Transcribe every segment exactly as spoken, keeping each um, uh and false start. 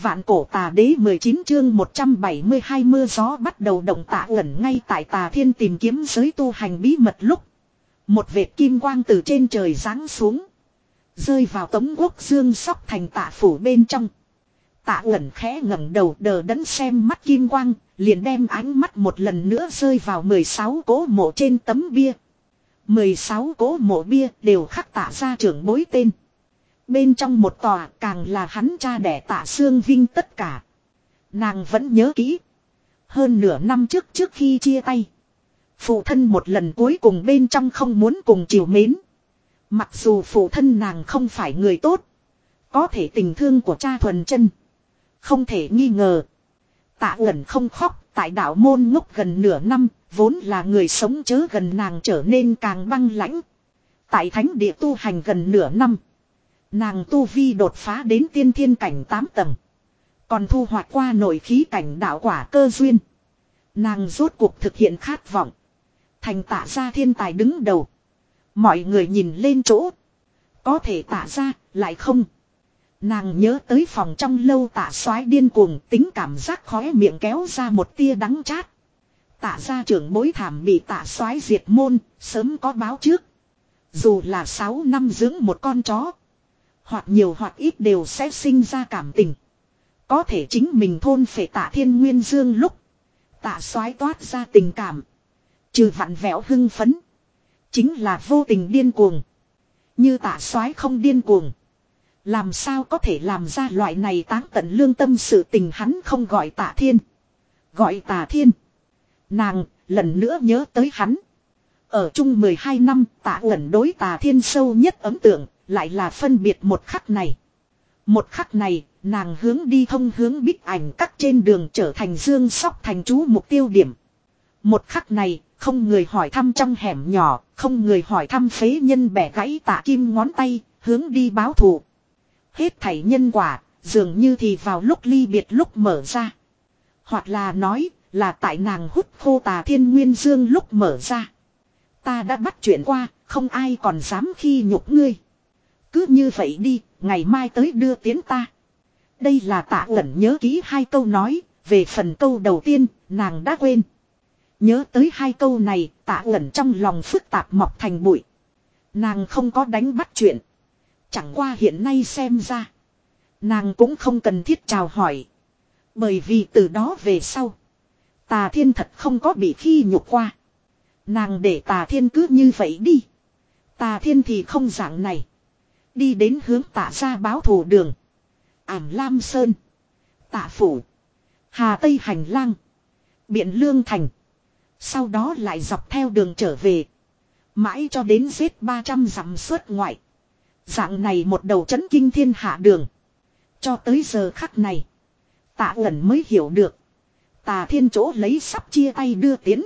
Vạn cổ tà đế mười chín chương một trăm bảy mươi hai mưa gió bắt đầu động. Tạ Uẩn ngay tại Tà Thiên tìm kiếm giới tu hành bí mật lúc. Một vệt kim quang từ trên trời giáng xuống. Rơi vào Tống Quốc Dương Sóc Thành Tạ phủ bên trong. Tạ Uẩn khẽ ngẩng đầu đờ đẫn xem mắt kim quang. Liền đem ánh mắt một lần nữa rơi vào mười sáu cố mộ trên tấm bia. mười sáu cố mộ bia đều khắc Tạ gia trưởng bối tên. Bên trong một tòa càng là hắn cha đẻ Tạ Xương Vinh tất cả. Nàng vẫn nhớ kỹ. Hơn nửa năm trước trước khi chia tay. Phụ thân một lần cuối cùng bên trong không muốn cùng chiều mến. Mặc dù phụ thân nàng không phải người tốt. Có thể tình thương của cha thuần chân. Không thể nghi ngờ. Tạ Uẩn không khóc. Tại đạo môn ngốc gần nửa năm. Vốn là người sống chớ gần nàng trở nên càng băng lãnh. Tại thánh địa tu hành gần nửa năm. Nàng tu vi đột phá đến tiên thiên cảnh tám tầng. Còn thu hoạch qua nội khí cảnh đạo quả cơ duyên. Nàng rốt cuộc thực hiện khát vọng. Thành Tạ gia thiên tài đứng đầu. Mọi người nhìn lên chỗ. Có thể Tạ gia lại không. Nàng nhớ tới phòng trong lâu Tạ soái điên cuồng, tính cảm giác khóe miệng kéo ra một tia đắng chát. Tạ gia trưởng bối thảm bị Tạ soái diệt môn, sớm có báo trước. Dù là sáu năm dưỡng một con chó. Hoặc nhiều hoặc ít đều sẽ sinh ra cảm tình. Có thể chính mình thôn phệ Tạ Thiên Nguyên Dương lúc. Tạ soái toát ra tình cảm. Trừ vặn vẹo hưng phấn. Chính là vô tình điên cuồng. Như Tạ soái không điên cuồng. Làm sao có thể làm ra loại này táng tận lương tâm sự tình. Hắn không gọi Tạ Thiên. Gọi Tà Thiên. Nàng lần nữa nhớ tới hắn. Ở chung mười hai năm Tạ Uẩn đối Tà Thiên sâu nhất ấn tượng. Lại là phân biệt một khắc này. Một khắc này, nàng hướng đi thông hướng bích ảnh cắt trên đường trở thành Dương Sóc Thành chú mục tiêu điểm. Một khắc này, không người hỏi thăm trong hẻm nhỏ, không người hỏi thăm phế nhân bẻ gãy Tạ Kim ngón tay, hướng đi báo thù. Hết thảy nhân quả, dường như thì vào lúc ly biệt lúc mở ra. Hoặc là nói, là tại nàng hút khô Tà Thiên Nguyên Dương lúc mở ra. Ta đã bắt chuyện qua, không ai còn dám khi nhục ngươi. Cứ như vậy đi, ngày mai tới đưa tiến ta. Đây là Tạ Uẩn nhớ kỹ hai câu nói, về phần câu đầu tiên, nàng đã quên. Nhớ tới hai câu này, Tạ Uẩn trong lòng phức tạp mọc thành bụi. Nàng không có đánh bắt chuyện. Chẳng qua hiện nay xem ra. Nàng cũng không cần thiết chào hỏi. Bởi vì từ đó về sau. Tà Thiên thật không có bị khi nhục qua. Nàng để Tà Thiên cứ như vậy đi. Tà Thiên thì không dạng này. Đi đến hướng Tạ gia báo thù đường. Ảm Lam Sơn. Tạ Phủ. Hà Tây Hành Lang. Biện Lương Thành. Sau đó lại dọc theo đường trở về. Mãi cho đến giết ba trăm dặm xuất ngoại. Dạng này một đầu chấn kinh thiên hạ đường. Cho tới giờ khắc này. Tạ Uẩn mới hiểu được. Tà Thiên chỗ lấy sắp chia tay đưa tiến.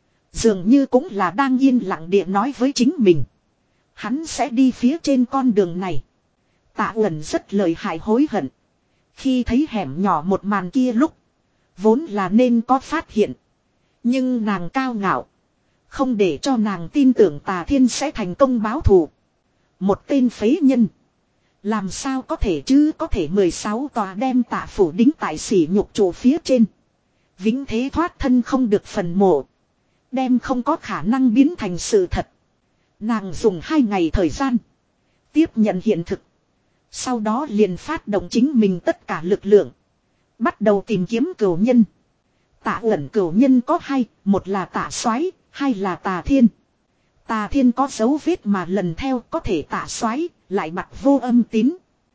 Dường như cũng là đang yên lặng địa nói với chính mình. Hắn sẽ đi phía trên con đường này. Tạ Uẩn rất lợi hại hối hận. Khi thấy hẻm nhỏ một màn kia lúc. Vốn là nên có phát hiện. Nhưng nàng cao ngạo. Không để cho nàng tin tưởng Tà Thiên sẽ thành công báo thù. Một tên phế nhân. Làm sao có thể chứ, có thể mười sáu tòa đem Tạ phủ đính tại sỉ nhục trụ phía trên. Vĩnh thế thoát thân không được phần mộ. Đem không có khả năng biến thành sự thật. Nàng dùng hai ngày thời gian. Tiếp nhận hiện thực. Sau đó liền phát động chính mình tất cả lực lượng. Bắt đầu tìm kiếm cửu nhân. Tạ Uẩn cửu nhân có hai. Một là Tạ soái, hai là Tà Thiên. Tà Thiên có dấu vết mà lần theo, có thể Tạ soái lại bặt vô âm tín.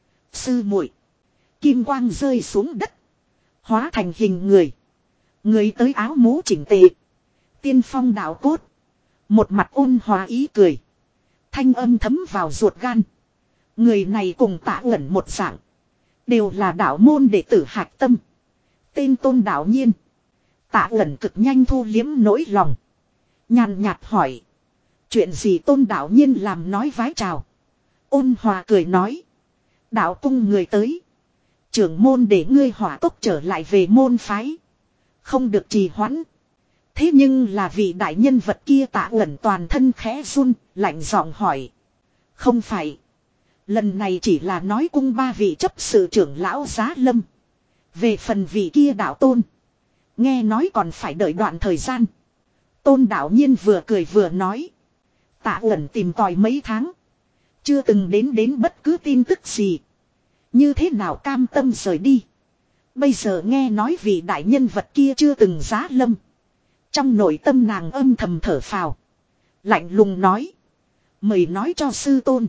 Sư muội. Kim quang rơi xuống đất. Hóa thành hình người. Người tới áo mũ chỉnh tề. Tiên phong đạo cốt. Một mặt ôn hòa ý cười. Thanh âm thấm vào ruột gan. Người này cùng Tạ Uẩn một dạng. Đều là đạo môn đệ tử hạch tâm. Tên Tôn Đạo Nhiên. Tạ Uẩn cực nhanh thu liếm nỗi lòng. Nhàn nhạt hỏi. Chuyện gì Tôn Đạo Nhiên làm nói vái chào. Ôn hòa cười nói. Đạo cung người tới. Trưởng môn để ngươi hỏa tốc trở lại về môn phái. Không được trì hoãn. Thế nhưng là vị đại nhân vật kia Tạ Uẩn toàn thân khẽ run, lạnh giọng hỏi. Không phải. Lần này chỉ là nói cung ba vị chấp sự trưởng lão Giá Lâm. Về phần vị kia đạo tôn. Nghe nói còn phải đợi đoạn thời gian. Tôn đạo nhiên vừa cười vừa nói. Tạ Uẩn tìm tòi mấy tháng. Chưa từng đến đến bất cứ tin tức gì. Như thế nào cam tâm rời đi. Bây giờ nghe nói vị đại nhân vật kia chưa từng giá lâm. Trong nội tâm nàng âm thầm thở phào. Lạnh lùng nói. Mời nói cho sư tôn.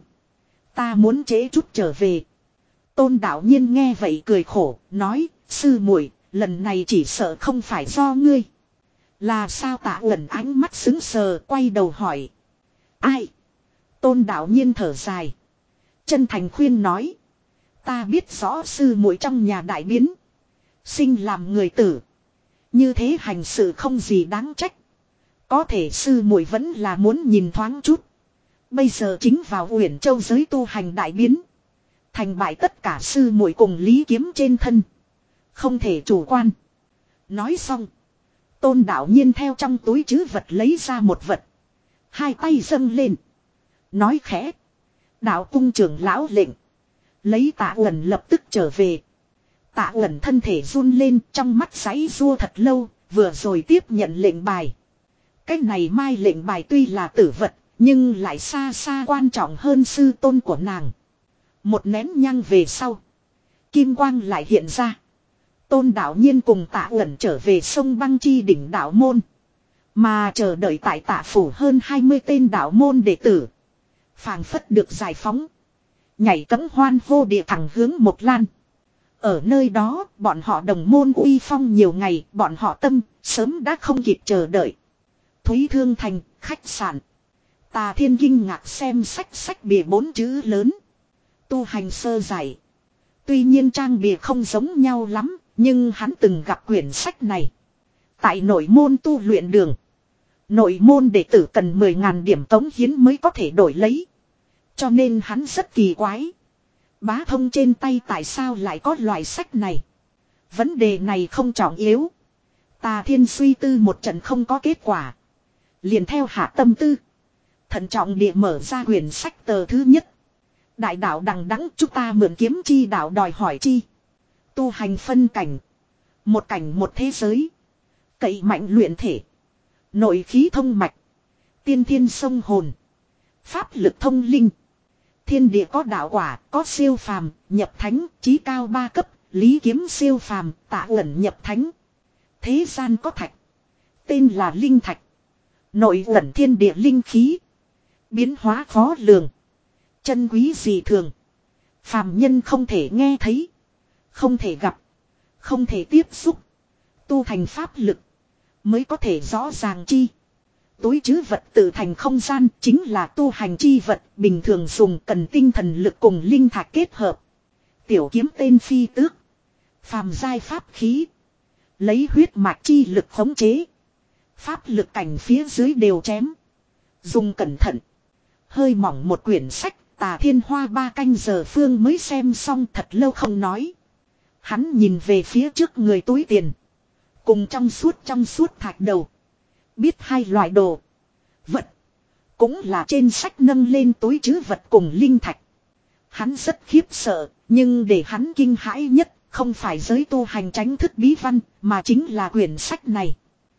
Ta muốn trễ chút trở về. Tôn đạo nhiên nghe vậy cười khổ. Nói sư muội lần này chỉ sợ không phải do ngươi. Là sao? Tạ Uẩn ánh mắt sững sờ quay đầu hỏi. Ai? Tôn đạo nhiên thở dài. Chân thành khuyên nói. Ta biết rõ sư muội trong nhà đại biến. Sinh làm người tử. Như thế hành sự không gì đáng trách. Có thể sư muội vẫn là muốn nhìn thoáng chút. Bây giờ chính vào Uyển Châu giới tu hành đại biến. Thành bại tất cả sư muội cùng Lý Kiếm trên thân. Không thể chủ quan. Nói xong. Tôn đạo nhiên theo trong túi trữ vật lấy ra một vật. Hai tay dâng lên. Nói khẽ. Đạo cung trưởng lão lệnh. Lấy Tạ Uẩn lập tức trở về. Tạ Uẩn thân thể run lên trong mắt giãy giụa thật lâu. Vừa rồi tiếp nhận lệnh bài. Cái này mai lệnh bài tuy là tử vật. Nhưng lại xa xa quan trọng hơn sư tôn của nàng. Một nén nhang về sau. Kim quang lại hiện ra. Tôn đạo nhiên cùng Tạ Uẩn trở về sông Băng Chi đỉnh đạo môn. Mà chờ đợi tại Tạ phủ hơn hai mươi tên đạo môn đệ tử. Phảng phất được giải phóng. Nhảy cẫng hoan hô địa thẳng hướng Một Lan. Ở nơi đó bọn họ đồng môn uy phong nhiều ngày. Bọn họ tâm sớm đã không kịp chờ đợi. Thúy Thương Thành khách sạn. Tà Thiên kinh ngạc xem sách sách bìa bốn chữ lớn. Tu hành sơ giải. Tuy nhiên trang bìa không giống nhau lắm. Nhưng hắn từng gặp quyển sách này. Tại nội môn tu luyện đường. Nội môn đệ tử cần mười ngàn điểm cống hiến mới có thể đổi lấy. Cho nên hắn rất kỳ quái. Bá Thông trên tay tại sao lại có loại sách này. Vấn đề này không trọng yếu. Tà Thiên suy tư một trận không có kết quả. Liền theo hạ tâm tư. Thận trọng địa mở ra quyển sách tờ thứ nhất. Đại đạo đằng đẵng chúng ta mượn kiếm chi đạo đòi hỏi chi. Tu hành phân cảnh. Một cảnh một thế giới. Cậy mạnh luyện thể. Nội khí thông mạch. Tiên thiên sông hồn. Pháp lực thông linh. Thiên địa có đạo quả, có siêu phàm, nhập thánh, chí cao ba cấp, Lý Kiếm siêu phàm, Tạ Uẩn nhập thánh. Thế gian có thạch. Tên là linh thạch. Nội ẩn thiên địa linh khí. Biến hóa khó lường. Chân quý dị thường. Phàm nhân không thể nghe thấy. Không thể gặp. Không thể tiếp xúc. Tu thành pháp lực. Mới có thể rõ ràng chi. Túi trữ vật tự thành không gian chính là tu hành chi vật. Bình thường dùng cần tinh thần lực cùng linh thạch kết hợp. Tiểu kiếm tên phi tước. Phàm giai pháp khí. Lấy huyết mạch chi lực khống chế. Pháp lực cảnh phía dưới đều chém. Dùng cẩn thận. Hơi mỏng một quyển sách. Tà Thiên hoa ba canh giờ phương mới xem xong thật lâu không nói. Hắn nhìn về phía trước người túi tiền. Cùng trong suốt trong suốt thạch đầu. Biết hai loại đồ. Vật. Cũng là trên sách nâng lên túi trữ vật cùng linh thạch. Hắn rất khiếp sợ. Nhưng để hắn kinh hãi nhất. Không phải giới tu hành tránh thức bí văn. Mà chính là quyển sách này.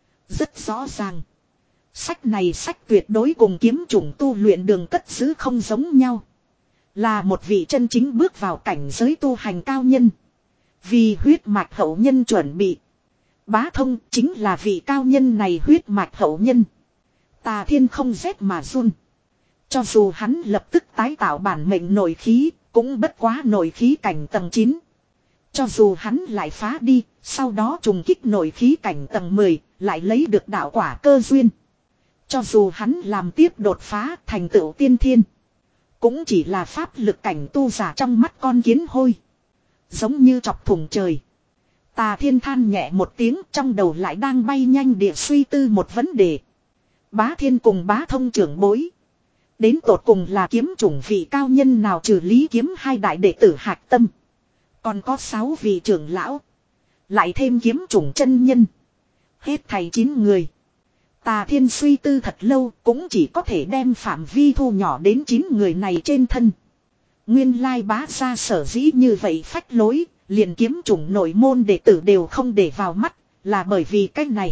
Rất rõ ràng. Sách này sách tuyệt đối cùng kiếm chủng tu luyện đường cất giữ không giống nhau. Là một vị chân chính bước vào cảnh giới tu hành cao nhân. Vì huyết mạch hậu nhân chuẩn bị. Bá Thông chính là vị cao nhân này huyết mạch hậu nhân. Tà Thiên không rét mà run. Cho dù hắn lập tức tái tạo bản mệnh nội khí, cũng bất quá nội khí cảnh tầng chín. Cho dù hắn lại phá đi, sau đó trùng kích nội khí cảnh tầng mười, lại lấy được đạo quả cơ duyên. Cho dù hắn làm tiếp đột phá thành tựu tiên thiên. Cũng chỉ là pháp lực cảnh tu giả trong mắt con kiến hôi. Giống như chọc thủng trời. Tà Thiên than nhẹ một tiếng trong đầu lại đang bay nhanh địa suy tư một vấn đề. Bá Thiên cùng Bá Thông trưởng bối. Đến tột cùng là kiếm chủng vị cao nhân nào trừ Lý Kiếm hai đại đệ tử hạch tâm. Còn có sáu vị trưởng lão. Lại thêm kiếm chủng chân nhân. Hết thầy chín người. Tà Thiên suy tư thật lâu cũng chỉ có thể đem phạm vi thu nhỏ đến chín người này trên thân. Nguyên lai bá ra sở dĩ như vậy phách lối liền kiếm chủng nội môn đệ tử đều không để vào mắt, là bởi vì cái này.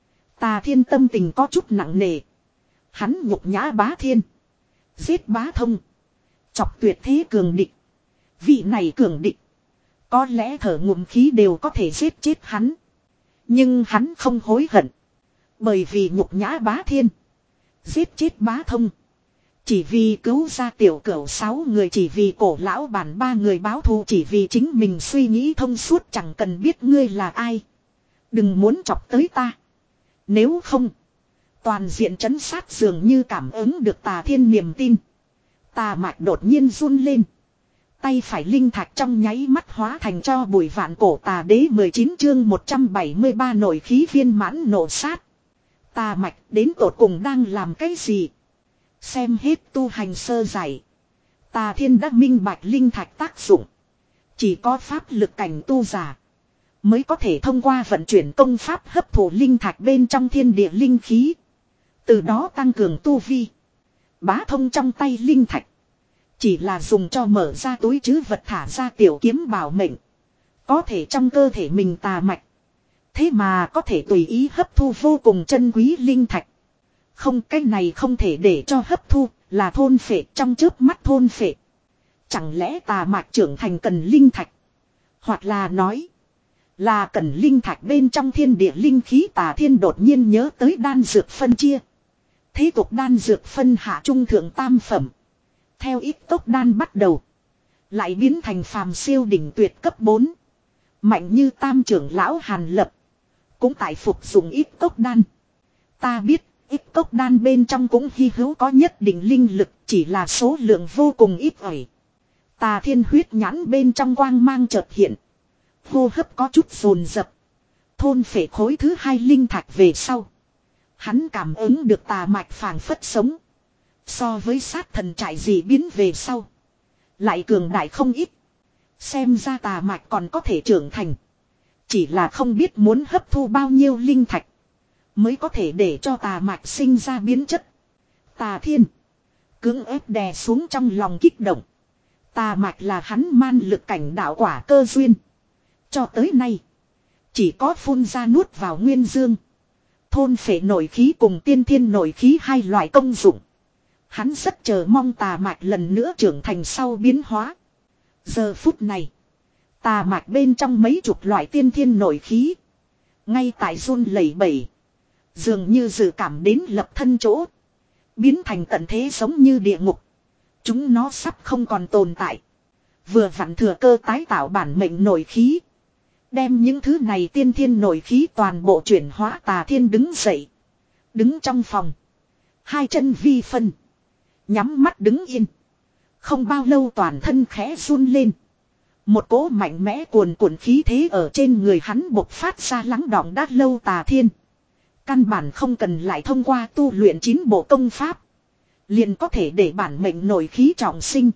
Tà Thiên tâm tình có chút nặng nề. Hắn nhục nhã Bá Thiên, giết Bá Thông, chọc tuyệt thế cường địch. Vị này cường địch, có lẽ thở ngụm khí đều có thể giết chết hắn. Nhưng hắn không hối hận. Bởi vì nhục nhã Bá Thiên, giết chết Bá Thông, chỉ vì cứu ra tiểu cửu sáu người, chỉ vì cổ lão bản ba người báo thù, chỉ vì chính mình suy nghĩ thông suốt, chẳng cần biết ngươi là ai. Đừng muốn chọc tới ta. Nếu không, toàn diện trấn sát dường như cảm ứng được Tà Thiên niềm tin. Tà Mạch đột nhiên run lên. Tay phải linh thạch trong nháy mắt hóa thành cho bụi. Vạn cổ tà đế mười chín chương một trăm bảy mươi ba nổi khí viên mãn nổ sát. Tà Mạch đến tột cùng đang làm cái gì? Xem hết tu hành sơ giải, Tà Thiên đã minh bạch linh thạch tác dụng. Chỉ có pháp lực cảnh tu giả mới có thể thông qua vận chuyển công pháp hấp thụ linh thạch bên trong thiên địa linh khí, từ đó tăng cường tu vi. Bá Thông trong tay linh thạch chỉ là dùng cho mở ra túi trữ vật, thả ra tiểu kiếm bảo mệnh. Có thể trong cơ thể mình Tà Mạch thế mà có thể tùy ý hấp thu vô cùng chân quý linh thạch. Không, cái này không thể để cho hấp thu, là thôn phệ, trong chớp mắt thôn phệ. Chẳng lẽ Tà Mạch trưởng thành cần linh thạch? Hoặc là nói là cần linh thạch bên trong thiên địa linh khí. Tà Thiên đột nhiên nhớ tới đan dược phân chia. Thế tục đan dược phân hạ trung thượng tam phẩm. Theo ít tốc đan bắt đầu, lại biến thành phàm siêu đỉnh tuyệt cấp bốn. Mạnh như tam trưởng lão Hàn Lập cũng tại phục dùng ít tốc đan. Ta biết ít tốc đan bên trong cũng hy hữu có nhất định linh lực, chỉ là số lượng vô cùng ít ỏi. Tà Thiên huyết nhãn bên trong quang mang chợt hiện. Hô hấp có chút dồn dập. Thôn phệ khối thứ hai linh thạch về sau, hắn cảm ứng được Tà Mạch phảng phất sống. So với sát thần trải dị biến về sau, lại cường đại không ít. Xem ra Tà Mạch còn có thể trưởng thành. Chỉ là không biết muốn hấp thu bao nhiêu linh thạch mới có thể để cho Tà Mạch sinh ra biến chất. Tà Thiên cưỡng ép đè xuống trong lòng kích động. Tà Mạch là hắn man lực cảnh đạo quả cơ duyên. Cho tới nay chỉ có phun ra nuốt vào nguyên dương, thôn phệ nội khí cùng tiên thiên nội khí hai loại công dụng. Hắn rất chờ mong Tà Mạch lần nữa trưởng thành sau biến hóa. Giờ phút này, Tà Mạch bên trong mấy chục loại tiên thiên nội khí ngay tại run lẩy bẩy, dường như dự cảm đến lập thân chỗ, biến thành tận thế giống như địa ngục. Chúng nó sắp không còn tồn tại. Vừa vặn thừa cơ tái tạo bản mệnh nội khí, đem những thứ này tiên thiên nội khí toàn bộ chuyển hóa. Tà Thiên đứng dậy, đứng trong phòng, hai chân vi phân, nhắm mắt đứng yên. Không bao lâu toàn thân khẽ run lên. Một cỗ mạnh mẽ cuồn cuộn khí thế ở trên người hắn bộc phát ra, lắng đọng đã lâu Tà Thiên căn bản không cần lại thông qua tu luyện chín bộ công pháp, liền có thể để bản mệnh nội khí trọng sinh.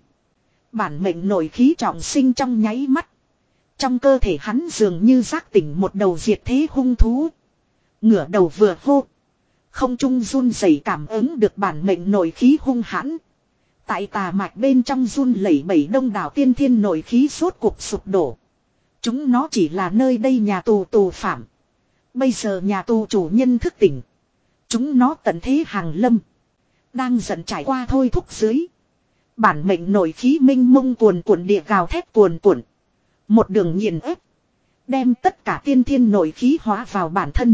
Bản mệnh nội khí trọng sinh trong nháy mắt, trong cơ thể hắn dường như giác tỉnh một đầu diệt thế hung thú. Ngửa đầu vừa hô, không trung run rẩy cảm ứng được bản mệnh nội khí hung hãn. Tại Tà Mạch bên trong run lẩy bẩy đông đảo tiên thiên nội khí sốt cuộc sụp đổ. Chúng nó chỉ là nơi đây nhà tù tù phạm. Bây giờ nhà tù chủ nhân thức tỉnh, chúng nó tận thế hàng lâm. Đang giận trải qua thôi thúc dưới, bản mệnh nội khí minh mông cuồn cuộn địa gào thét cuồn cuộn. Một đường nghiền ép, đem tất cả tiên thiên nội khí hóa vào bản thân.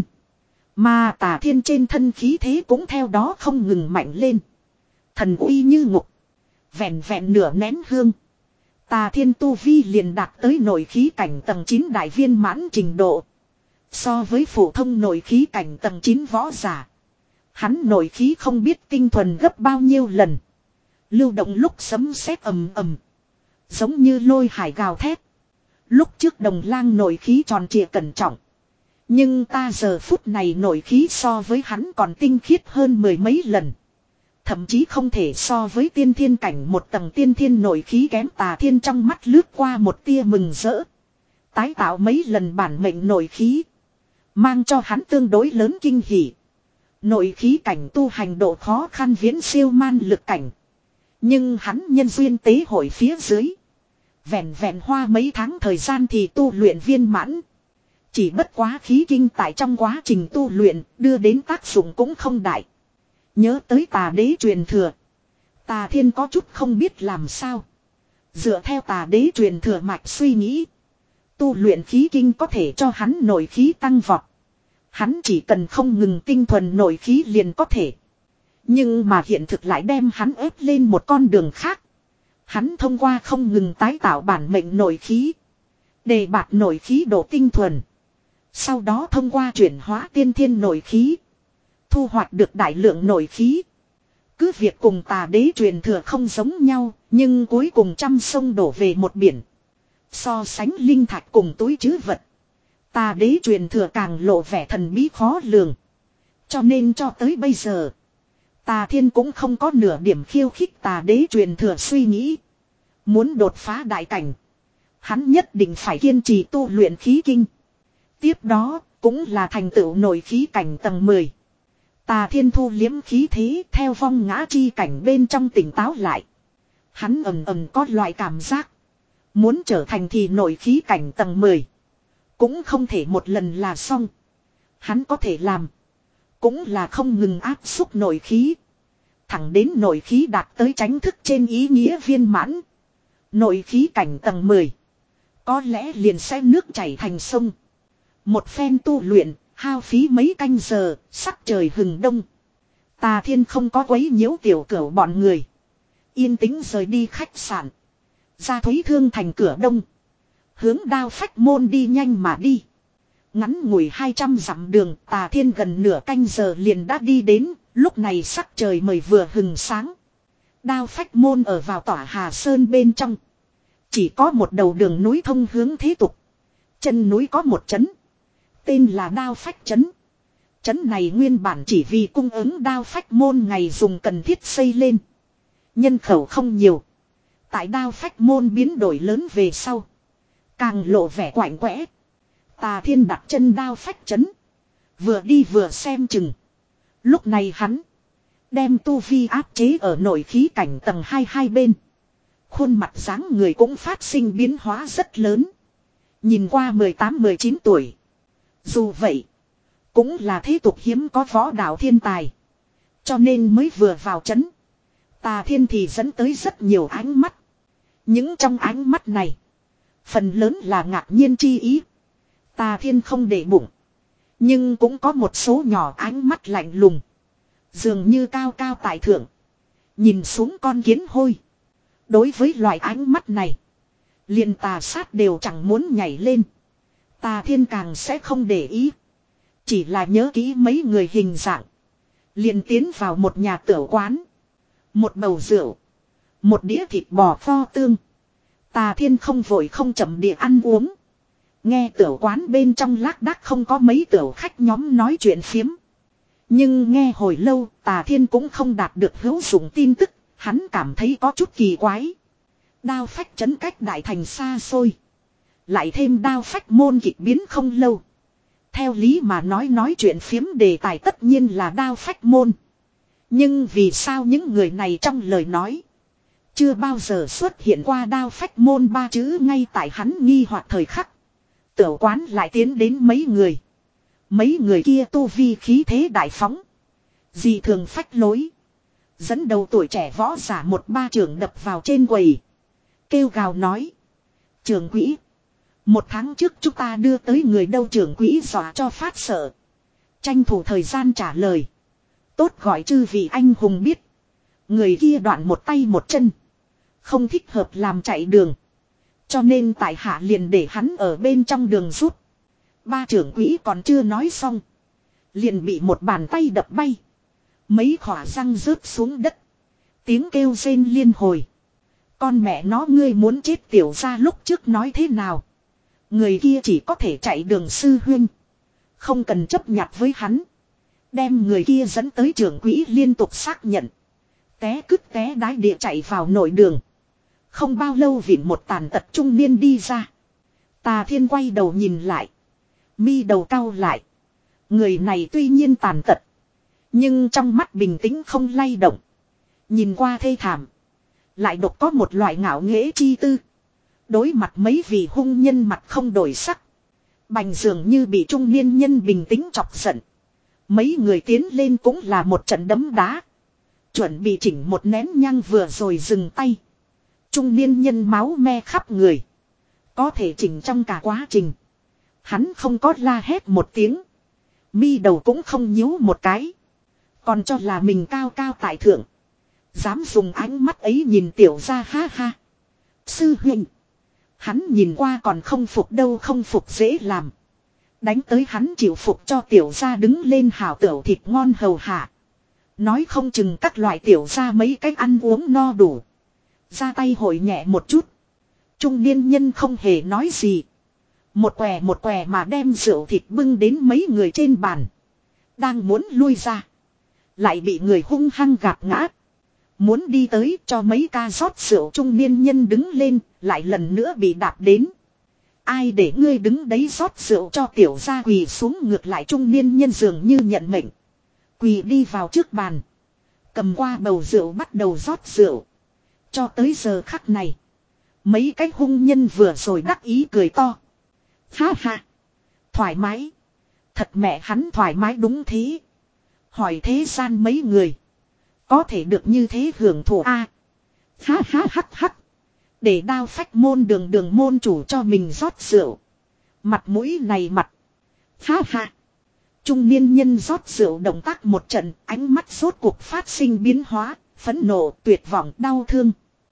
Mà Tà Thiên trên thân khí thế cũng theo đó không ngừng mạnh lên. Thần uy như ngục. Vẹn vẹn nửa nén hương, Tà Thiên tu vi liền đạt tới nội khí cảnh tầng chín đại viên mãn trình độ. So với phổ thông nội khí cảnh tầng chín võ giả, hắn nội khí không biết tinh thuần gấp bao nhiêu lần. Lưu động lúc sấm sét ầm ầm, giống như lôi hải gào thét. Lúc trước Đồng Lang nội khí tròn trịa cẩn trọng, nhưng ta giờ phút này nội khí so với hắn còn tinh khiết hơn mười mấy lần. Thậm chí không thể so với tiên thiên cảnh một tầng tiên thiên nội khí kém. Tà Thiên trong mắt lướt qua một tia mừng rỡ. Tái tạo mấy lần bản mệnh nội khí, mang cho hắn tương đối lớn kinh hỉ. Nội khí cảnh tu hành độ khó khăn viễn siêu man lực cảnh. Nhưng hắn nhân duyên tế hội phía dưới, Vẹn vẹn hoa mấy tháng thời gian thì tu luyện viên mãn. Chỉ bất quá khí kinh tại trong quá trình tu luyện đưa đến tác dụng cũng không đại. Nhớ tới tà đế truyền thừa. Tà thiên có chút không biết làm sao. Dựa theo tà đế truyền thừa mạch suy nghĩ. Tu luyện khí kinh có thể cho hắn nội khí tăng vọt. Hắn chỉ cần không ngừng tinh thuần nội khí liền có thể. Nhưng mà hiện thực lại đem hắn ép lên một con đường khác. Hắn thông qua không ngừng tái tạo bản mệnh nội khí. Đề bạt nội khí độ tinh thuần. Sau đó thông qua chuyển hóa tiên thiên nội khí. Thu hoạch được đại lượng nội khí. Cứ việc cùng tà đế truyền thừa không giống nhau. Nhưng cuối cùng trăm sông đổ về một biển. So sánh linh thạch cùng túi trữ vật. Tà đế truyền thừa càng lộ vẻ thần bí khó lường. Cho nên cho tới bây giờ. Tà thiên cũng không có nửa điểm khiêu khích tà đế truyền thừa suy nghĩ. Muốn đột phá đại cảnh. Hắn nhất định phải kiên trì tu luyện khí kinh. Tiếp đó cũng là thành tựu nội khí cảnh tầng mười. Tà thiên thu liếm khí thế theo vong ngã chi cảnh bên trong tỉnh táo lại. Hắn ầm ầm có loại cảm giác. Muốn trở thành thì nội khí cảnh tầng mười. Cũng không thể một lần là xong. Hắn có thể làm. Cũng là không ngừng áp xúc nội khí. Thẳng đến nội khí đạt tới chánh thức trên ý nghĩa viên mãn. Nội khí cảnh tầng mười. Có lẽ liền sẽ nước chảy thành sông. Một phen tu luyện, hao phí mấy canh giờ, sắc trời hừng đông. Tà thiên không có quấy nhiễu tiểu cửu bọn người. Yên tĩnh rời đi khách sạn. Ra Thúy Thương thành cửa đông. Hướng Đao Phách Môn đi nhanh mà đi. Ngắn ngủi hai trăm dặm đường, Tà Thiên gần nửa canh giờ liền đã đi đến, lúc này sắc trời mời vừa hừng sáng. Đao Phách Môn ở vào tỏa Hà Sơn bên trong. Chỉ có một đầu đường núi thông hướng thế tục. Chân núi có một trấn. Tên là Đao Phách Trấn. Trấn này nguyên bản chỉ vì cung ứng Đao Phách Môn ngày dùng cần thiết xây lên. Nhân khẩu không nhiều. Tại Đao Phách Môn biến đổi lớn về sau. Càng lộ vẻ quạnh quẽ. Tà Thiên đặt chân Đao Phách Trấn. Vừa đi vừa xem chừng. Lúc này hắn. Đem tu vi áp chế ở nội khí cảnh tầng hai hai bên. Khuôn mặt dáng người cũng phát sinh biến hóa rất lớn. Nhìn qua mười tám mười chín tuổi. Dù vậy. Cũng là thế tục hiếm có võ đạo thiên tài. Cho nên mới vừa vào trấn. Tà Thiên thì dẫn tới rất nhiều ánh mắt. Những trong ánh mắt này. Phần lớn là ngạc nhiên chi ý. Tà Thiên không để bụng. Nhưng cũng có một số nhỏ ánh mắt lạnh lùng. Dường như cao cao tại thượng. Nhìn xuống con kiến hôi. Đối với loại ánh mắt này. Liền tà sát đều chẳng muốn nhảy lên. Tà Thiên càng sẽ không để ý. Chỉ là nhớ kỹ mấy người hình dạng. Liền tiến vào một nhà tửu quán. Một bầu rượu. Một đĩa thịt bò kho tương. Tà Thiên không vội không chậm địa ăn uống. Nghe tửu quán bên trong lác đác không có mấy tửu khách nhóm nói chuyện phiếm. Nhưng nghe hồi lâu Tà Thiên cũng không đạt được hữu dụng tin tức. Hắn cảm thấy có chút kỳ quái. Đao Phách Trấn cách đại thành xa xôi. Lại thêm Đao Phách Môn kịch biến không lâu. Theo lý mà nói nói chuyện phiếm đề tài tất nhiên là Đao Phách Môn. Nhưng vì sao những người này trong lời nói. Chưa bao giờ xuất hiện qua Đao Phách Môn ba chữ ngay tại hắn nghi hoặc thời khắc. Tửu quán lại tiến đến mấy người. Mấy người kia tu vi khí thế đại phóng. Dị thường phách lối. Dẫn đầu tuổi trẻ võ giả một ba trường đập vào trên quầy. Kêu gào nói. Trưởng quỹ. Một tháng trước chúng ta đưa tới người đâu trưởng quỹ dọa cho phát sợ. Tranh thủ thời gian trả lời. Tốt gọi chư vị anh hùng biết. Người kia đoạn một tay một chân. Không thích hợp làm chạy đường. Cho nên tại hạ liền để hắn ở bên trong đường rút. Ba trưởng quỹ còn chưa nói xong. Liền bị một bàn tay đập bay. Mấy khỏa răng rớt xuống đất. Tiếng kêu rên liên hồi. Con mẹ nó ngươi muốn chết tiểu ra lúc trước nói thế nào. Người kia chỉ có thể chạy đường sư huynh. Không cần chấp nhặt với hắn. Đem người kia dẫn tới trưởng quỹ liên tục xác nhận. Té cứt té đái địa chạy vào nội đường. Không bao lâu vịn một tàn tật trung niên đi ra. Tà Thiên quay đầu nhìn lại. Mi đầu cau lại. Người này tuy nhiên tàn tật. Nhưng trong mắt bình tĩnh không lay động. Nhìn qua thê thảm. Lại độc có một loại ngạo nghễ chi tư. Đối mặt mấy vị hung nhân mặt không đổi sắc. Bành dường như bị trung niên nhân bình tĩnh chọc giận. Mấy người tiến lên cũng là một trận đấm đá. Chuẩn bị chỉnh một nén nhang vừa rồi dừng tay. Trung niên nhân máu me khắp người. Có thể chỉnh trong cả quá trình. Hắn không có la hét một tiếng. Mi đầu cũng không nhíu một cái. Còn cho là mình cao cao tại thượng. Dám dùng ánh mắt ấy nhìn tiểu ra ha ha. Sư huynh. Hắn nhìn qua còn không phục đâu, không phục dễ làm. Đánh tới hắn chịu phục cho tiểu ra đứng lên hảo tửu thịt ngon hầu hạ. Nói không chừng các loại tiểu ra mấy cách ăn uống no đủ. Ra tay hội nhẹ một chút. Trung niên nhân không hề nói gì. Một què một què mà đem rượu thịt bưng đến mấy người trên bàn. Đang muốn lui ra. Lại bị người hung hăng gạt ngã. Muốn đi tới cho mấy ca rót rượu, trung niên nhân đứng lên. Lại lần nữa bị đạp đến. Ai để ngươi đứng đấy rót rượu cho tiểu gia, quỳ xuống. Ngược lại trung niên nhân dường như nhận mệnh. Quỳ đi vào trước bàn. Cầm qua bầu rượu bắt đầu rót rượu. Cho tới giờ khắc này. Mấy cái hung nhân vừa rồi đắc ý cười to. Ha ha. Thoải mái. Thật mẹ hắn thoải mái đúng thế. Hỏi thế gian mấy người. Có thể được như thế hưởng thụ a. À, ha ha hắc hắc. Để đao phách môn đường đường môn chủ cho mình rót rượu. Mặt mũi này mặt. Ha ha. Trung niên nhân rót rượu động tác một trận, ánh mắt rốt cuộc phát sinh biến hóa, phẫn nộ, tuyệt vọng, đau thương.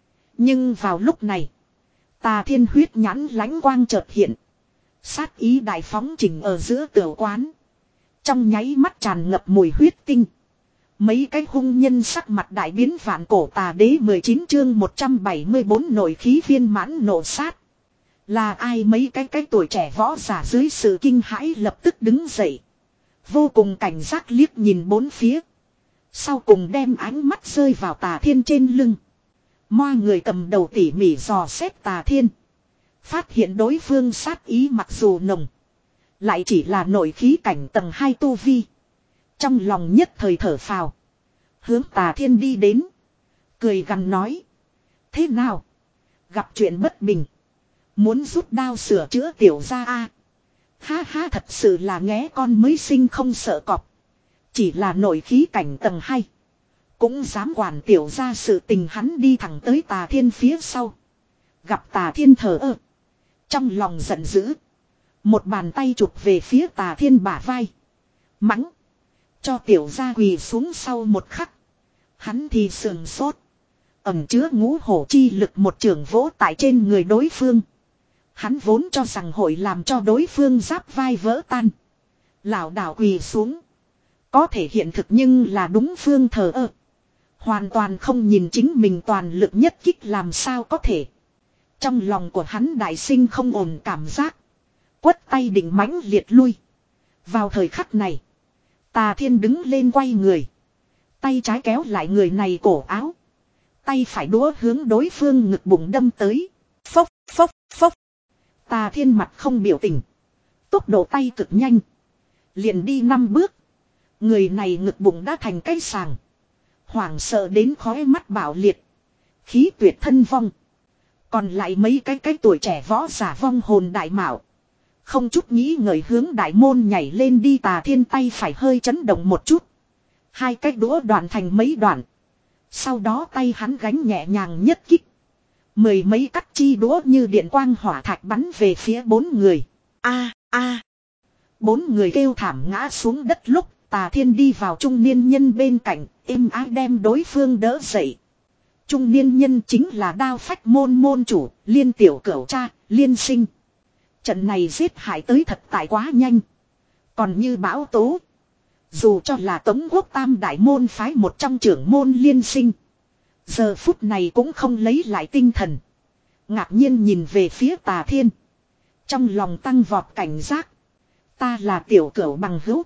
Nhưng vào lúc này, Tà Thiên huyết nhãn lánh quang chợt hiện. Sát ý đại phóng chỉnh ở giữa tiểu quán. Trong nháy mắt tràn ngập mùi huyết tinh. Mấy cái hung nhân sắc mặt đại biến. Vạn cổ tà đế mười chín chương một trăm bảy mươi bốn nội khí viên mãn nộ sát. Là ai? Mấy cái cái tuổi trẻ võ giả dưới sự kinh hãi lập tức đứng dậy. Vô cùng cảnh giác liếc nhìn bốn phía. Sau cùng đem ánh mắt rơi vào Tà Thiên trên lưng. Moa người cầm đầu tỉ mỉ dò xét Tà Thiên. Phát hiện đối phương sát ý mặc dù nồng. Lại chỉ là nội khí cảnh tầng hai tu vi. Trong lòng nhất thời thở phào. Hướng Tà Thiên đi đến. Cười gằn nói. Thế nào? Gặp chuyện bất bình. Muốn rút đao sửa chữa tiểu ra a? Ha ha, thật sự là nghé con mới sinh không sợ cọp. Chỉ là nội khí cảnh tầng hai. Cũng dám quản tiểu ra sự tình. Hắn đi thẳng tới Tà Thiên phía sau. Gặp Tà Thiên thở ơ. Trong lòng giận dữ. Một bàn tay chụp về phía Tà Thiên bả vai. Mắng. Cho tiểu ra quỳ xuống. Sau một khắc. Hắn thì sườn sốt. Ẩm chứa ngũ hổ chi lực một trường vỗ tại trên người đối phương. Hắn vốn cho rằng hội làm cho đối phương giáp vai vỡ tan. Lảo đảo quỳ xuống. Có thể hiện thực nhưng là đúng phương thờ ơ. Hoàn toàn không nhìn chính mình toàn lực nhất kích làm sao có thể. Trong lòng của hắn đại sinh không ổn cảm giác. Quất tay định mãnh liệt lui. Vào thời khắc này. Tà Thiên đứng lên quay người. Tay trái kéo lại người này cổ áo. Tay phải đũa hướng đối phương ngực bụng đâm tới. Phốc phốc phốc. Tà Thiên mặt không biểu tình. Tốc độ tay cực nhanh. Liền đi năm bước. Người này ngực bụng đã thành cái sàng. Hoảng sợ đến khói mắt bạo liệt. Khí tuyệt thân vong. Còn lại mấy cái cái tuổi trẻ võ giả vong hồn đại mạo. Không chút nghĩ ngợi hướng đại môn nhảy lên đi. Tà Thiên tay phải hơi chấn động một chút. Hai cái đũa đoạn thành mấy đoạn. Sau đó tay hắn gánh nhẹ nhàng nhất kích. Mười mấy cắt chi đũa như điện quang hỏa thạch bắn về phía bốn người. A a. Bốn người kêu thảm ngã xuống đất lúc Tà Thiên đi vào trung niên nhân bên cạnh, êm ái đem đối phương đỡ dậy. Trung niên nhân chính là đao phách môn môn chủ, Liên tiểu cửu cha, Liên Sinh. Trận này giết hại tới thật tại quá nhanh. Còn như bão tố. Dù cho là Tống Quốc Tam đại môn phái một trong trưởng môn Liên Sinh. Giờ phút này cũng không lấy lại tinh thần. Ngạc nhiên nhìn về phía Tà Thiên. Trong lòng tăng vọt cảnh giác. Ta là tiểu cửu bằng hữu.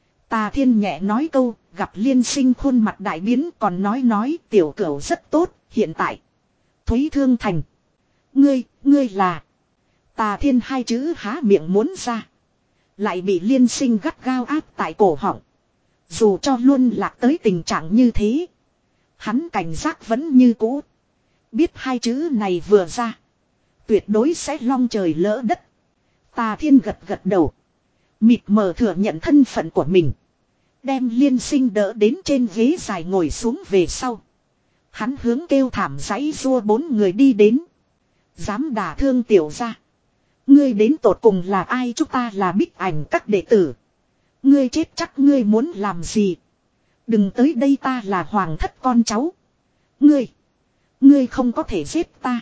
Tà Thiên nhẹ nói câu, gặp Liên Sinh khuôn mặt đại biến còn nói nói tiểu cửu rất tốt, hiện tại. Thúy Thương Thành. Ngươi, ngươi là. Tà Thiên hai chữ há miệng muốn ra. Lại bị Liên Sinh gắt gao áp tại cổ họng. Dù cho luôn lạc tới tình trạng như thế. Hắn cảnh giác vẫn như cũ. Biết hai chữ này vừa ra. Tuyệt đối sẽ long trời lỡ đất. Tà Thiên gật gật đầu. Mịt mờ thừa nhận thân phận của mình. Đem Liên Sinh đỡ đến trên ghế dài ngồi xuống về sau. Hắn hướng kêu thảm giãy rua bốn người đi đến. Dám đả thương tiểu gia. Ngươi đến tột cùng là ai? Chúng ta là Bích Ảnh các đệ tử. Ngươi chết chắc ngươi muốn làm gì? Đừng tới đây, ta là hoàng thất con cháu. Ngươi. Ngươi không có thể giết ta.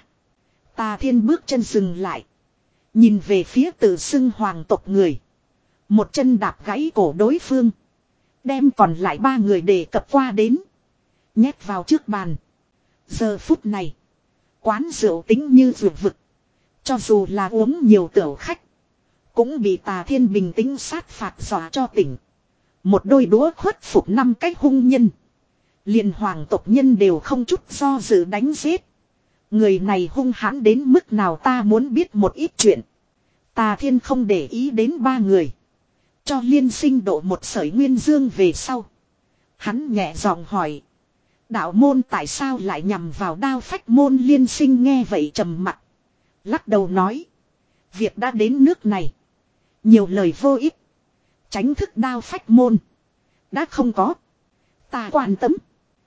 Tà Thiên bước chân dừng lại. Nhìn về phía tự xưng hoàng tộc người. Một chân đạp gãy cổ đối phương. Đem còn lại ba người đề cập qua đến. Nhét vào trước bàn. Giờ phút này. Quán rượu tính như vượt vực. Cho dù là uống nhiều tiểu khách. Cũng bị Tà Thiên bình tĩnh sát phạt dọa cho tỉnh. Một đôi đũa khuất phục năm cái hung nhân. Liền hoàng tộc nhân đều không chút do dự đánh giết. Người này hung hãn đến mức nào ta muốn biết một ít chuyện. Tà Thiên không để ý đến ba người. Cho Liên Sinh độ một sợi nguyên dương về sau. Hắn nhẹ giọng hỏi. Đạo môn tại sao lại nhằm vào Đao Phách môn? Liên Sinh nghe vậy trầm mặt. Lắc đầu nói. Việc đã đến nước này. Nhiều lời vô ích. Tránh thức Đao Phách môn. Đã không có. Ta quan tâm.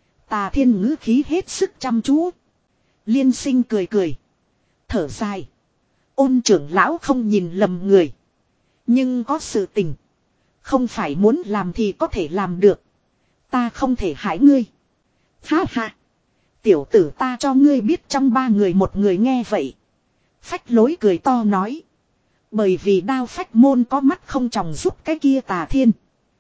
Tà Thiên ngữ khí hết sức chăm chú. Liên Sinh cười cười. Thở dài. Ôn trưởng lão không nhìn lầm người. Nhưng có sự tình. Không phải muốn làm thì có thể làm được. Ta không thể hại ngươi. Ha ha. Tiểu tử, ta cho ngươi biết trong ba người một người nghe vậy. Phách Lối cười to nói. Bởi vì Đao Phách môn có mắt không tròng giúp cái kia Tà Thiên.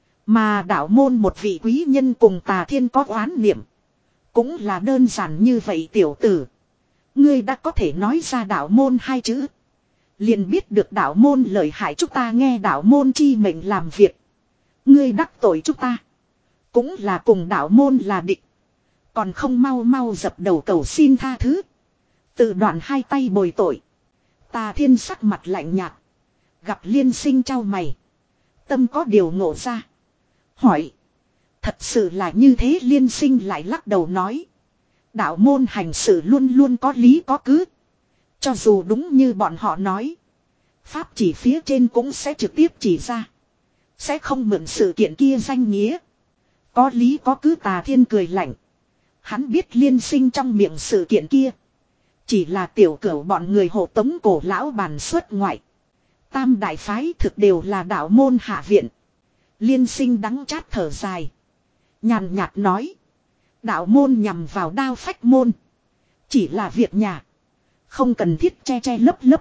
Mà đạo môn một vị quý nhân cùng Tà Thiên có oán niệm. Cũng là đơn giản như vậy tiểu tử. Ngươi đã có thể nói ra đạo môn hai chữ. Liền biết được đạo môn lợi hại, chúng ta nghe đạo môn chi mệnh làm việc. Ngươi đắc tội chúng ta. Cũng là cùng đạo môn là địch. Còn không mau mau dập đầu cầu xin tha thứ. Tự đoạn hai tay bồi tội. Tà Thiên sắc mặt lạnh nhạt. Gặp Liên Sinh trao mày. Tâm có điều ngộ ra. Hỏi. Thật sự là như thế? Liên Sinh lại lắc đầu nói. Đạo môn hành sự luôn luôn có lý có cứ. Cho dù đúng như bọn họ nói. Pháp chỉ phía trên cũng sẽ trực tiếp chỉ ra. Sẽ không mượn sự kiện kia danh nghĩa. Có lý có cứ. Tà Thiên cười lạnh. Hắn biết Liên Sinh trong miệng sự kiện kia. Chỉ là tiểu cửu bọn người hộ tống cổ lão bàn xuất ngoại. Tam đại phái thực đều là đạo môn hạ viện. Liên Sinh đắng chát thở dài. Nhàn nhạt nói. Đạo môn nhằm vào Đao Phách môn. Chỉ là việc nhà. Không cần thiết che che lấp lấp.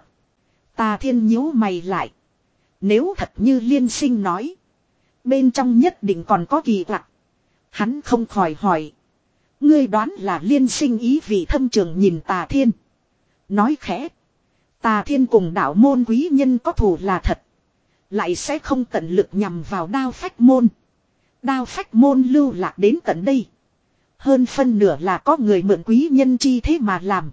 Tà Thiên nhíu mày lại. Nếu thật như Liên Sinh nói. Bên trong nhất định còn có kỳ quặc. Hắn không khỏi hỏi. Ngươi đoán là Liên Sinh ý vị thâm trường nhìn Tà Thiên. Nói khẽ. Tà Thiên cùng đạo môn quý nhân có thù là thật. Lại sẽ không tận lực nhằm vào Đao Phách môn. Đao Phách môn lưu lạc đến tận đây. Hơn phân nửa là có người mượn quý nhân chi thế mà làm.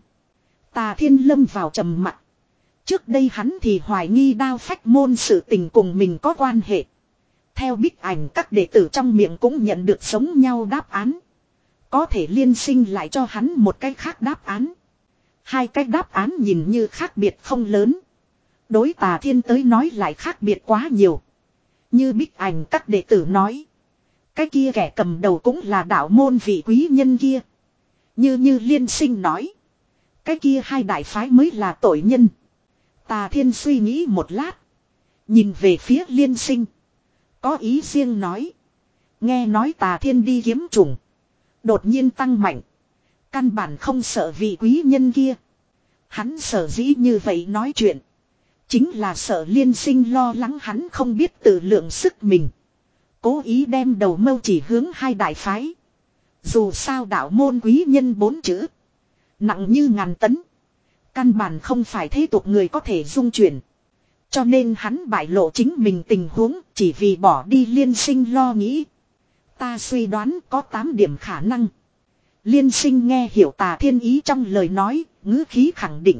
Tà Thiên lâm vào trầm mặc. Trước đây hắn thì hoài nghi Đao Phách môn sự tình cùng mình có quan hệ. Theo Bích Ảnh các đệ tử trong miệng cũng nhận được giống nhau đáp án. Có thể Liên Sinh lại cho hắn một cái khác đáp án. Hai cái đáp án nhìn như khác biệt không lớn. Đối Tà Thiên tới nói lại khác biệt quá nhiều. Như Bích Ảnh các đệ tử nói. Cái kia kẻ cầm đầu cũng là đạo môn vị quý nhân kia. Như như Liên Sinh nói. Cái kia hai đại phái mới là tội nhân. Tà Thiên suy nghĩ một lát. Nhìn về phía Liên Sinh. Có ý riêng nói. Nghe nói Tà Thiên đi kiếm trùng. Đột nhiên tăng mạnh. Căn bản không sợ vị quý nhân kia. Hắn sợ dĩ như vậy nói chuyện. Chính là sợ Liên Sinh lo lắng hắn không biết tự lượng sức mình. Cố ý đem đầu mâu chỉ hướng hai đại phái. Dù sao đạo môn quý nhân bốn chữ. Nặng như ngàn tấn. Căn bản không phải thế tục người có thể dung chuyển. Cho nên hắn bại lộ chính mình tình huống chỉ vì bỏ đi Liên Sinh lo nghĩ. Ta suy đoán có tám điểm khả năng. Liên Sinh nghe hiểu Tà Thiên ý trong lời nói, ngữ khí khẳng định.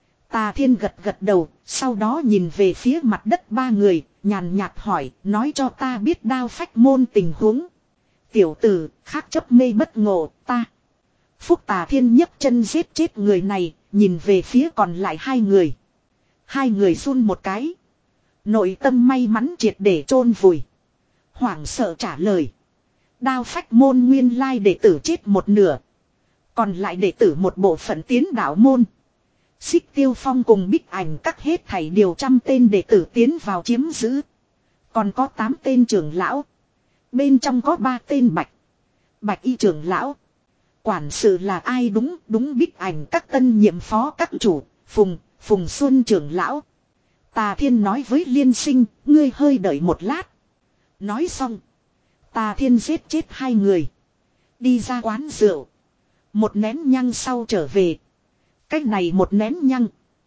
Tà Thiên gật gật đầu, sau đó nhìn về phía mặt đất ba người, nhàn nhạt hỏi, nói cho ta biết Đao Phách môn tình huống. Tiểu tử, khác chấp mê bất ngộ, ta. Phúc Tà Thiên nhấc chân giết chết người này, Nhìn về phía còn lại hai người. Hai người run một cái. Nội tâm may mắn triệt để chôn vùi. Hoảng sợ trả lời. Đao phách môn nguyên lai đệ tử chết một nửa. Còn lại đệ tử một bộ phận tiến đạo môn. Xích Tiêu Phong cùng Bích Ảnh các hết thảy điều trăm tên đệ tử tiến vào chiếm giữ. Còn có tám tên trưởng lão. Bên trong có ba tên bạch. Bạch y trưởng lão. Quản sự là ai đúng đúng Bích Ảnh các tân nhiệm phó các chủ. Phùng, Phùng Xuân trưởng lão. Tà Thiên nói với Liên Sinh, ngươi hơi đợi một lát. Nói xong. Tà Thiên giết chết hai người. Đi ra quán rượu. Một nén nhang sau trở về. Cách này một nén nhang.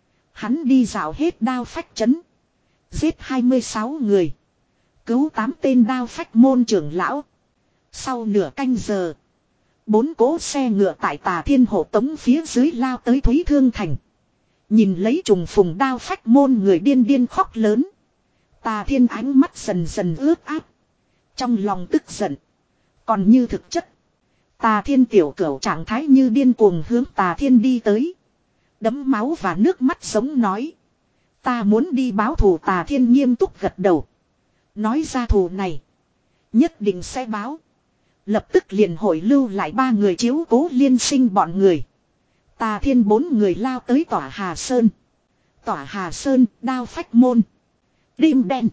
Hắn đi dạo hết đao phách trấn. Giết hai mươi sáu người. Cứu tám tên đao phách môn trưởng lão. Sau nửa canh giờ. Bốn cỗ xe ngựa tại Tà Thiên hộ tống phía dưới lao tới Thúy Thương Thành. Nhìn lấy trùng phùng đao phách môn người điên điên khóc lớn. Tà Thiên ánh mắt dần dần ướt át. Trong lòng tức giận. Còn như thực chất. Tà Thiên tiểu cửu trạng thái như điên cuồng hướng Tà Thiên đi tới. Đấm máu và nước mắt sống nói. Ta muốn đi báo thù. Tà Thiên nghiêm túc gật đầu. Nói ra thù này. Nhất định sẽ báo. Lập tức liền hội lưu lại ba người chiếu cố Liên Sinh bọn người. Tà Thiên bốn người lao tới Tỏa Hà Sơn. Tỏa Hà Sơn, đao phách môn. Đêm đen.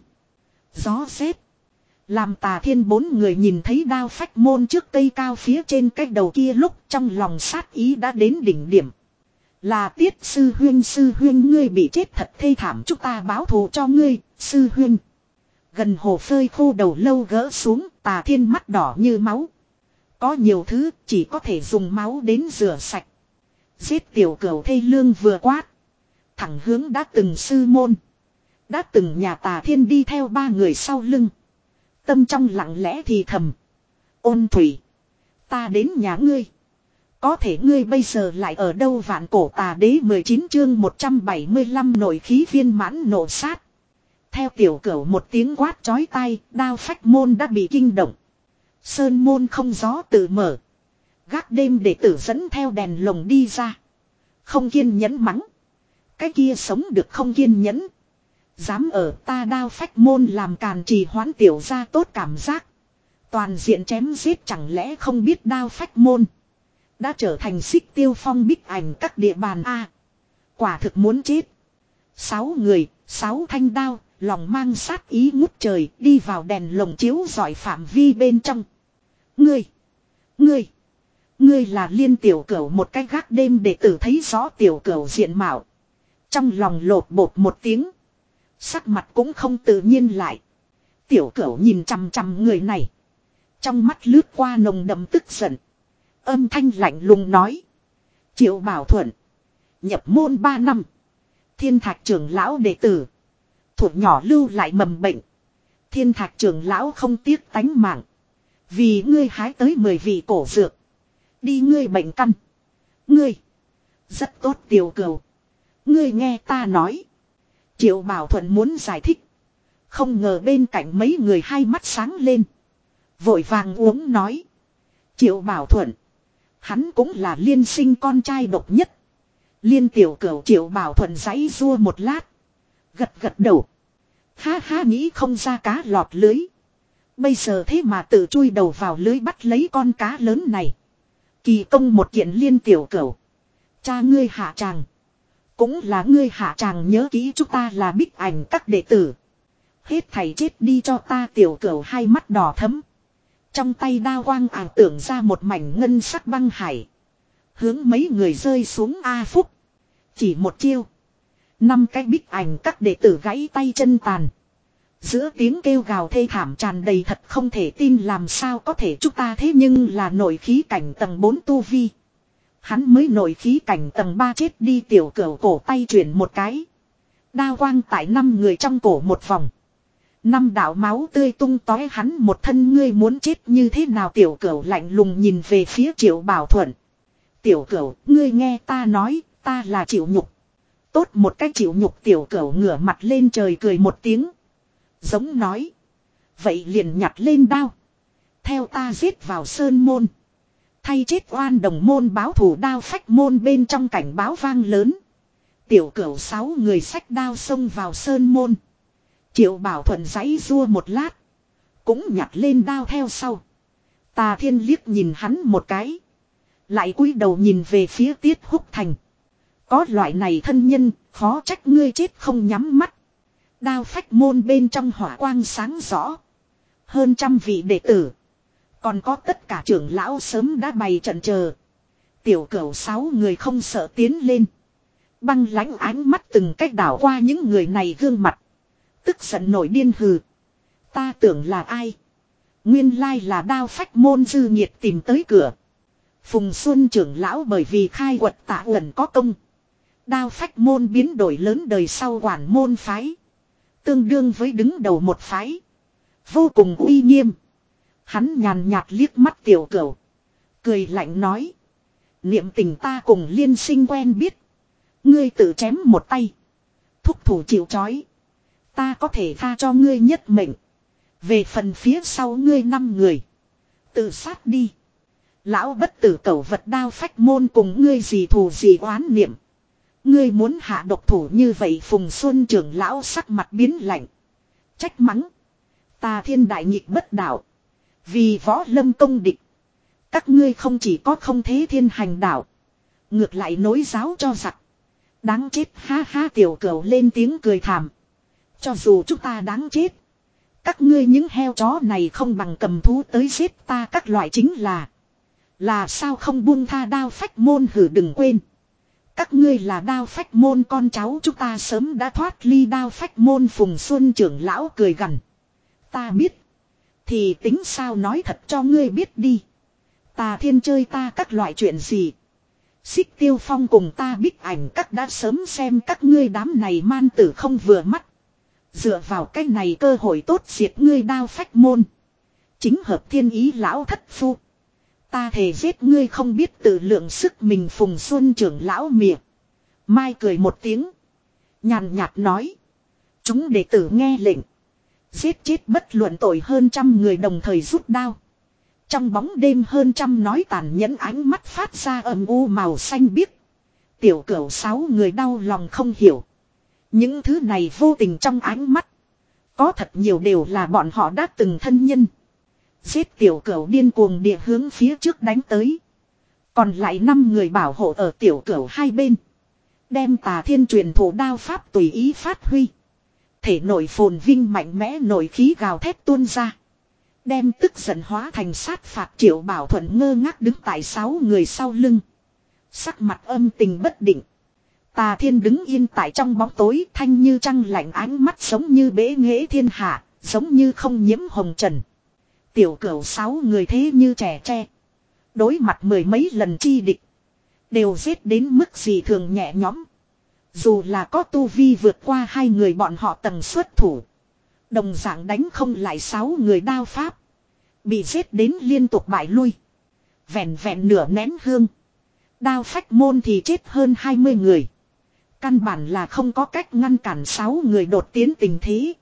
Gió rét. Làm Tà Thiên bốn người nhìn thấy đao phách môn trước cây cao phía trên cái đầu kia lúc trong lòng sát ý đã đến đỉnh điểm. Là Tiết sư huynh sư huynh ngươi bị chết thật thê thảm chúng ta báo thù cho ngươi, sư huynh. Gần hồ phơi khô đầu lâu gỡ xuống, Tà Thiên mắt đỏ như máu. Có nhiều thứ chỉ có thể dùng máu đến rửa sạch. Giết tiểu cửu thê lương vừa quát. Thẳng hướng đã từng sư môn. Đã từng nhà Tà Thiên đi theo ba người sau lưng. Tâm trong lặng lẽ thì thầm. Ôn thủy. Ta đến nhà ngươi. Có thể ngươi bây giờ lại ở đâu vạn cổ tà đế mười chín chương một trăm bảy mươi lăm nội khí viên mãn nổ sát. Theo tiểu cửu một tiếng quát chói tai, đao phách môn đã bị kinh động. Sơn môn không gió tự mở. Gác đêm đệ tử dẫn theo đèn lồng đi ra. Không kiên nhẫn mắng. Cái kia sống được không kiên nhẫn. Dám ở ta đao phách môn làm càn trì hoãn tiểu ra tốt cảm giác. Toàn diện chém giết chẳng lẽ không biết đao phách môn. Đã trở thành Xích Tiêu Phong Bích Ảnh các địa bàn A. Quả thực muốn chết. Sáu người, sáu thanh đao, lòng mang sát ý ngút trời đi vào đèn lồng chiếu rọi phạm vi bên trong. Ngươi, ngươi, ngươi là Liên tiểu cửu một cái gác đêm để tử thấy rõ tiểu cửu diện mạo. Trong lòng lột bột một tiếng. Sắc mặt cũng không tự nhiên lại. Tiểu cửu nhìn chằm chằm người này. Trong mắt lướt qua nồng đậm tức giận. Âm thanh lạnh lùng nói. Triệu Bảo Thuận. Nhập môn ba năm. Thiên Thạch trưởng lão đệ tử. Thuộc nhỏ lưu lại mầm bệnh. Thiên Thạch trưởng lão không tiếc tánh mạng. Vì ngươi hái tới mười vị cổ dược. Đi ngươi bệnh căn. Ngươi. Rất tốt tiểu cửu. Ngươi nghe ta nói. Triệu Bảo Thuận muốn giải thích. Không ngờ bên cạnh mấy người hai mắt sáng lên. Vội vàng uống nói. Triệu Bảo Thuận. Hắn cũng là Liên Sinh con trai độc nhất. Liên tiểu cửu Triệu Bảo Thuận giãy rua một lát. Gật gật đầu. Ha ha nghĩ không ra cá lọt lưới. Bây giờ thế mà tự chui đầu vào lưới bắt lấy con cá lớn này. Kỳ công một kiện Liên tiểu cửu. Cha ngươi hạ tràng. Cũng là ngươi hạ tràng nhớ kỹ chúng ta là Bích Ảnh các đệ tử. Hết thầy chết đi cho ta tiểu cửu hai mắt đỏ thấm. Trong tay đao quang ảo tưởng ra một mảnh ngân sắc băng hải. Hướng mấy người rơi xuống A Phúc. Chỉ một chiêu. Năm cái Bích Ảnh các đệ tử gãy tay chân tàn. Giữa tiếng kêu gào thê thảm tràn đầy thật không thể tin làm sao có thể chúng ta thế nhưng là nội khí cảnh tầng bốn tu vi. Hắn mới nội khí cảnh tầng ba chết đi tiểu cửu cổ tay chuyển một cái. Đao quang tại năm người trong cổ một vòng. Năm đạo máu tươi tung tóe hắn một thân ngươi muốn chết như thế nào tiểu cửu lạnh lùng nhìn về phía Triệu Bảo Thuận. Tiểu cửu, ngươi nghe ta nói, ta là chịu nhục. Tốt một cách chịu nhục tiểu cửu ngửa mặt lên trời cười một tiếng. Giống nói. Vậy liền nhặt lên đao. Theo ta giết vào sơn môn. Thay chết oan đồng môn báo thù đao phách môn bên trong cảnh báo vang lớn. Tiểu cửu sáu người xách đao xông vào sơn môn. Triệu Bảo Thuận giãy rua một lát. Cũng nhặt lên đao theo sau. Tà Thiên liếc nhìn hắn một cái. Lại cúi đầu nhìn về phía Tiết Húc Thành. Có loại này thân nhân, khó trách ngươi chết không nhắm mắt. Đao phách môn bên trong hỏa quang sáng rõ. Hơn trăm vị đệ tử. Còn có tất cả trưởng lão sớm đã bày trận chờ. Tiểu cửu sáu người không sợ tiến lên. Băng lãnh ánh mắt từng cách đảo qua những người này gương mặt. Tức giận nổi điên hừ. Ta tưởng là ai? Nguyên lai là đao phách môn dư nhiệt tìm tới cửa. Phùng Xuân trưởng lão bởi vì khai quật Tạ Uẩn có công. Đao phách môn biến đổi lớn đời sau quản môn phái. Tương đương với đứng đầu một phái. Vô cùng uy nghiêm. Hắn nhàn nhạt liếc mắt tiểu cửu. Cười lạnh nói. Niệm tình ta cùng liên sinh quen biết. Ngươi tự chém một tay. Thúc thủ chịu trói. Ta có thể tha cho ngươi nhất mệnh. Về phần phía sau ngươi năm người. Tự sát đi. Lão bất tử cẩu vật đao phách môn cùng ngươi gì thù gì oán niệm. Ngươi muốn hạ độc thủ như vậy Phùng Xuân trưởng lão sắc mặt biến lạnh. Trách mắng. Ta thiên đại nhịp bất đạo. Vì võ lâm công địch. Các ngươi không chỉ có không thế thiên hành đạo. Ngược lại nối giáo cho giặc. Đáng chết ha ha tiểu cửu lên tiếng cười thảm. Cho dù chúng ta đáng chết. Các ngươi những heo chó này không bằng cầm thú tới giết ta các loại chính là. Là sao không buông tha đao phách môn hử đừng quên. Các ngươi là đao phách môn con cháu chúng ta sớm đã thoát ly đao phách môn Phùng Xuân trưởng lão cười gằn. Ta biết. Thì tính sao nói thật cho ngươi biết đi. Ta thiên chơi ta các loại chuyện gì. Xích Tiêu Phong cùng ta bích ảnh các đã sớm xem các ngươi đám này man tử không vừa mắt. Dựa vào cái này cơ hội tốt diệt ngươi đao phách môn. Chính hợp thiên ý lão thất phu. Ta thề giết ngươi không biết tự lượng sức mình Phùng Xuân trưởng lão mỉa. Mai cười một tiếng. Nhàn nhạt nói. Chúng đệ tử nghe lệnh. Giết chết bất luận tội hơn trăm người đồng thời rút đao. Trong bóng đêm hơn trăm nói tàn nhẫn ánh mắt phát ra âm u màu xanh biếc. Tiểu cửu sáu người đau lòng không hiểu. Những thứ này vô tình trong ánh mắt. Có thật nhiều đều là bọn họ đã từng thân nhân. Giết tiểu cửu điên cuồng địa hướng phía trước đánh tới. Còn lại năm người bảo hộ ở tiểu cửu hai bên. Đem Tà Thiên truyền thủ đao pháp tùy ý phát huy. Thể nội phồn vinh mạnh mẽ nổi khí gào thét tuôn ra. Đem tức giận hóa thành sát phạt Triệu Bảo Thuận ngơ ngác đứng tại sáu người sau lưng. Sắc mặt âm tình bất định. Tà Thiên đứng yên tại trong bóng tối thanh như trăng lạnh ánh mắt giống như bế nghệ thiên hạ, giống như không nhiễm hồng trần. Tiểu cửu sáu người thế như trẻ tre. Đối mặt mười mấy lần chi địch. Đều giết đến mức gì thường nhẹ nhõm. Dù là có tu vi vượt qua hai người bọn họ tầng xuất thủ. Đồng dạng đánh không lại sáu người đao pháp. Bị giết đến liên tục bại lui. Vẹn vẹn nửa nén hương. Đao phách môn thì chết hơn hai mươi người. Căn bản là không có cách ngăn cản sáu người đột tiến tình thế.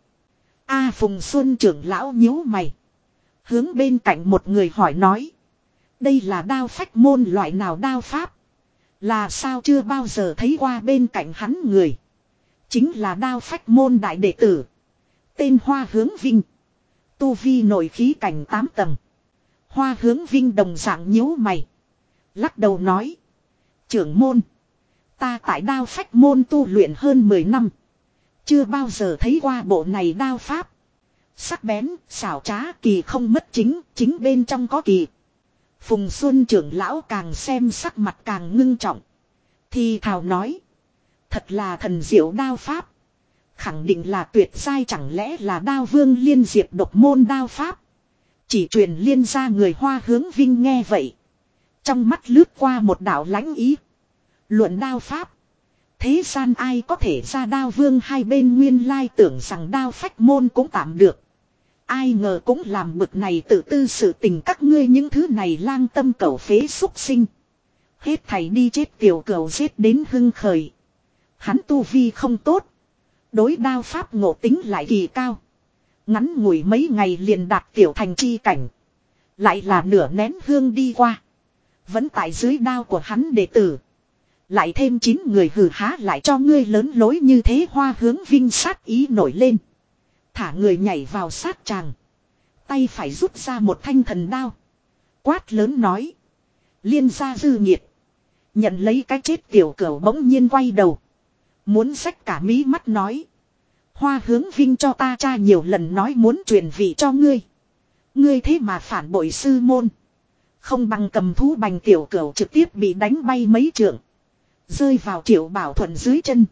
A Phùng Xuân trưởng lão nhíu mày. Hướng bên cạnh một người hỏi nói. Đây là đao phách môn loại nào đao pháp? Là sao chưa bao giờ thấy qua bên cạnh hắn người. Chính là đao phách môn đại đệ tử. Tên Hoa Hướng Vinh. Tu vi nội khí cảnh tám tầng. Hoa Hướng Vinh đồng dạng nhíu mày. Lắc đầu nói. Trưởng môn. Ta tại đao phách môn tu luyện hơn mười năm. Chưa bao giờ thấy qua bộ này đao pháp. Sắc bén, xảo trá kỳ không mất chính, chính bên trong có kỳ. Phùng Xuân trưởng lão càng xem sắc mặt càng ngưng trọng. Thì thào nói. Thật là thần diệu đao pháp. Khẳng định là tuyệt giai chẳng lẽ là đao vương liên diệp độc môn đao pháp. Chỉ truyền liên ra người Hoa Hướng Vinh nghe vậy. Trong mắt lướt qua một đạo lãnh ý. Luận đao pháp. Thế gian ai có thể ra đao vương hai bên nguyên lai tưởng rằng đao phách môn cũng tạm được. Ai ngờ cũng làm bực này tự tư sự tình các ngươi những thứ này lang tâm cẩu phế xúc sinh. Hết thầy đi chết tiểu cẩu giết đến hưng khởi. Hắn tu vi không tốt. Đối đao pháp ngộ tính lại kỳ cao. Ngắn ngủi mấy ngày liền đạt tiểu thành chi cảnh. Lại là nửa nén hương đi qua. Vẫn tại dưới đao của hắn đệ tử. Lại thêm chín người hừ há lại cho ngươi lớn lối như thế. Hoa Hướng Vinh sát ý nổi lên. Thả người nhảy vào sát tràng. Tay phải rút ra một thanh thần đao. Quát lớn nói. Liên gia dư nhiệt. Nhận lấy cái chết tiểu cửu bỗng nhiên quay đầu. Muốn xách cả mí mắt nói. Hoa Hướng Vinh cho ta cha nhiều lần nói muốn truyền vị cho ngươi. Ngươi thế mà phản bội sư môn. Không bằng cầm thú bành tiểu cửu trực tiếp bị đánh bay mấy trượng. Rơi vào Triệu Bảo Thuận dưới chân.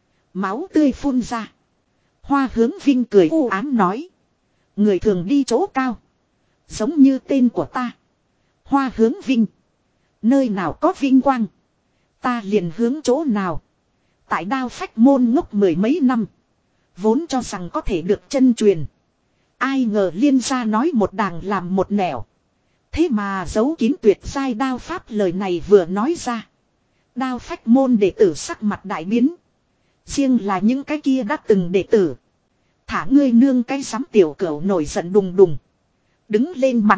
Máu tươi phun ra. Hoa Hướng Vinh cười u ám nói. Người thường đi chỗ cao. Giống như tên của ta. Hoa Hướng Vinh. Nơi nào có vinh quang. Ta liền hướng chỗ nào. Tại Đao Phách môn ngốc mười mấy năm. Vốn cho rằng có thể được chân truyền. Ai ngờ Liên gia nói một đàng làm một nẻo. Thế mà giấu kín tuyệt giai đao pháp lời này vừa nói ra. Đao Phách môn đệ tử sắc mặt đại biến. Riêng là những cái kia đã từng đệ tử. Thả ngươi nương cái sắm tiểu cửu nổi giận đùng đùng. Đứng lên mắng.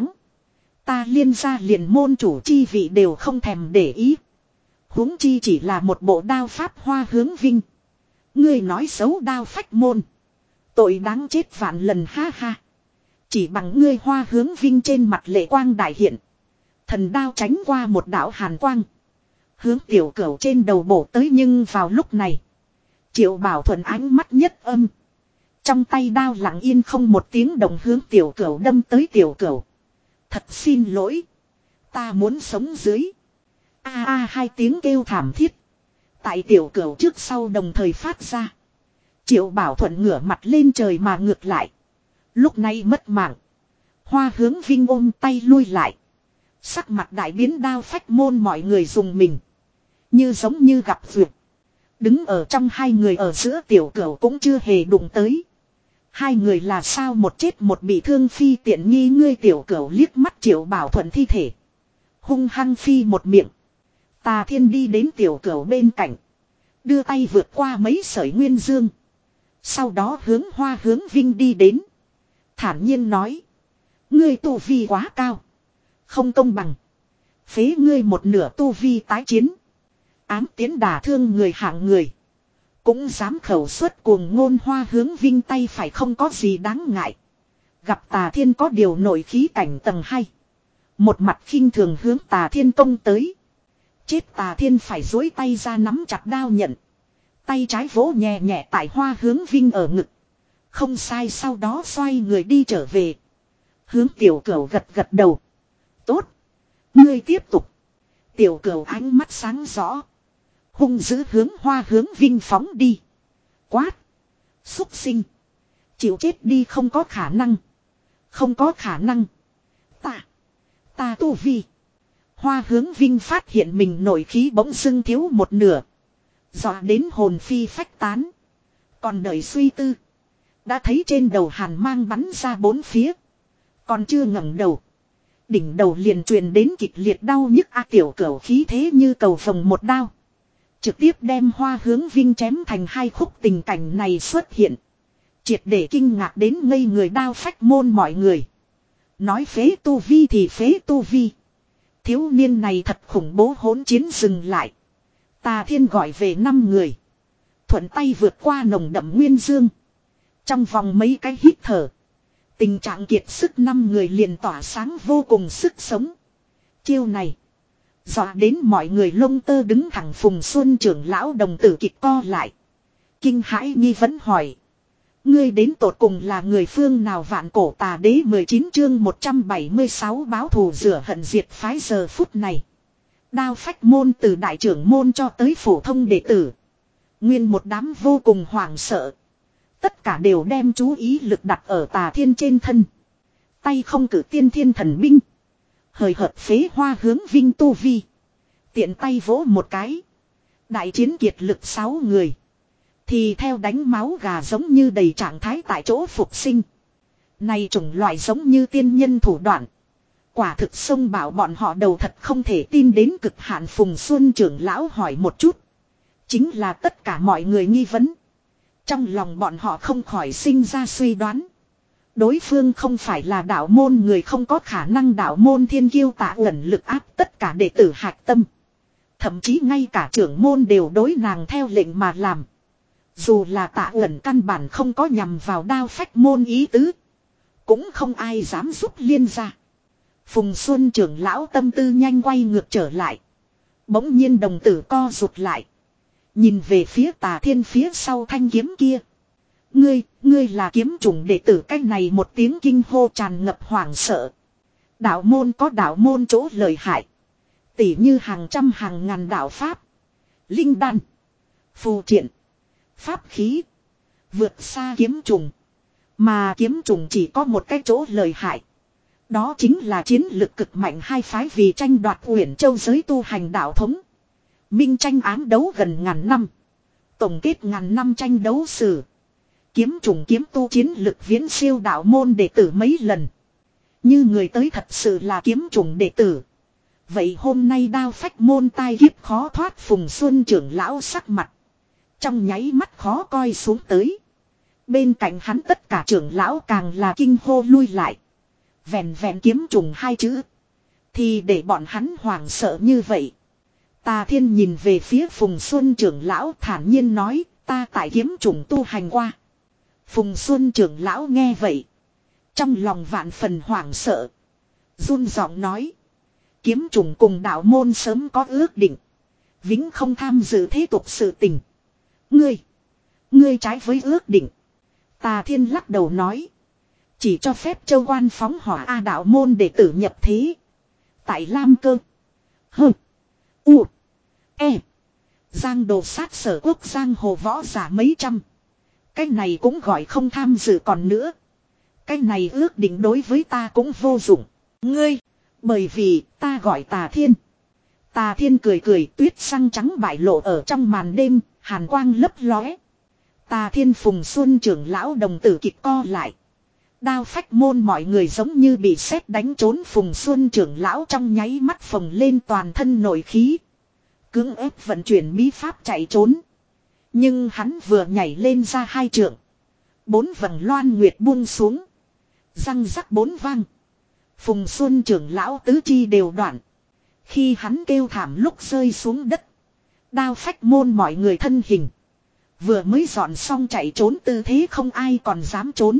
Ta Liên gia liền môn chủ chi vị đều không thèm để ý. Huống chi chỉ là một bộ đao pháp Hoa Hướng Vinh. Ngươi nói xấu Đao Phách môn. Tội đáng chết vạn lần ha ha. Chỉ bằng ngươi Hoa Hướng Vinh trên mặt lệ quang đại hiện. Thần đao tránh qua một đạo hàn quang. Hướng tiểu cửu trên đầu bổ tới nhưng vào lúc này. Triệu Bảo Thuận ánh mắt nhất âm. Trong tay đao lặng yên không một tiếng động hướng tiểu cửu đâm tới tiểu cửu. Thật xin lỗi. Ta muốn sống dưới. A a hai tiếng kêu thảm thiết. Tại tiểu cửu trước sau đồng thời phát ra. Triệu Bảo Thuận ngửa mặt lên trời mà ngược lại. Lúc này mất mạng. Hoa Hướng Vinh ôm tay lui lại. Sắc mặt đại biến Đao Phách môn mọi người dùng mình. Như giống như gặp duyệt. Đứng ở trong hai người ở giữa tiểu cửu cũng chưa hề đụng tới. Hai người là sao một chết một bị thương phi tiện nghi ngươi tiểu cửu liếc mắt Triệu Bảo Thuận thi thể. Hung hăng phi một miệng. Tà Thiên đi đến tiểu cửu bên cạnh. Đưa tay vượt qua mấy sợi nguyên dương. Sau đó hướng Hoa Hướng Vinh đi đến. Thản nhiên nói. Ngươi tu vi quá cao. Không công bằng. Phế ngươi một nửa tu vi tái chiến. Ám tiến đả thương người hạng người. Cũng dám khẩu suất cuồng ngôn. Hoa Hướng Vinh tay phải không có gì đáng ngại. Gặp Tà Thiên có điều nổi khí cảnh tầng hai. Một mặt khinh thường hướng Tà Thiên công tới. Chết Tà Thiên phải duỗi tay ra nắm chặt đao nhận. Tay trái vỗ nhẹ nhẹ tại Hoa Hướng Vinh ở ngực. Không sai, sau đó xoay người đi trở về. Hướng tiểu cửu gật gật đầu. Tốt. Ngươi tiếp tục. Tiểu cửu ánh mắt sáng rõ. Hung dữ hướng Hoa Hướng Vinh phóng đi. Quát. Xúc sinh. Chịu chết đi không có khả năng. Không có khả năng. Ta. Ta tu vi. Hoa Hướng Vinh phát hiện mình nổi khí bỗng dưng thiếu một nửa. Dọa đến hồn phi phách tán. Còn đợi suy tư. Đã thấy trên đầu hàn mang bắn ra bốn phía. Còn chưa ngẩng đầu. Đỉnh đầu liền truyền đến kịch liệt đau nhức. A tiểu cửu khí thế như cầu vồng một đao. Trực tiếp đem Hoa Hướng Vinh chém thành hai khúc. Tình cảnh này xuất hiện. Triệt để kinh ngạc đến ngây người Đao Phách môn mọi người. Nói phế tu vi thì phế tu vi. Thiếu niên này thật khủng bố. Hỗn chiến dừng lại. Tà Thiên gọi về năm người. Thuận tay vượt qua nồng đậm nguyên dương. Trong vòng mấy cái hít thở. Tình trạng kiệt sức năm người liền tỏa sáng vô cùng sức sống. Chiêu này. Dọa đến mọi người lông tơ đứng thẳng. Phùng Xuân trưởng lão đồng tử kịch co lại. Kinh hãi nghi vấn hỏi. Ngươi đến tột cùng là người phương nào? Vạn Cổ Tà Đế mười chín chương một trăm bảy mươi sáu báo thù rửa hận diệt phái. Giờ phút này. Đao Phách môn từ đại trưởng môn cho tới phổ thông đệ tử. Nguyên một đám vô cùng hoảng sợ. Tất cả đều đem chú ý lực đặt ở Tà Thiên trên thân. Tay không cử tiên thiên thần binh. Hời hợt phế Hoa Hướng Vinh tu vi. Tiện tay vỗ một cái. Đại chiến kiệt lực sáu người. Thì theo đánh máu gà giống như đầy trạng thái tại chỗ phục sinh. Này chủng loại giống như tiên nhân thủ đoạn. Quả thực xông bảo bọn họ đầu thật không thể tin đến cực hạn. Phùng Xuân trưởng lão hỏi một chút. Chính là tất cả mọi người nghi vấn. Trong lòng bọn họ không khỏi sinh ra suy đoán. Đối phương không phải là đạo môn người, không có khả năng đạo môn thiên kiêu Tạ Uẩn lực áp tất cả đệ tử hạch tâm. Thậm chí ngay cả trưởng môn đều đối nàng theo lệnh mà làm. Dù là Tạ Uẩn căn bản không có nhằm vào đao phách môn ý tứ. Cũng không ai dám giúp liên ra. Phùng Xuân trưởng lão tâm tư nhanh quay ngược trở lại. Bỗng nhiên đồng tử co rụt lại. Nhìn về phía Tà Thiên phía sau thanh kiếm kia. Ngươi, ngươi là kiếm chủng đệ tử, cách này một tiếng kinh hô tràn ngập hoảng sợ. Đạo môn có đạo môn chỗ lợi hại. Tỉ như hàng trăm hàng ngàn đạo pháp. Linh đan. Phù triện. Pháp khí. Vượt xa kiếm chủng. Mà kiếm chủng chỉ có một cái chỗ lợi hại. Đó chính là chiến lực cực mạnh hai phái vì tranh đoạt Uyển Châu giới tu hành đạo thống. Minh tranh ám đấu gần ngàn năm. Tổng kết ngàn năm tranh đấu sử. Kiếm chủng kiếm tu chiến lực viễn siêu đạo môn đệ tử mấy lần. Như người tới thật sự là kiếm chủng đệ tử. Vậy hôm nay đao phách môn tai kiếp khó thoát. Phùng Xuân trưởng lão sắc mặt trong nháy mắt khó coi xuống tới. Bên cạnh hắn tất cả trưởng lão càng là kinh hô lui lại. Vẹn vẹn kiếm trùng hai chữ thì để bọn hắn hoảng sợ như vậy. Tà Thiên nhìn về phía Phùng Xuân trưởng lão thản nhiên nói, ta tại kiếm trùng tu hành qua. Phùng Xuân trưởng lão nghe vậy, trong lòng vạn phần hoảng sợ, run giọng nói, kiếm trùng cùng đạo môn sớm có ước định, vĩnh không tham dự thế tục sự tình. Ngươi, ngươi trái với ước định. Tà Thiên lắc đầu nói, chỉ cho phép châu quan phóng hỏa A đạo môn đệ tử nhập thế. Tại Lam Cơ, Hơ, U, E, Giang đồ sát sở quốc giang hồ võ giả mấy trăm. Cái này cũng gọi không tham dự còn nữa. Cái này ước định đối với ta cũng vô dụng. Ngươi, bởi vì ta gọi Tà Thiên. Tà Thiên cười cười, tuyết răng trắng bại lộ ở trong màn đêm, hàn quang lấp lóe. Tà Thiên Phùng Xuân trưởng lão đồng tử kịch co lại. Đao phách môn mọi người giống như bị sét đánh trốn. Phùng Xuân trưởng lão trong nháy mắt phồng lên toàn thân nội khí. Cưỡng ép vận chuyển bí pháp chạy trốn. Nhưng hắn vừa nhảy lên ra hai trượng. Bốn vầng loan nguyệt buông xuống. Răng rắc bốn vang. Phùng Xuân trưởng lão tứ chi đều đoạn. Khi hắn kêu thảm lúc rơi xuống đất. Đao phách môn mọi người thân hình. Vừa mới dọn xong chạy trốn tư thế không ai còn dám trốn.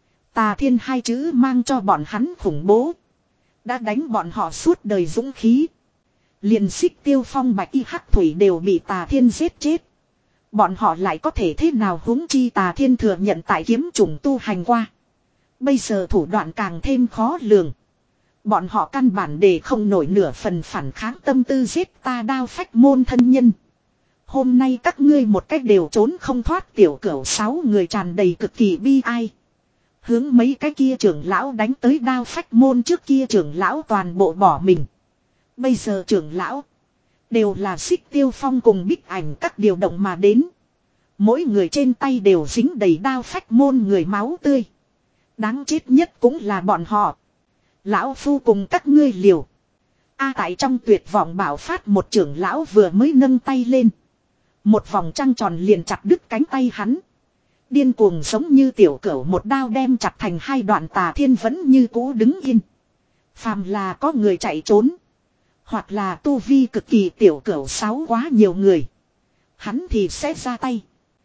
Tà Thiên hai chữ mang cho bọn hắn khủng bố. Đã đánh bọn họ suốt đời dũng khí. Liền Xích Tiêu Phong Bạch Y Hắc Thủy đều bị Tà Thiên giết chết. Bọn họ lại có thể thế nào, huống chi Tà Thiên thừa nhận tại kiếm chủng tu hành qua. Bây giờ thủ đoạn càng thêm khó lường. Bọn họ căn bản để không nổi nửa phần phản kháng tâm tư giết ta đao phách môn thân nhân. Hôm nay các ngươi một cách đều trốn không thoát. Tiểu cửu sáu người tràn đầy cực kỳ bi ai. Hướng mấy cái kia trưởng lão đánh tới. Đao phách môn trước kia trưởng lão toàn bộ bỏ mình. Bây giờ trưởng lão đều là Xích Tiêu Phong cùng Bích Ảnh các điều động mà đến. Mỗi người trên tay đều dính đầy đao phách môn người máu tươi. Đáng chết nhất cũng là bọn họ. Lão phu cùng các ngươi liều. A tại trong tuyệt vọng bảo phát một trưởng lão vừa mới nâng tay lên. Một vòng trăng tròn liền chặt đứt cánh tay hắn. Điên cuồng giống như tiểu cẩu một đao đem chặt thành hai đoạn. Tà Thiên vẫn như cũ đứng yên. Phàm là có người chạy trốn. Hoặc là tu vi cực kỳ tiểu cẩu sáu quá nhiều người. Hắn thì sẽ ra tay.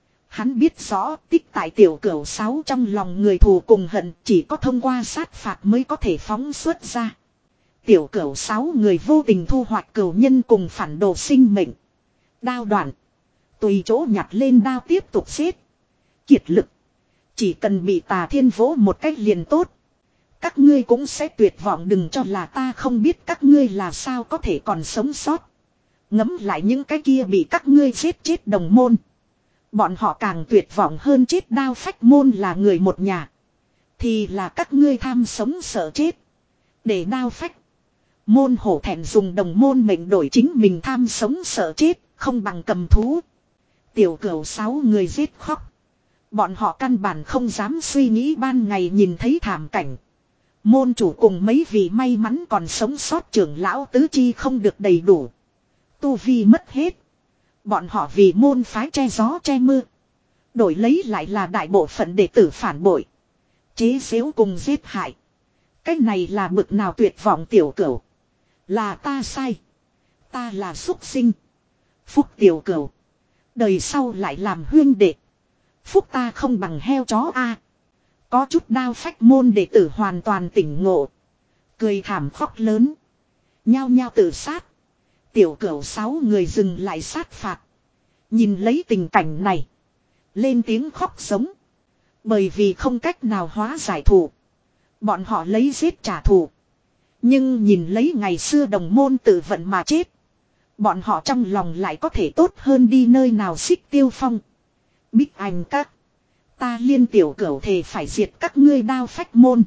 Hắn biết rõ tích tại tiểu cửu sáu trong lòng người thù cùng hận chỉ có thông qua sát phạt mới có thể phóng xuất ra. Tiểu cửu sáu người vô tình thu hoạch cửu nhân cùng phản đồ sinh mệnh. Đao đoạn. Tùy chỗ nhặt lên đao tiếp tục giết. Kiệt lực. Chỉ cần bị Tà Thiên vỗ một cách liền tốt. Các ngươi cũng sẽ tuyệt vọng, đừng cho là ta không biết các ngươi là sao có thể còn sống sót. Ngẫm lại những cái kia bị các ngươi giết chết đồng môn. Bọn họ càng tuyệt vọng hơn chết. Đao phách môn là người một nhà. Thì là các ngươi tham sống sợ chết. Để đao phách môn hổ thẹn dùng đồng môn mệnh đổi chính mình tham sống sợ chết. Không bằng cầm thú. Tiểu cửu sáu người giết khóc. Bọn họ căn bản không dám suy nghĩ ban ngày nhìn thấy thảm cảnh. Môn chủ cùng mấy vị may mắn còn sống sót trưởng lão tứ chi không được đầy đủ. Tu vi mất hết. Bọn họ vì môn phái che gió che mưa. Đổi lấy lại là đại bộ phận đệ tử phản bội. Chế giễu cùng giết hại. Cái này là bực nào tuyệt vọng tiểu cửu. Là ta sai. Ta là súc sinh. Phúc tiểu cửu. Đời sau lại làm huyên đệ. Phúc ta không bằng heo chó a. Có chút đao phách môn đệ tử hoàn toàn tỉnh ngộ. Cười thảm khóc lớn. Nhao nhao tự sát. Tiểu cửu sáu người dừng lại sát phạt. Nhìn lấy tình cảnh này. Lên tiếng khóc sống. Bởi vì không cách nào hóa giải thù. Bọn họ lấy giết trả thù. Nhưng nhìn lấy ngày xưa đồng môn tự vận mà chết. Bọn họ trong lòng lại có thể tốt hơn đi nơi nào Xích Tiêu Phong. Bích Ảnh Các. Ta liên tiểu cửu thề phải diệt các ngươi đao phách môn.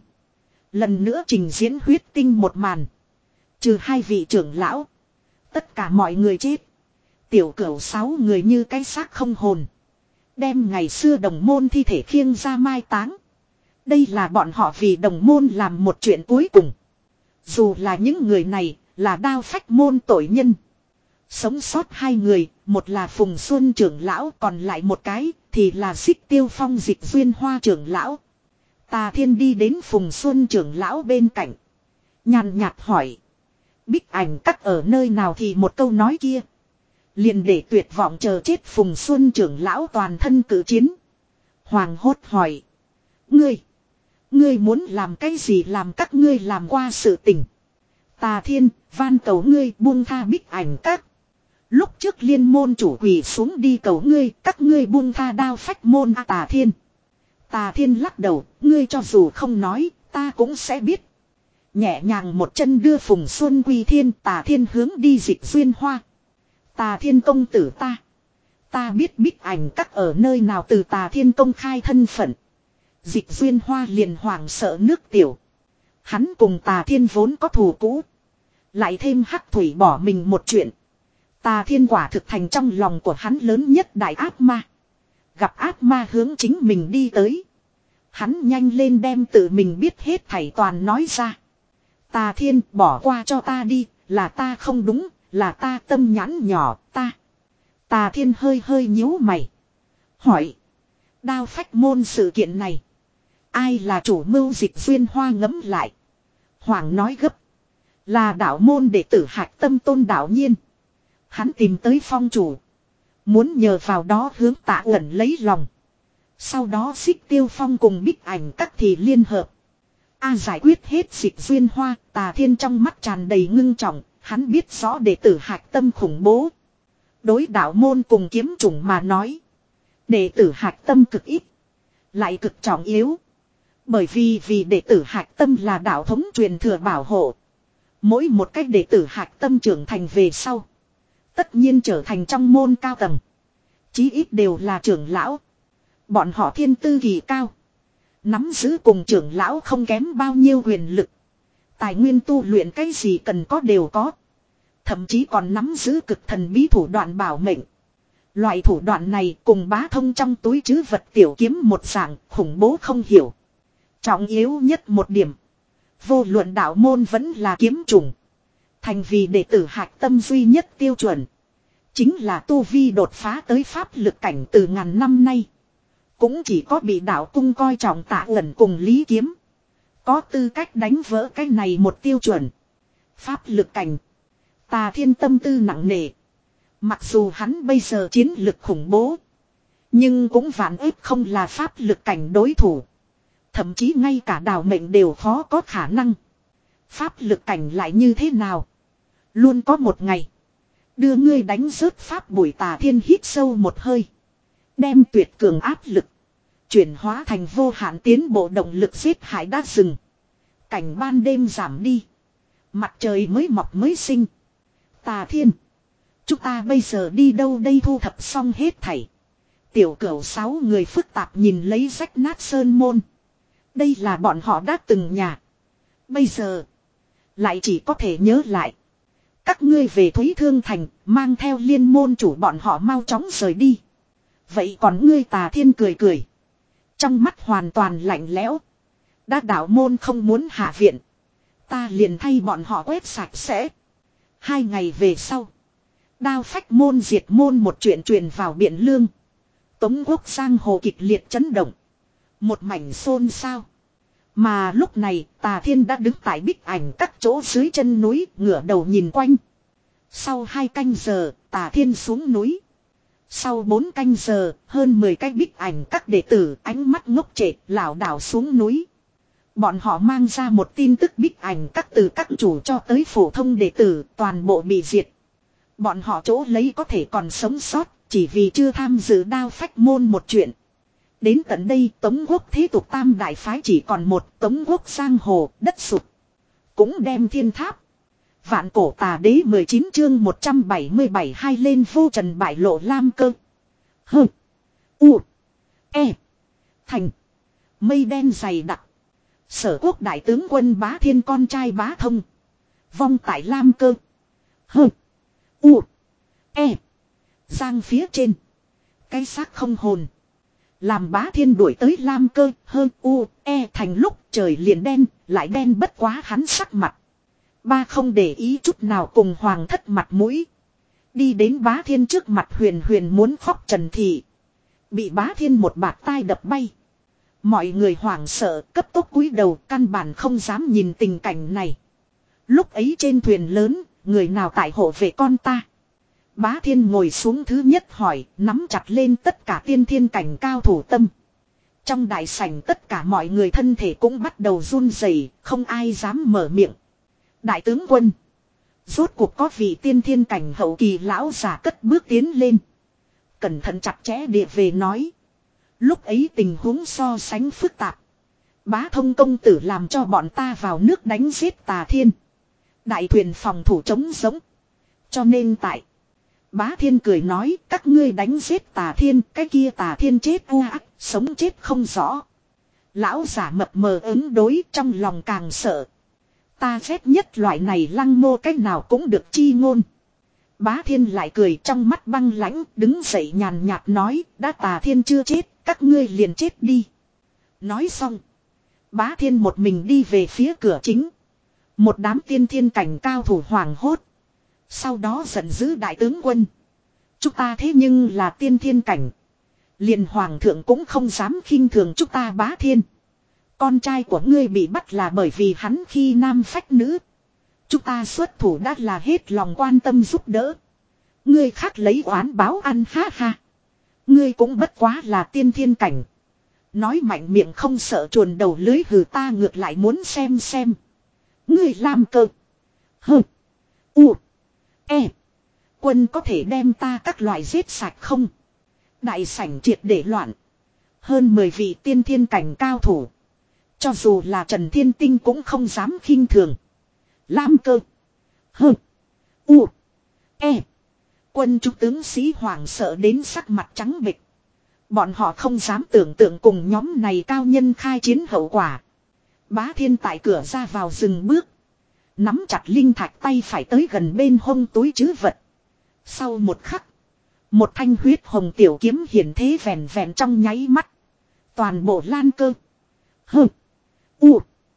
Lần nữa trình diễn huyết tinh một màn. Trừ hai vị trưởng lão. Tất cả mọi người chết. Tiểu cửu sáu người như cái xác không hồn. Đem ngày xưa đồng môn thi thể khiêng ra mai táng. Đây là bọn họ vì đồng môn làm một chuyện cuối cùng. Dù là những người này là đao phách môn tội nhân. Sống sót hai người, một là Phùng Xuân trưởng lão, còn lại một cái thì là Xích Tiêu Phong Dịch Duyên Hoa trưởng lão. Tà Thiên đi đến Phùng Xuân trưởng lão bên cạnh. Nhàn nhạt hỏi. Bích Ảnh Các ở nơi nào thì một câu nói kia. Liền để tuyệt vọng chờ chết Phùng Xuân trưởng lão toàn thân cử chiến. Hoàng hốt hỏi. Ngươi. Ngươi muốn làm cái gì làm các ngươi làm qua sự tình. Tà Thiên, van cầu ngươi buông tha Bích Ảnh Các. Lúc trước liên môn chủ quỳ xuống đi cầu ngươi, các ngươi buông tha đao phách môn à, Tà Thiên. Tà Thiên lắc đầu, ngươi cho dù không nói, ta cũng sẽ biết. Nhẹ nhàng một chân đưa Phùng Xuân quy thiên, Tà Thiên hướng đi Dịch Duyên Hoa. Tà Thiên công tử ta. Ta biết Bích Ảnh Các ở nơi nào từ Tà Thiên công khai thân phận. Dịch Duyên Hoa liền hoảng sợ nước tiểu. Hắn cùng Tà Thiên vốn có thù cũ. Lại thêm hắc thủy bỏ mình một chuyện. Tà Thiên quả thực thành trong lòng của hắn lớn nhất đại ác ma. Gặp ác ma hướng chính mình đi tới. Hắn nhanh lên đem tự mình biết hết thảy toàn nói ra. Tà Thiên bỏ qua cho ta đi, là ta không đúng, là ta tâm nhãn nhỏ, ta. Tà Thiên hơi hơi nhíu mày. Hỏi. Đao phách môn sự kiện này. Ai là chủ mưu Dịch Duyên Hoa ngẫm lại. Hoàng nói gấp. Là đạo môn đệ tử Hạc Tâm Tôn đạo nhiên. Hắn tìm tới phong chủ. Muốn nhờ vào đó hướng Tạ Uẩn lấy lòng. Sau đó Xích Tiêu Phong cùng Bích Ảnh Các thì liên hợp. A giải quyết hết Dịch Duyên Hoa. Tà Thiên trong mắt tràn đầy ngưng trọng. Hắn biết rõ đệ tử Hạc Tâm khủng bố. Đối đạo môn cùng kiếm chủng mà nói. Đệ tử Hạc Tâm cực ít. Lại cực trọng yếu. Bởi vì vì đệ tử Hạc Tâm là đạo thống truyền thừa bảo hộ. Mỗi một cách đệ tử Hạc Tâm trưởng thành về sau. Tất nhiên trở thành trong môn cao tầng. Chí ít đều là trưởng lão. Bọn họ thiên tư kỳ cao. Nắm giữ cùng trưởng lão không kém bao nhiêu quyền lực. Tài nguyên tu luyện cái gì cần có đều có. Thậm chí còn nắm giữ cực thần bí thủ đoạn bảo mệnh. Loại thủ đoạn này cùng bá thông trong túi trữ vật tiểu kiếm một dạng khủng bố không hiểu. Trọng yếu nhất một điểm. Vô luận đạo môn vẫn là kiếm chủng. Thành vì đệ tử Hạc Tâm duy nhất tiêu chuẩn. Chính là tu vi đột phá tới pháp lực cảnh từ ngàn năm nay. Cũng chỉ có bị đạo cung coi trọng Tạ Uẩn cùng Lý Kiếm. Có tư cách đánh vỡ cái này một tiêu chuẩn. Pháp lực cảnh. Tà Thiên tâm tư nặng nề. Mặc dù hắn bây giờ chiến lực khủng bố. Nhưng cũng vạn ếp không là pháp lực cảnh đối thủ. Thậm chí ngay cả đào mệnh đều khó có khả năng. Pháp lực cảnh lại như thế nào? Luôn có một ngày. Đưa ngươi đánh rớt pháp bụi. Tà Thiên hít sâu một hơi. Đem tuyệt cường áp lực. Chuyển hóa thành vô hạn tiến bộ động lực giết hại đã dừng. Cảnh ban đêm giảm đi. Mặt trời mới mọc mới sinh. Tà Thiên. Chúng ta bây giờ đi đâu đây thu thập xong hết thảy. Tiểu cửu sáu người phức tạp nhìn lấy rách nát sơn môn. Đây là bọn họ đã từng nhà. Bây giờ. Lại chỉ có thể nhớ lại. Các ngươi về Thúy Thương Thành. Mang theo liên môn chủ bọn họ mau chóng rời đi. Vậy còn ngươi Tà Thiên cười cười. Trong mắt hoàn toàn lạnh lẽo. Đã đạo môn không muốn hạ viện. Ta liền thay bọn họ quét sạch sẽ. Hai ngày về sau. Đao phách môn diệt môn một chuyện truyền vào Biện Lương. Tống quốc giang hồ kịch liệt chấn động. Một mảnh xôn xao. Mà lúc này Tà Thiên đã đứng tại bích ảnh các chỗ dưới chân núi, ngửa đầu nhìn quanh. Sau hai canh giờ, Tà Thiên xuống núi. Sau bốn canh giờ, hơn mười cái bích ảnh các đệ tử ánh mắt ngốc trệ lảo đảo xuống núi. Bọn họ mang ra một tin tức bích ảnh các từ các chủ cho tới phổ thông đệ tử toàn bộ bị diệt. Bọn họ chỗ lấy có thể còn sống sót chỉ vì chưa tham dự đao phách môn một chuyện. Đến tận đây Tống Quốc thế tục tam đại phái chỉ còn một, Tống Quốc giang hồ đất sụp. Cũng đem thiên tháp. Vạn cổ tà đế mười chín chương một trăm bảy mươi bảy hai lên vô trần bại lộ lam cơ. Hơ. U. E. Thành. Mây đen dày đặc. Sở quốc đại tướng quân Bá Thiên con trai Bá Thông. Vong tại lam cơ. Hơ. U. E. Giang phía trên. Cái xác không hồn. Làm Bá Thiên đuổi tới lam cơ. Hơ. U. E. Thành lúc trời liền đen. Lại đen bất quá hắn sắc mặt. Ba không để ý chút nào cùng hoàng thất mặt mũi. Đi đến Bá Thiên trước mặt huyền huyền muốn khóc Trần Thị. Bị Bá Thiên một bạt tai đập bay. Mọi người hoảng sợ cấp tốc cúi đầu căn bản không dám nhìn tình cảnh này. Lúc ấy trên thuyền lớn, người nào tại hộ vệ con ta. Bá Thiên ngồi xuống thứ nhất hỏi, nắm chặt lên tất cả tiên thiên cảnh cao thủ tâm. Trong đại sảnh tất cả mọi người thân thể cũng bắt đầu run rẩy, không ai dám mở miệng. Đại tướng quân. Rốt cuộc có vị tiên thiên cảnh hậu kỳ lão giả cất bước tiến lên. Cẩn thận chặt chẽ địa về nói. Lúc ấy tình huống so sánh phức tạp. Bá Thông công tử làm cho bọn ta vào nước đánh giết Tà Thiên. Đại thuyền phòng thủ chống giống. Cho nên tại. Bá Thiên cười nói các ngươi đánh giết Tà Thiên. Cái kia Tà Thiên chết u ác, sống chết không rõ. Lão giả mập mờ ứng đối trong lòng càng sợ. Ta ghét nhất loại này lăng mô cách nào cũng được chi ngôn. Bá Thiên lại cười trong mắt băng lãnh, đứng dậy nhàn nhạt nói, đã Tà Thiên chưa chết, các ngươi liền chết đi. Nói xong, Bá Thiên một mình đi về phía cửa chính. Một đám tiên thiên cảnh cao thủ hoảng hốt. Sau đó giận dữ đại tướng quân. Chúng ta thế nhưng là tiên thiên cảnh. Liền hoàng thượng cũng không dám khinh thường chúng ta Bá Thiên. Con trai của ngươi bị bắt là bởi vì hắn khi nam phách nữ. Chúng ta xuất thủ đã là hết lòng quan tâm giúp đỡ. Ngươi khác lấy oán báo ăn ha ha. Ngươi cũng bất quá là tiên thiên cảnh. Nói mạnh miệng không sợ chuồn đầu lưới hừ ta ngược lại muốn xem xem. Ngươi làm cơ. Hơ. U. E. Quân có thể đem ta các loại giết sạch không? Đại sảnh triệt để loạn. Hơn mười vị tiên thiên cảnh cao thủ. Cho dù là Trần Thiên Tinh cũng không dám khinh thường. Lam cơ. Hơ. U. E. Quân chúng tướng sĩ hoảng sợ đến sắc mặt trắng bệch. Bọn họ không dám tưởng tượng cùng nhóm này cao nhân khai chiến hậu quả. Bá Thiên tại cửa ra vào dừng bước. Nắm chặt linh thạch tay phải tới gần bên hông túi trữ vật. Sau một khắc. Một thanh huyết hồng tiểu kiếm hiển thế vẹn vẹn trong nháy mắt. Toàn bộ lan cơ. Hơ. U.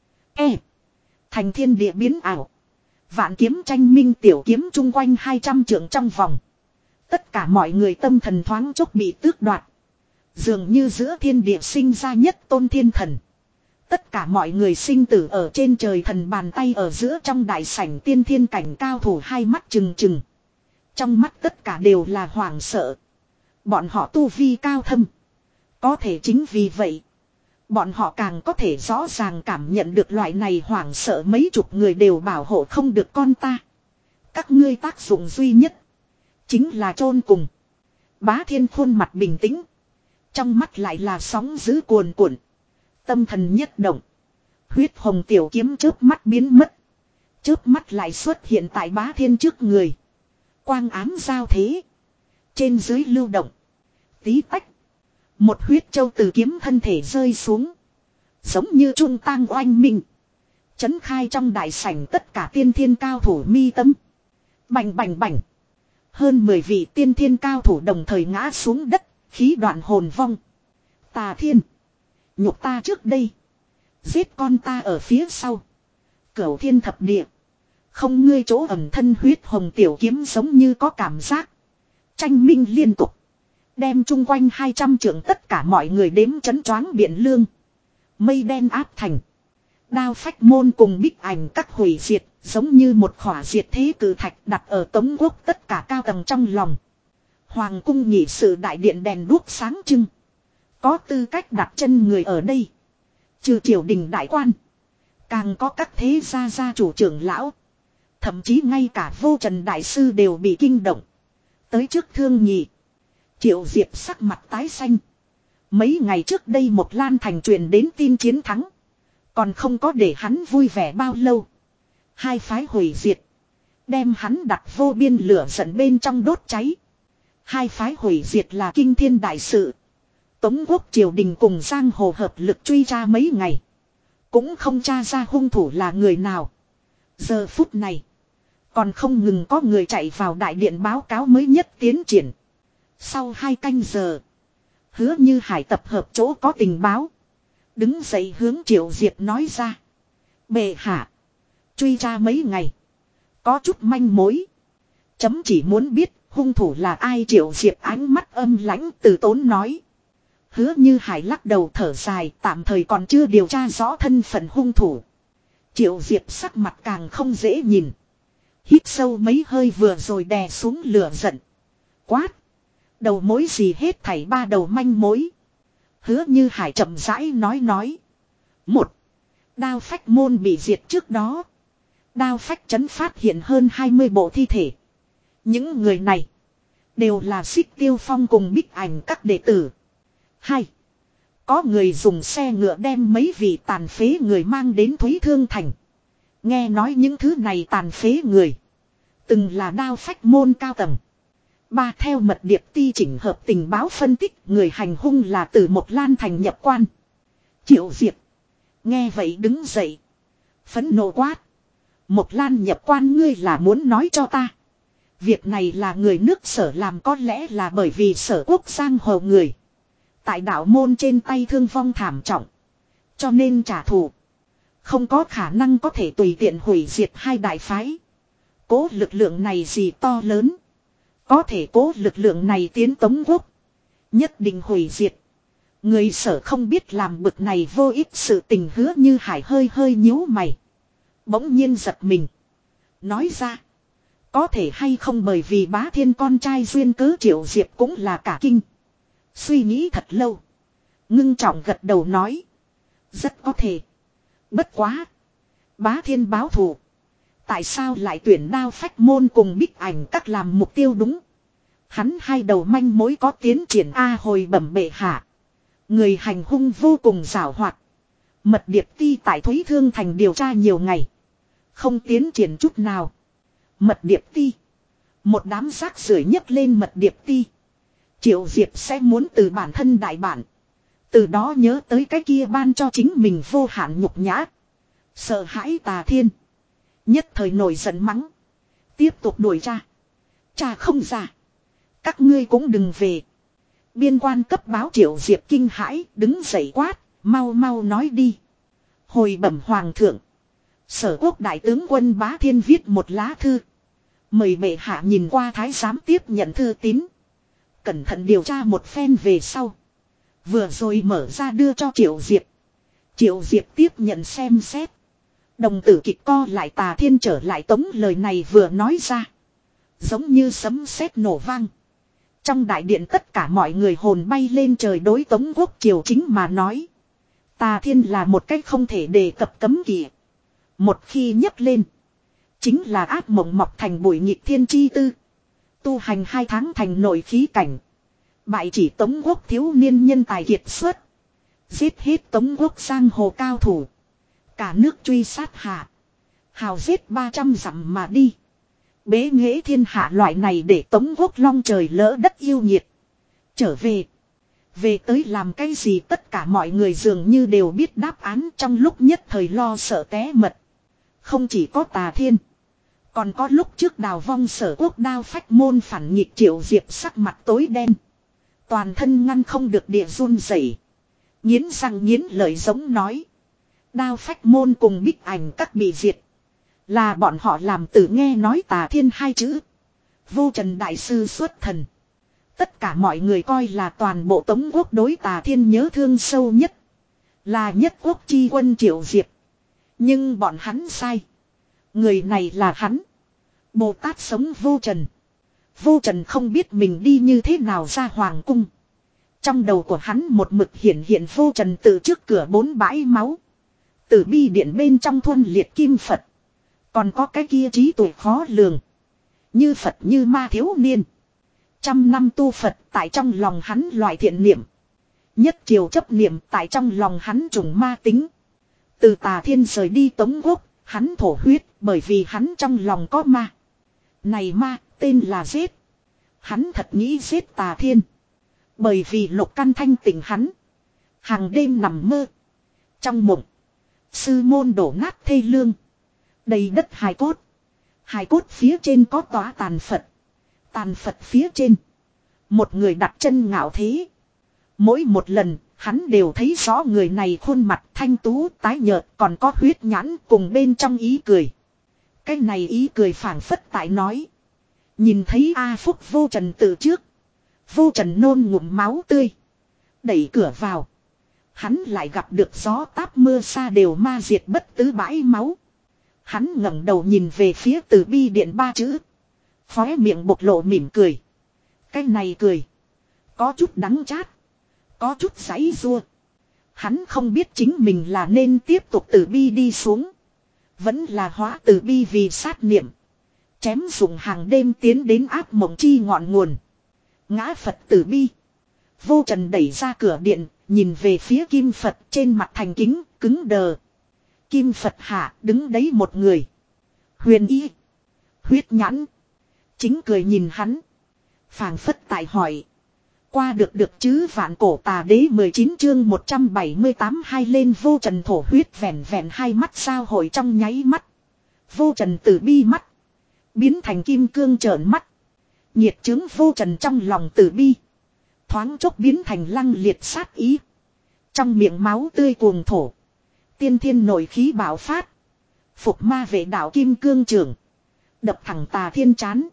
E. Thành thiên địa biến ảo. Vạn kiếm tranh minh tiểu kiếm chung quanh hai trăm trượng trong vòng. Tất cả mọi người tâm thần thoáng chốc bị tước đoạt. Dường như giữa thiên địa sinh ra nhất tôn thiên thần. Tất cả mọi người sinh tử ở trên trời thần bàn tay ở giữa trong đại sảnh tiên thiên cảnh cao thủ hai mắt trừng trừng. Trong mắt tất cả đều là hoảng sợ. Bọn họ tu vi cao thâm. Có thể chính vì vậy. Bọn họ càng có thể rõ ràng cảm nhận được loại này hoảng sợ mấy chục người đều bảo hộ không được con ta. Các ngươi tác dụng duy nhất. Chính là chôn cùng. Bá Thiên khuôn mặt bình tĩnh. Trong mắt lại là sóng dữ cuồn cuộn. Tâm thần nhất động. Huyết hồng tiểu kiếm chớp mắt biến mất. Chớp mắt lại xuất hiện tại Bá Thiên trước người. Quang ám giao thế. Trên dưới lưu động. Tí tách. Một huyết châu từ kiếm thân thể rơi xuống. Giống như trung tang oanh minh. Chấn khai trong đại sảnh tất cả tiên thiên cao thủ mi tâm. Bành bành bành. Hơn mười vị tiên thiên cao thủ đồng thời ngã xuống đất. Khí đoạn hồn vong. Tà Thiên. Nhục ta trước đây. Giết con ta ở phía sau. Cửu thiên thập địa. Không ngươi chỗ ẩm thân huyết hồng tiểu kiếm giống như có cảm giác. Tranh minh liên tục. Đem chung quanh hai trăm trượng tất cả mọi người đếm chấn choáng biển lương. Mây đen áp thành. Đao phách môn cùng bích ảnh các hủy diệt, giống như một khỏa diệt thế cử thạch đặt ở Tống Quốc tất cả cao tầng trong lòng. Hoàng cung nghị sự đại điện đèn đuốc sáng trưng. Có tư cách đặt chân người ở đây. Trừ triều đình đại quan. Càng có các thế gia gia chủ trưởng lão. Thậm chí ngay cả Vô Trần đại sư đều bị kinh động. Tới trước thương nghị. Triệu Diệp sắc mặt tái xanh. Mấy ngày trước đây một Lan Thành truyền đến tin chiến thắng. Còn không có để hắn vui vẻ bao lâu. Hai phái hủy diệt. Đem hắn đặt vô biên lửa giận bên trong đốt cháy. Hai phái hủy diệt là kinh thiên đại sự. Tống Quốc triều đình cùng giang hồ hợp lực truy tra mấy ngày. Cũng không tra ra hung thủ là người nào. Giờ phút này. Còn không ngừng có người chạy vào đại điện báo cáo mới nhất tiến triển. Sau hai canh giờ. Hứa Như Hải tập hợp chỗ có tình báo. Đứng dậy hướng Triệu Diệp nói ra. Bệ hạ. Truy tra mấy ngày. Có chút manh mối. Chấm chỉ muốn biết hung thủ là ai. Triệu Diệp ánh mắt âm lãnh từ tốn nói. Hứa Như Hải lắc đầu thở dài, tạm thời còn chưa điều tra rõ thân phận hung thủ. Triệu Diệp sắc mặt càng không dễ nhìn. Hít sâu mấy hơi vừa rồi đè xuống lửa giận. Quát. Đầu mối gì hết thảy ba đầu manh mối. Hứa Như Hải chậm rãi nói nói. Một. Đao phách môn bị diệt trước đó. Đao phách trấn phát hiện hơn hai mươi bộ thi thể. Những người này. Đều là Xích Tiêu Phong cùng bích ảnh các đệ tử. Hai. Có người dùng xe ngựa đem mấy vị tàn phế người mang đến Thúy Thương Thành. Nghe nói những thứ này tàn phế người. Từng là đao phách môn cao tầng. Ba. Theo mật điệp ti chỉnh hợp tình báo phân tích. Người hành hung là từ một Lan Thành nhập quan. Triệu Diệp. Nghe vậy đứng dậy. Phẫn nộ quát. Một Lan nhập quan ngươi là muốn nói cho ta. Việc này là người nước Sở làm, có lẽ là bởi vì Sở quốc giang hồ người. Tại đạo môn trên tay thương vong thảm trọng. Cho nên trả thù. Không có khả năng có thể tùy tiện hủy diệt hai đại phái. Cố lực lượng này gì to lớn. Có thể cố lực lượng này tiến Tống Quốc. Nhất định hủy diệt. Người Sở không biết làm bực này vô ích sự tình. Hứa Như Hải hơi hơi nhíu mày. Bỗng nhiên giật mình. Nói ra. Có thể hay không bởi vì Bá Thiên con trai duyên cớ. Triệu Diệp cũng là cả kinh. Suy nghĩ thật lâu. Ngưng trọng gật đầu nói. Rất có thể. Bất quá. Bá Thiên báo thù. Tại sao lại tuyển đao phách môn cùng bích ảnh các làm mục tiêu đúng. Hắn hai đầu manh mối có tiến triển. A hồi bẩm bệ hạ. Người hành hung vô cùng giảo hoạt. Mật điệp ti tại Thúy Thương Thành điều tra nhiều ngày. Không tiến triển chút nào. Mật điệp ti. Một đám rác rưởi nhấc lên mật điệp ti. Triệu Diệp sẽ muốn từ bản thân đại bản. Từ đó nhớ tới cái kia ban cho chính mình vô hạn nhục nhã. Sợ hãi Tà Thiên. Nhất thời nổi giận mắng. Tiếp tục đuổi tra. Cha không ra. Các ngươi cũng đừng về. Biên quan cấp báo. Triệu Diệp kinh hãi đứng dậy quát. Mau mau nói đi. Hồi bẩm hoàng thượng. Sở quốc đại tướng quân Bá Thiên viết một lá thư. Mời bệ hạ nhìn qua thái giám tiếp nhận thư tín. Cẩn thận điều tra một phen về sau. Vừa rồi mở ra đưa cho Triệu Diệp. Triệu Diệp tiếp nhận xem xét. Đồng tử kịch co lại. Tà Thiên trở lại Tống. Lời này vừa nói ra. Giống như sấm sét nổ vang. Trong đại điện tất cả mọi người hồn bay lên trời. Đối Tống Quốc triều chính mà nói. Tà Thiên là một cách không thể đề cập cấm kỵ. Một khi nhấc lên. Chính là ác mộng mọc thành bụi nghịch thiên chi tư. Tu hành hai tháng thành nội khí cảnh. Bại chỉ Tống Quốc thiếu niên nhân tài kiệt xuất. Giết hết Tống Quốc giang hồ cao thủ. Cả nước truy sát hạ. Hào giết ba trăm dặm mà đi. Bế nghệ thiên hạ loại này để Tống Quốc long trời lỡ đất yêu nhiệt. Trở về. Về tới làm cái gì tất cả mọi người dường như đều biết đáp án. Trong lúc nhất thời lo sợ té mật. Không chỉ có Tà Thiên. Còn có lúc trước đào vong Sở quốc đao phách môn phản nghịch. Triệu Diệp sắc mặt tối đen. Toàn thân ngăn không được địa run rẩy. Nghiến răng nghiến lợi giống nói. Đao phách môn cùng bích ảnh các bị diệt. Là bọn họ làm. Tự nghe nói Tà Thiên hai chữ. Vô Trần đại sư xuất thần. Tất cả mọi người coi là toàn bộ Tống Quốc đối Tà Thiên nhớ thương sâu nhất. Là nhất quốc chi quân Triệu Diệp. Nhưng bọn hắn sai. Người này là hắn. Bồ Tát sống vô trần. Vô trần không biết mình đi như thế nào ra hoàng cung. Trong đầu của hắn một mực hiện hiện vô trần từ trước cửa bốn bãi máu. Từ bi điện bên trong thuần liệt kim Phật. Còn có cái kia trí tuệ khó lường. Như Phật như ma thiếu niên. Trăm năm tu Phật tại trong lòng hắn loại thiện niệm. Nhất triều chấp niệm tại trong lòng hắn trùng ma tính. Từ Tà Thiên rời đi Tống Quốc, hắn thổ huyết bởi vì hắn trong lòng có ma. Này ma, tên là giết. Hắn thật nghĩ giết Tà Thiên. Bởi vì Lục Căn thanh tỉnh hắn. Hàng đêm nằm mơ. Trong mộng, sư môn đổ nát thê lương. Đầy đất hài cốt. Hài cốt phía trên có tòa tàn Phật. Tàn Phật phía trên, một người đặt chân ngạo thế. Mỗi một lần, hắn đều thấy rõ người này khuôn mặt thanh tú, tái nhợt, còn có huyết nhãn cùng bên trong ý cười. Cái này ý cười phảng phất tại nói. Nhìn thấy A Phúc vô trần từ trước. Vô trần nôn ngụm máu tươi. Đẩy cửa vào. Hắn lại gặp được gió táp mưa xa đều ma diệt bất tứ bãi máu. Hắn ngẩng đầu nhìn về phía Từ Bi điện ba chữ. Khóe miệng bộc lộ mỉm cười. Cái này cười. Có chút đắng chát. Có chút giãy rua. Hắn không biết chính mình là nên tiếp tục từ bi đi xuống. Vẫn là hóa từ bi vì sát niệm. Chém dụng hàng đêm tiến đến áp mộng chi ngọn nguồn. Ngã Phật từ bi. Vô trần đẩy ra cửa điện. Nhìn về phía Kim Phật trên mặt thành kính, cứng đờ. Kim Phật hạ đứng đấy một người. Huyền y. Huyết nhãn. Chính cười nhìn hắn. Phảng phất tại hỏi. Qua được được chứ vạn cổ tà đế mười chín chương một trăm bảy mươi tám hai lên vô trần thổ huyết vẹn vẹn hai mắt sao hồi trong nháy mắt. Vô trần từ bi mắt. Biến thành kim cương trợn mắt. Nhiệt chứng vô trần trong lòng từ bi. Thoáng chốc biến thành lăng liệt sát ý. Trong miệng máu tươi cuồng thổ. Tiên thiên nổi khí bạo phát. Phục ma vệ đạo kim cương trưởng. Đập thẳng Tà Thiên chán.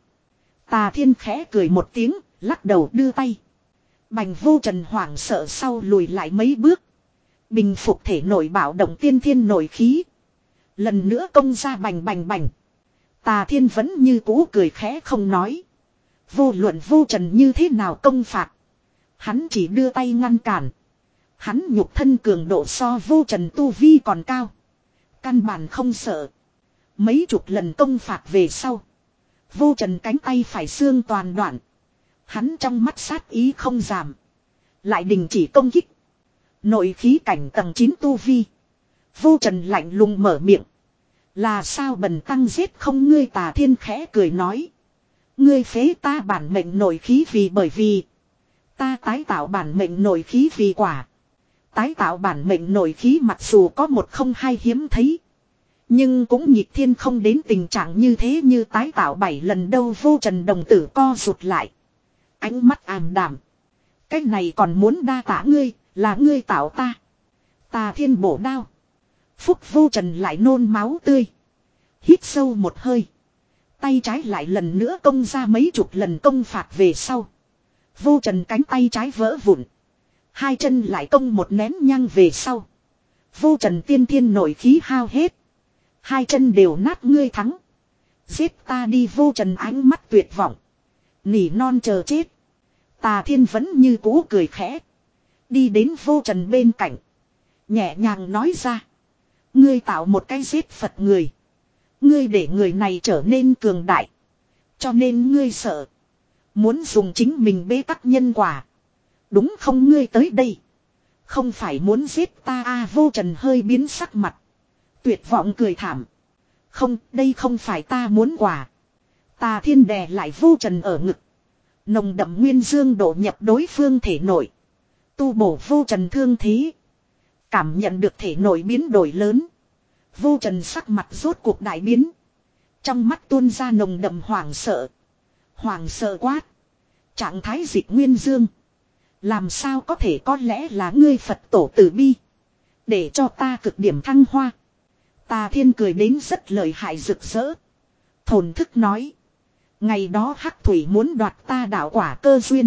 Tà Thiên khẽ cười một tiếng, lắc đầu đưa tay. Bành vô trần hoảng sợ sau lùi lại mấy bước. Bình phục thể nổi bạo động tiên thiên nổi khí. Lần nữa công ra bành bành bành. Tà Thiên vẫn như cũ cười khẽ không nói. Vô luận vô trần như thế nào công phạt. Hắn chỉ đưa tay ngăn cản. Hắn nhục thân cường độ so vô trần tu vi còn cao. Căn bản không sợ. Mấy chục lần công phạt về sau. Vô trần cánh tay phải xương toàn đoạn. Hắn trong mắt sát ý không giảm. Lại đình chỉ công kích. Nội khí cảnh tầng chín tu vi. Vô trần lạnh lùng mở miệng. Là sao bần tăng giết không ngươi? Tà Thiên khẽ cười nói. Ngươi phế ta bản mệnh nội khí vì bởi vì. Ta tái tạo bản mệnh nội khí vì quả. Tái tạo bản mệnh nội khí mặc dù có một không hai hiếm thấy. Nhưng cũng nhịp thiên không đến tình trạng như thế như tái tạo bảy lần đâu. Vô trần đồng tử co rụt lại. Ánh mắt ảm đạm. Cái này còn muốn đa tả ngươi, là ngươi tạo ta. Tà Thiên bổ đao. Phúc vô trần lại nôn máu tươi. Hít sâu một hơi. Tay trái lại lần nữa công ra mấy chục lần công phạt về sau. Vô trần cánh tay trái vỡ vụn. Hai chân lại công một nén nhang về sau. Vô trần tiên thiên nổi khí hao hết. Hai chân đều nát ngươi thắng. Giết ta đi. Vô trần ánh mắt tuyệt vọng. Nỉ non chờ chết. Tà Thiên vẫn như cũ cười khẽ. Đi đến vô trần bên cạnh. Nhẹ nhàng nói ra. Ngươi tạo một cái giết Phật người. Ngươi để người này trở nên cường đại. Cho nên ngươi sợ. Muốn dùng chính mình bế tắc nhân quả. Đúng không? Ngươi tới đây. Không phải muốn giết ta à? Vô trần hơi biến sắc mặt. Tuyệt vọng cười thảm. Không, đây không phải ta muốn quả. Tà Thiên đè lại vô trần ở ngực. Nồng đậm nguyên dương đổ nhập đối phương thể nội. Tu bổ vô trần thương thế. Cảm nhận được thể nội biến đổi lớn. Vô trần sắc mặt rốt cuộc đại biến. Trong mắt tuôn ra nồng đậm hoảng sợ. Hoảng sợ quát. Trạng thái dịch nguyên dương. Làm sao có thể? Có lẽ là ngươi Phật tổ từ bi. Để cho ta cực điểm thăng hoa. Tà Thiên cười đến rất lợi hại rực rỡ. Thổn thức nói. Ngày đó Hắc Thủy muốn đoạt ta đạo quả cơ duyên.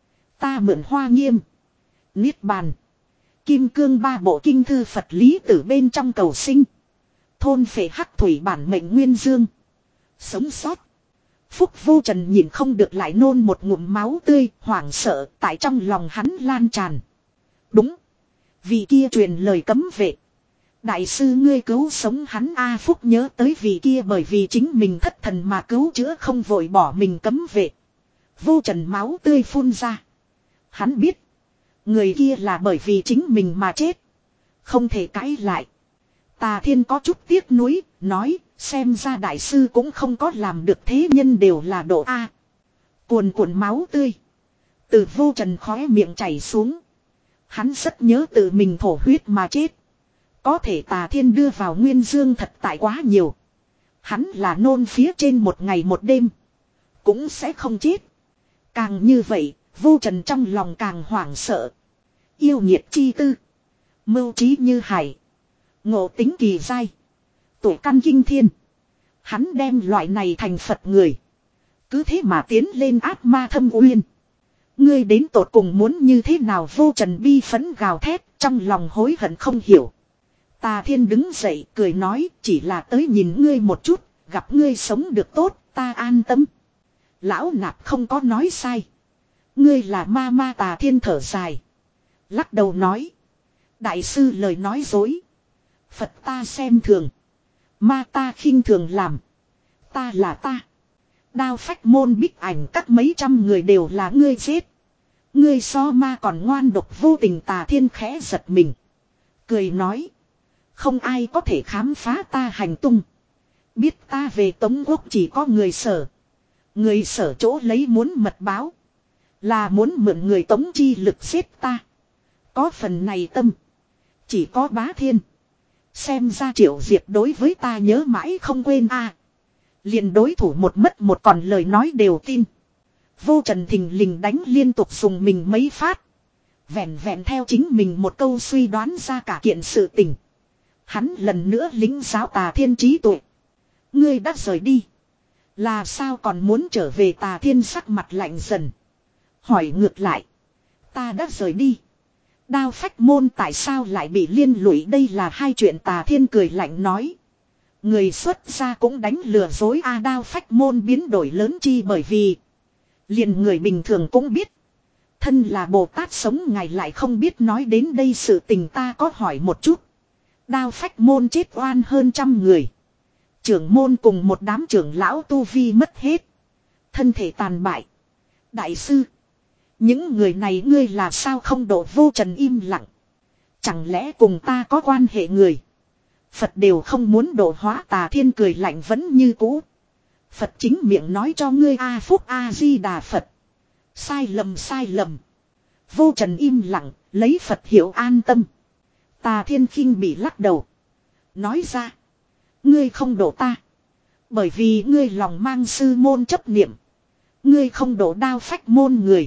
Ta mượn Hoa Nghiêm, Niết Bàn, Kim Cương ba bộ kinh thư Phật lý từ bên trong cầu sinh. Thôn phệ hắc thủy bản mệnh nguyên dương. Sống sót. Phúc Vô Trần nhìn không được lại nôn một ngụm máu tươi, hoảng sợ tại trong lòng hắn lan tràn. Đúng. Vị kia truyền lời cấm vệ. Đại sư ngươi cứu sống hắn A Phúc nhớ tới vị kia bởi vì chính mình thất thần mà cứu chữa không vội bỏ mình cấm vệ. Vô Trần máu tươi phun ra. Hắn biết. Người kia là bởi vì chính mình mà chết. Không thể cãi lại. Tà Thiên có chút tiếc nuối, nói, xem ra đại sư cũng không có làm được thế nhân đều là độ A. Cuồn cuộn máu tươi. Từ Vô Trần khóe miệng chảy xuống. Hắn rất nhớ tự mình thổ huyết mà chết. Có thể Tà Thiên đưa vào nguyên dương thật tại quá nhiều. Hắn là nôn phía trên một ngày một đêm. Cũng sẽ không chết. Càng như vậy, Vô Trần trong lòng càng hoảng sợ. Yêu nhiệt chi tư. Mưu trí như hải. Ngộ tính kỳ dai. Tuổi căn kinh thiên. Hắn đem loại này thành Phật người. Cứ thế mà tiến lên ác ma thâm uyên. Ngươi đến tột cùng muốn như thế nào? Vô Trần bi phấn gào thét. Trong lòng hối hận không hiểu. Tà Thiên đứng dậy cười nói. Chỉ là tới nhìn ngươi một chút. Gặp ngươi sống được tốt. Ta an tâm. Lão Nạp không có nói sai. Ngươi là ma ma. Tà Thiên thở dài. Lắc đầu nói. Đại sư lời nói dối. Phật ta xem thường. Ma ta khinh thường làm. Ta là ta. Đao phách môn bích ảnh các mấy trăm người đều là ngươi giết. Ngươi so ma còn ngoan độc vô tình. Tà Thiên khẽ giật mình. Cười nói. Không ai có thể khám phá ta hành tung. Biết ta về Tống Quốc chỉ có người Sở. Người Sở chỗ lấy muốn mật báo. Là muốn mượn người Tống chi lực giết ta. Có phần này tâm. Chỉ có Bá Thiên. Xem ra Triệu Diệp đối với ta nhớ mãi không quên a. À, liền đối thủ một mất một còn lời nói đều tin. Vô Trần thình lình đánh liên tục dùng mình mấy phát. Vẹn vẹn theo chính mình một câu suy đoán ra cả kiện sự tình. Hắn lần nữa lính giáo Tà Thiên trí tuệ. Ngươi đã rời đi. Là sao còn muốn trở về? Tà Thiên sắc mặt lạnh dần. Hỏi ngược lại. Ta đã rời đi. Đao phách môn tại sao lại bị liên lụy? Đây là hai chuyện. Tà Thiên cười lạnh nói. Người xuất gia cũng đánh lừa dối a. À, đao phách môn biến đổi lớn chi bởi vì. Liền người bình thường cũng biết. Thân là Bồ Tát sống ngài lại không biết. Nói đến đây sự tình ta có hỏi một chút. Đao phách môn chết oan hơn trăm người. Trưởng môn cùng một đám trưởng lão tu vi mất hết. Thân thể tàn bại. Đại sư. Những người này ngươi là sao không độ? Vô Trần im lặng. Chẳng lẽ cùng ta có quan hệ người? Phật đều không muốn độ hóa. Tà Thiên cười lạnh vẫn như cũ. Phật chính miệng nói cho ngươi A Phúc A Di Đà Phật. Sai lầm sai lầm. Vô Trần im lặng, lấy Phật hiểu an tâm. Tà Thiên khinh bị lắc đầu. Nói ra. Ngươi không độ ta. Bởi vì ngươi lòng mang sư môn chấp niệm. Ngươi không độ đao phách môn người.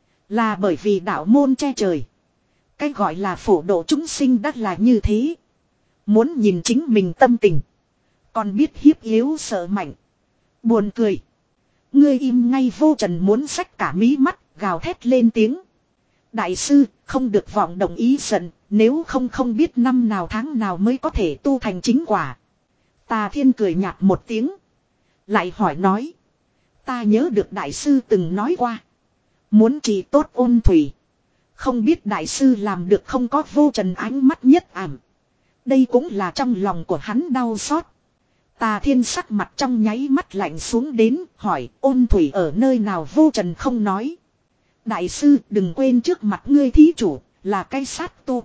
Là bởi vì đạo môn che trời. Cái gọi là phổ độ chúng sinh đắt là như thế. Muốn nhìn chính mình tâm tình. Còn biết hiếp yếu sợ mạnh. Buồn cười. Ngươi im ngay. Vô Trần muốn xách cả mí mắt, gào thét lên tiếng. Đại sư, không được vọng đồng ý giận. Nếu không không biết năm nào tháng nào mới có thể tu thành chính quả. Tà Thiên cười nhạt một tiếng. Lại hỏi nói. Ta nhớ được đại sư từng nói qua. Muốn trị tốt ôn thủy. Không biết đại sư làm được không? Có. Vô Trần ánh mắt nhất ảm. Đây cũng là trong lòng của hắn đau xót. Tà Thiên sắc mặt trong nháy mắt lạnh xuống đến. Hỏi ôn thủy ở nơi nào? Vô Trần không nói. Đại sư đừng quên trước mặt ngươi thí chủ. Là cái sát tu.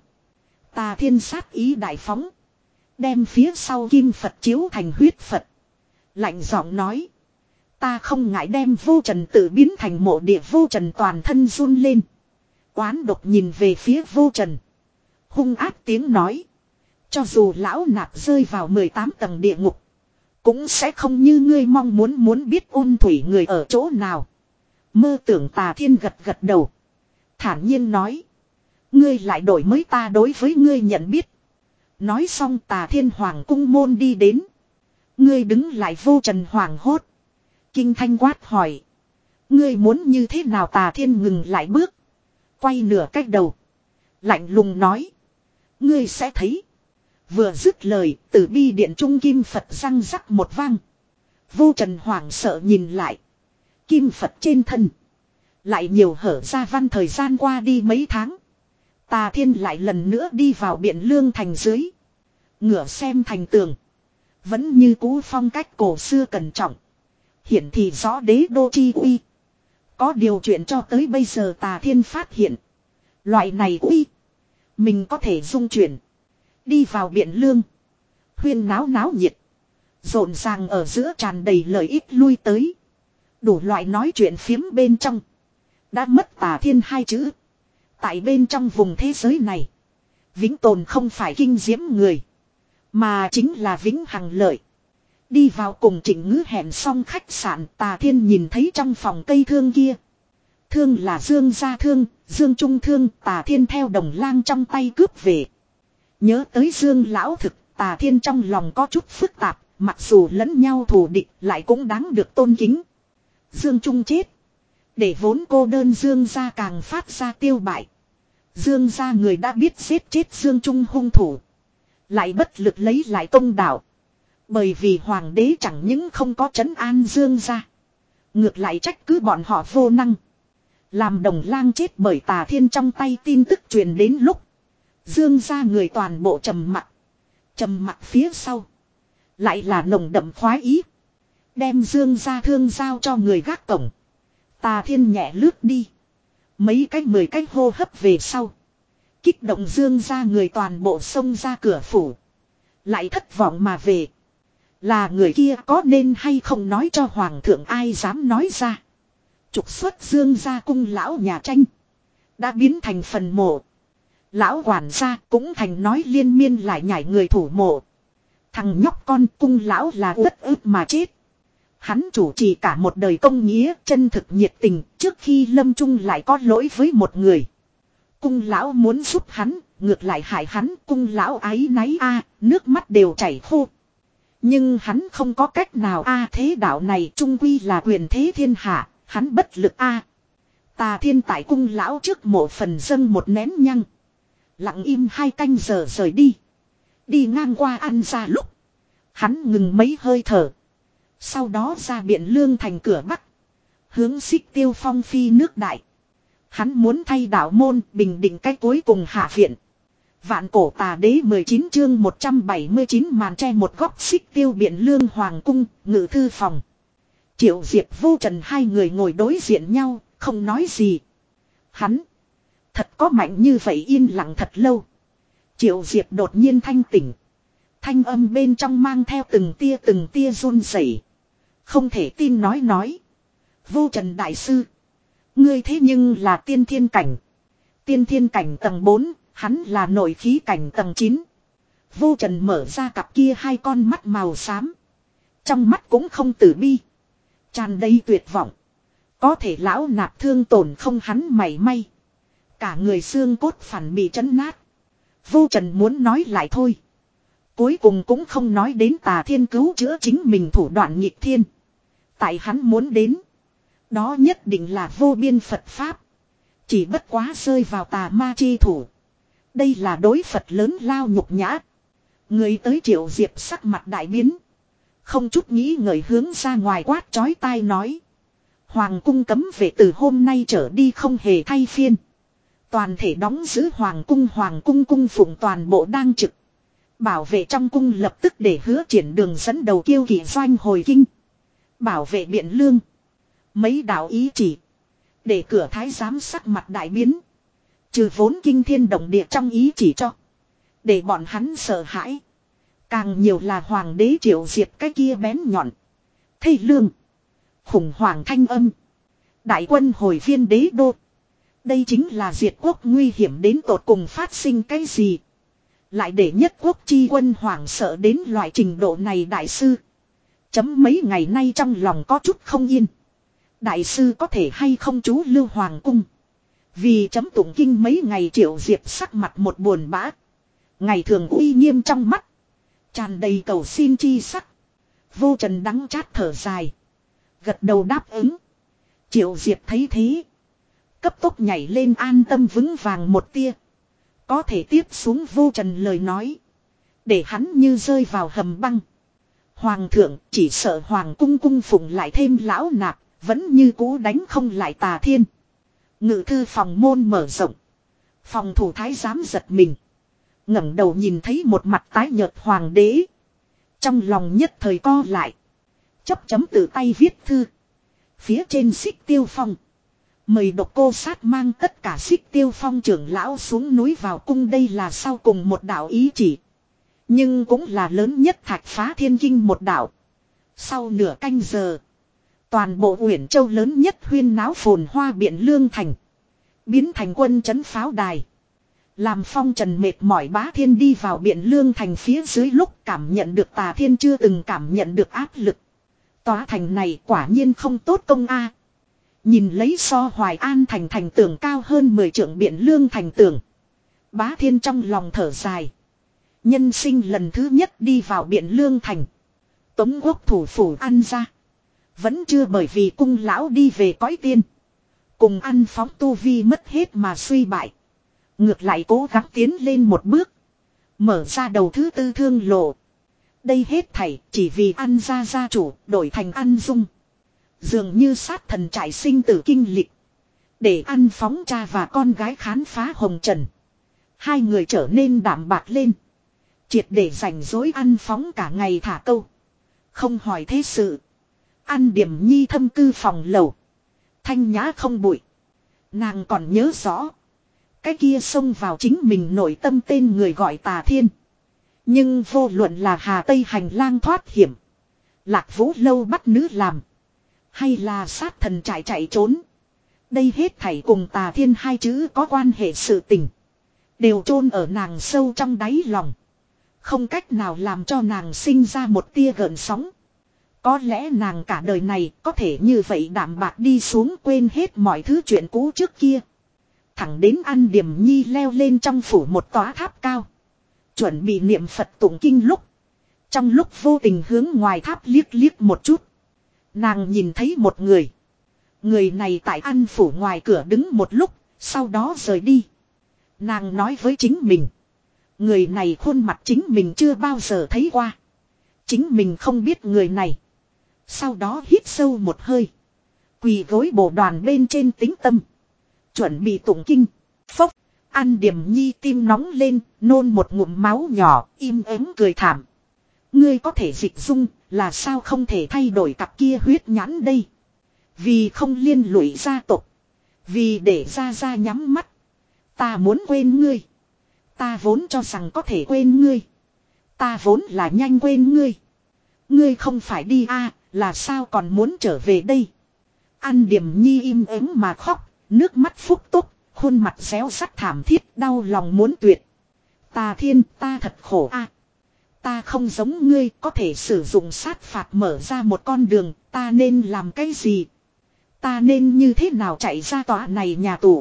Tà Thiên sát ý đại phóng. Đem phía sau kim Phật chiếu thành huyết Phật. Lạnh giọng nói. Ta không ngại đem Vô Trần tự biến thành mộ địa. Vô Trần toàn thân run lên. Oán độc nhìn về phía Vô Trần. Hung ác tiếng nói. Cho dù lão nạp rơi vào mười tám tầng địa ngục. Cũng sẽ không như ngươi mong muốn. Muốn biết ôn thủy người ở chỗ nào? Mơ tưởng. Tà Thiên gật gật đầu. Thản nhiên nói. Ngươi lại đổi mới ta đối với ngươi nhận biết. Nói xong Tà Thiên hoàng cung môn đi đến. Ngươi đứng lại. Vô Trần hoàng hốt. Kinh thanh quát hỏi. Ngươi muốn như thế nào? Tà Thiên ngừng lại bước. Quay nửa cách đầu. Lạnh lùng nói. Ngươi sẽ thấy. Vừa dứt lời, từ bi điện trung kim Phật răng rắc một vang. Vô Trần hoảng sợ nhìn lại. Kim Phật trên thân. Lại nhiều hở ra văn thời gian qua đi mấy tháng. Tà Thiên lại lần nữa đi vào Biện Lương thành dưới. Ngửa xem thành tường. Vẫn như cũ phong cách cổ xưa cẩn trọng. Hiển thị rõ đế đô chi uy. Có điều chuyện cho tới bây giờ Tà Thiên phát hiện. Loại này uy. Mình có thể dung chuyển. Đi vào Biện Lương. Huyên náo náo nhiệt. Rộn ràng ở giữa tràn đầy lợi ích lui tới. Đủ loại nói chuyện phiếm bên trong. Đã mất Tà Thiên hai chữ. Tại bên trong vùng thế giới này. Vĩnh tồn không phải kinh diễm người. Mà chính là vĩnh hằng lợi. Đi vào cùng Trịnh Ngữ hẹn xong khách sạn, Tà Thiên nhìn thấy trong phòng cây thương kia. Thương là Dương gia thương, Dương Trung thương, Tà Thiên theo đồng lang trong tay cướp về. Nhớ tới Dương lão thực, Tà Thiên trong lòng có chút phức tạp, mặc dù lẫn nhau thù địch lại cũng đáng được tôn kính. Dương Trung chết. Để vốn cô đơn Dương gia càng phát ra tiêu bại. Dương gia người đã biết giết chết Dương Trung hung thủ. Lại bất lực lấy lại công đạo. Bởi vì hoàng đế chẳng những không có trấn an Dương gia. Ngược lại trách cứ bọn họ vô năng. Làm đồng lang chết bởi Tà Thiên trong tay tin tức truyền đến lúc. Dương gia người toàn bộ trầm mặc. Trầm mặc phía sau. Lại là nồng đậm khoái ý. Đem Dương gia thương giao cho người gác cổng. Tà Thiên nhẹ lướt đi. Mấy cách mười cách hô hấp về sau. Kích động Dương gia người toàn bộ xông ra cửa phủ. Lại thất vọng mà về. Là người kia có nên hay không nói cho hoàng thượng, ai dám nói ra. Trục xuất Dương gia cung lão nhà tranh. Đã biến thành phần mộ. Lão quản gia cũng thành nói liên miên lại nhảy người thủ mộ. Thằng nhóc con cung lão là uất ức mà chết. Hắn chủ trì cả một đời công nghĩa, chân thực nhiệt tình, trước khi lâm chung lại có lỗi với một người. Cung lão muốn giúp hắn, ngược lại hại hắn, cung lão áy náy a, nước mắt đều chảy khô. Nhưng hắn không có cách nào a, thế đạo này trung quy là quyền thế thiên hạ, hắn bất lực a. Tà Thiên tại cung lão trước mộ phần dâng một nén nhăng. Lặng im hai canh giờ rời đi. Đi ngang qua ăn ra lúc. Hắn ngừng mấy hơi thở. Sau đó ra Biện Lương thành cửa bắc. Hướng Xích Tiêu Phong phi nước đại. Hắn muốn thay đạo môn bình định cái cuối cùng hạ viện. Vạn cổ tà đế mười chín chương một trăm bảy mươi chín màn tre một góc Xích Tiêu Biện Lương hoàng cung, ngự thư phòng. Triệu Diệp Vô Trần hai người ngồi đối diện nhau, không nói gì. Hắn thật có mạnh như vậy yên lặng thật lâu. Triệu Diệp đột nhiên thanh tỉnh. Thanh âm bên trong mang theo từng tia từng tia run rẩy. Không thể tin nói nói. Vô Trần đại sư. Ngươi thế nhưng là tiên thiên cảnh. Tiên thiên cảnh tầng bốn, hắn là nội khí cảnh tầng chín. Vô Trần mở ra cặp kia hai con mắt màu xám. Trong mắt cũng không tử bi. Tràn đầy tuyệt vọng. Có thể lão nạp thương tổn không hắn mảy may. Cả người xương cốt phản bị trấn nát. Vô Trần muốn nói lại thôi. Cuối cùng cũng không nói đến Tà Thiên cứu chữa chính mình thủ đoạn nghịch thiên. Tại hắn muốn đến. Đó nhất định là vô biên Phật Pháp. Chỉ bất quá rơi vào tà ma chi thủ. Đây là đối Phật lớn lao nhục nhã. Người tới Triệu Diệp sắc mặt đại biến. Không chút nghĩ ngợi hướng ra ngoài quát chói tai nói. Hoàng cung cấm vệ từ hôm nay trở đi không hề thay phiên. Toàn thể đóng giữ Hoàng cung, Hoàng cung cung phụng toàn bộ đang trực. Bảo vệ trong cung lập tức để Hứa Triển đường dẫn đầu kiêu kỵ doanh hồi kinh. Bảo vệ Biện Lương. Mấy đạo ý chỉ. Để cửa thái giám sắc mặt đại biến. Trừ vốn kinh thiên động địa trong ý chỉ cho. Để bọn hắn sợ hãi. Càng nhiều là hoàng đế Triệu Diệp cái kia bén nhọn. Thây lương. Khủng hoảng thanh âm. Đại quân hồi viên đế đô. Đây chính là diệt quốc nguy hiểm đến tột cùng phát sinh cái gì. Lại để nhất quốc chi quân hoảng sợ đến loại trình độ này đại sư. Chấm mấy ngày nay trong lòng có chút không yên. Đại sư có thể hay không trú lưu hoàng cung. Vì chấm tụng kinh mấy ngày Triệu Diệp sắc mặt một buồn bã. Ngày thường uy nghiêm trong mắt. Tràn đầy cầu xin chi sắc. Vô Trần đắng chát thở dài. Gật đầu đáp ứng. Triệu Diệp thấy thế. Cấp tốc nhảy lên an tâm vững vàng một tia. Có thể tiếp xuống Vô Trần lời nói. Để hắn như rơi vào hầm băng. Hoàng thượng chỉ sợ hoàng cung cung phụng lại thêm lão nạp. Vẫn như cũ đánh không lại Tà Thiên. Ngự thư phòng môn mở rộng. Phòng thủ thái giám giật mình. ngẩng đầu nhìn thấy một mặt tái nhợt hoàng đế. Trong lòng nhất thời co lại. Chấp chấm tự tay viết thư. Phía trên Xích Tiêu Phong. Mời Độc Cô Sát mang tất cả Xích Tiêu Phong trưởng lão xuống núi vào cung, đây là sau cùng một đạo ý chỉ. Nhưng cũng là lớn nhất Thạch Phá Thiên Kinh một đạo. Sau nửa canh giờ. Toàn bộ Uyển Châu lớn nhất huyên náo phồn hoa Biện Lương Thành. Biến thành quân trấn pháo đài. Làm phong trần mệt mỏi Bá Thiên đi vào Biện Lương Thành phía dưới lúc cảm nhận được Tà Thiên chưa từng cảm nhận được áp lực. Tòa thành này quả nhiên không tốt công a. Nhìn lấy so Hoài An thành thành tường cao hơn mười trượng Biện Lương thành tường. Bá Thiên trong lòng thở dài. Nhân sinh lần thứ nhất đi vào Biện Lương thành. Tống Quốc thủ phủ An ra. Vẫn chưa bởi vì cung lão đi về cõi tiên. Cùng An phóng tu vi mất hết mà suy bại. Ngược lại cố gắng tiến lên một bước. Mở ra đầu thứ tư thương lộ. Đây hết thảy chỉ vì An gia gia chủ đổi thành An Dung. Dường như sát thần trải sinh tử kinh lịch. Để An phóng cha và con gái khám phá hồng trần. Hai người trở nên đạm bạc lên. Triệt để rảnh rỗi An phóng cả ngày thả câu. Không hỏi thế sự. An Điểm Nhi thâm cư phòng lầu. Thanh nhã không bụi. Nàng còn nhớ rõ. Cái kia xông vào chính mình nội tâm tên người gọi Tà Thiên. Nhưng vô luận là Hà Tây hành lang thoát hiểm. Lạc Vũ lâu bắt nữ làm. Hay là sát thần chạy chạy trốn. Đây hết thảy cùng Tà Thiên hai chữ có quan hệ sự tình. Đều chôn ở nàng sâu trong đáy lòng. Không cách nào làm cho nàng sinh ra một tia gợn sóng. Có lẽ nàng cả đời này có thể như vậy đạm bạc đi xuống, quên hết mọi thứ chuyện cũ trước kia. Thẳng đến An Điểm Nhi leo lên trong phủ một tòa tháp cao. Chuẩn bị niệm Phật tụng kinh lúc. Trong lúc vô tình hướng ngoài tháp liếc liếc một chút. Nàng nhìn thấy một người. Người này tại An phủ ngoài cửa đứng một lúc, sau đó rời đi. Nàng nói với chính mình. Người này khuôn mặt chính mình chưa bao giờ thấy qua. Chính mình không biết người này. Sau đó hít sâu một hơi. Quỳ gối bộ đoàn bên trên tĩnh tâm. Chuẩn bị tụng kinh. Phốc. An Điểm Nhi tim nóng lên. Nôn một ngụm máu nhỏ. Im ắng cười thảm. Ngươi có thể dịch dung. Là sao không thể thay đổi cặp kia huyết nhãn đây. Vì không liên lụy gia tộc. Vì để ra ra nhắm mắt. Ta muốn quên ngươi. Ta vốn cho rằng có thể quên ngươi. Ta vốn là nhanh quên ngươi. Ngươi không phải đi a, là sao còn muốn trở về đây. An Điểm Nhi im ắng mà khóc. Nước mắt phúc túc. Khuôn mặt réo sắt thảm thiết, đau lòng muốn tuyệt. Tà Thiên, ta thật khổ a. Ta không giống ngươi, có thể sử dụng sát phạt mở ra một con đường. Ta nên làm cái gì? Ta nên như thế nào chạy ra tòa này nhà tù?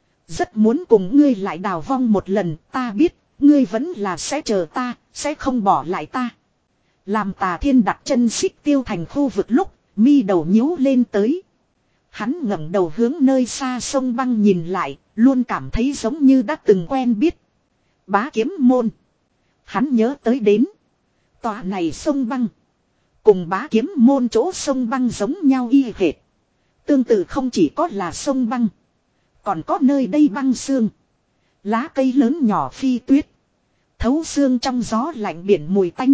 Rất muốn cùng ngươi lại đào vong một lần. Ta biết, ngươi vẫn là sẽ chờ ta, sẽ không bỏ lại ta. Làm Tà Thiên đặt chân Xích Tiêu thành khu vực lúc, mi đầu nhíu lên tới. Hắn ngẩng đầu hướng nơi xa sông băng nhìn lại, luôn cảm thấy giống như đã từng quen biết. Bá Kiếm Môn. Hắn nhớ tới đến. Tòa này sông băng. Cùng Bá Kiếm Môn chỗ sông băng giống nhau y hệt. Tương tự không chỉ có là sông băng. Còn có nơi đây băng sương. Lá cây lớn nhỏ phi tuyết. Thấu xương trong gió lạnh biển mùi tanh.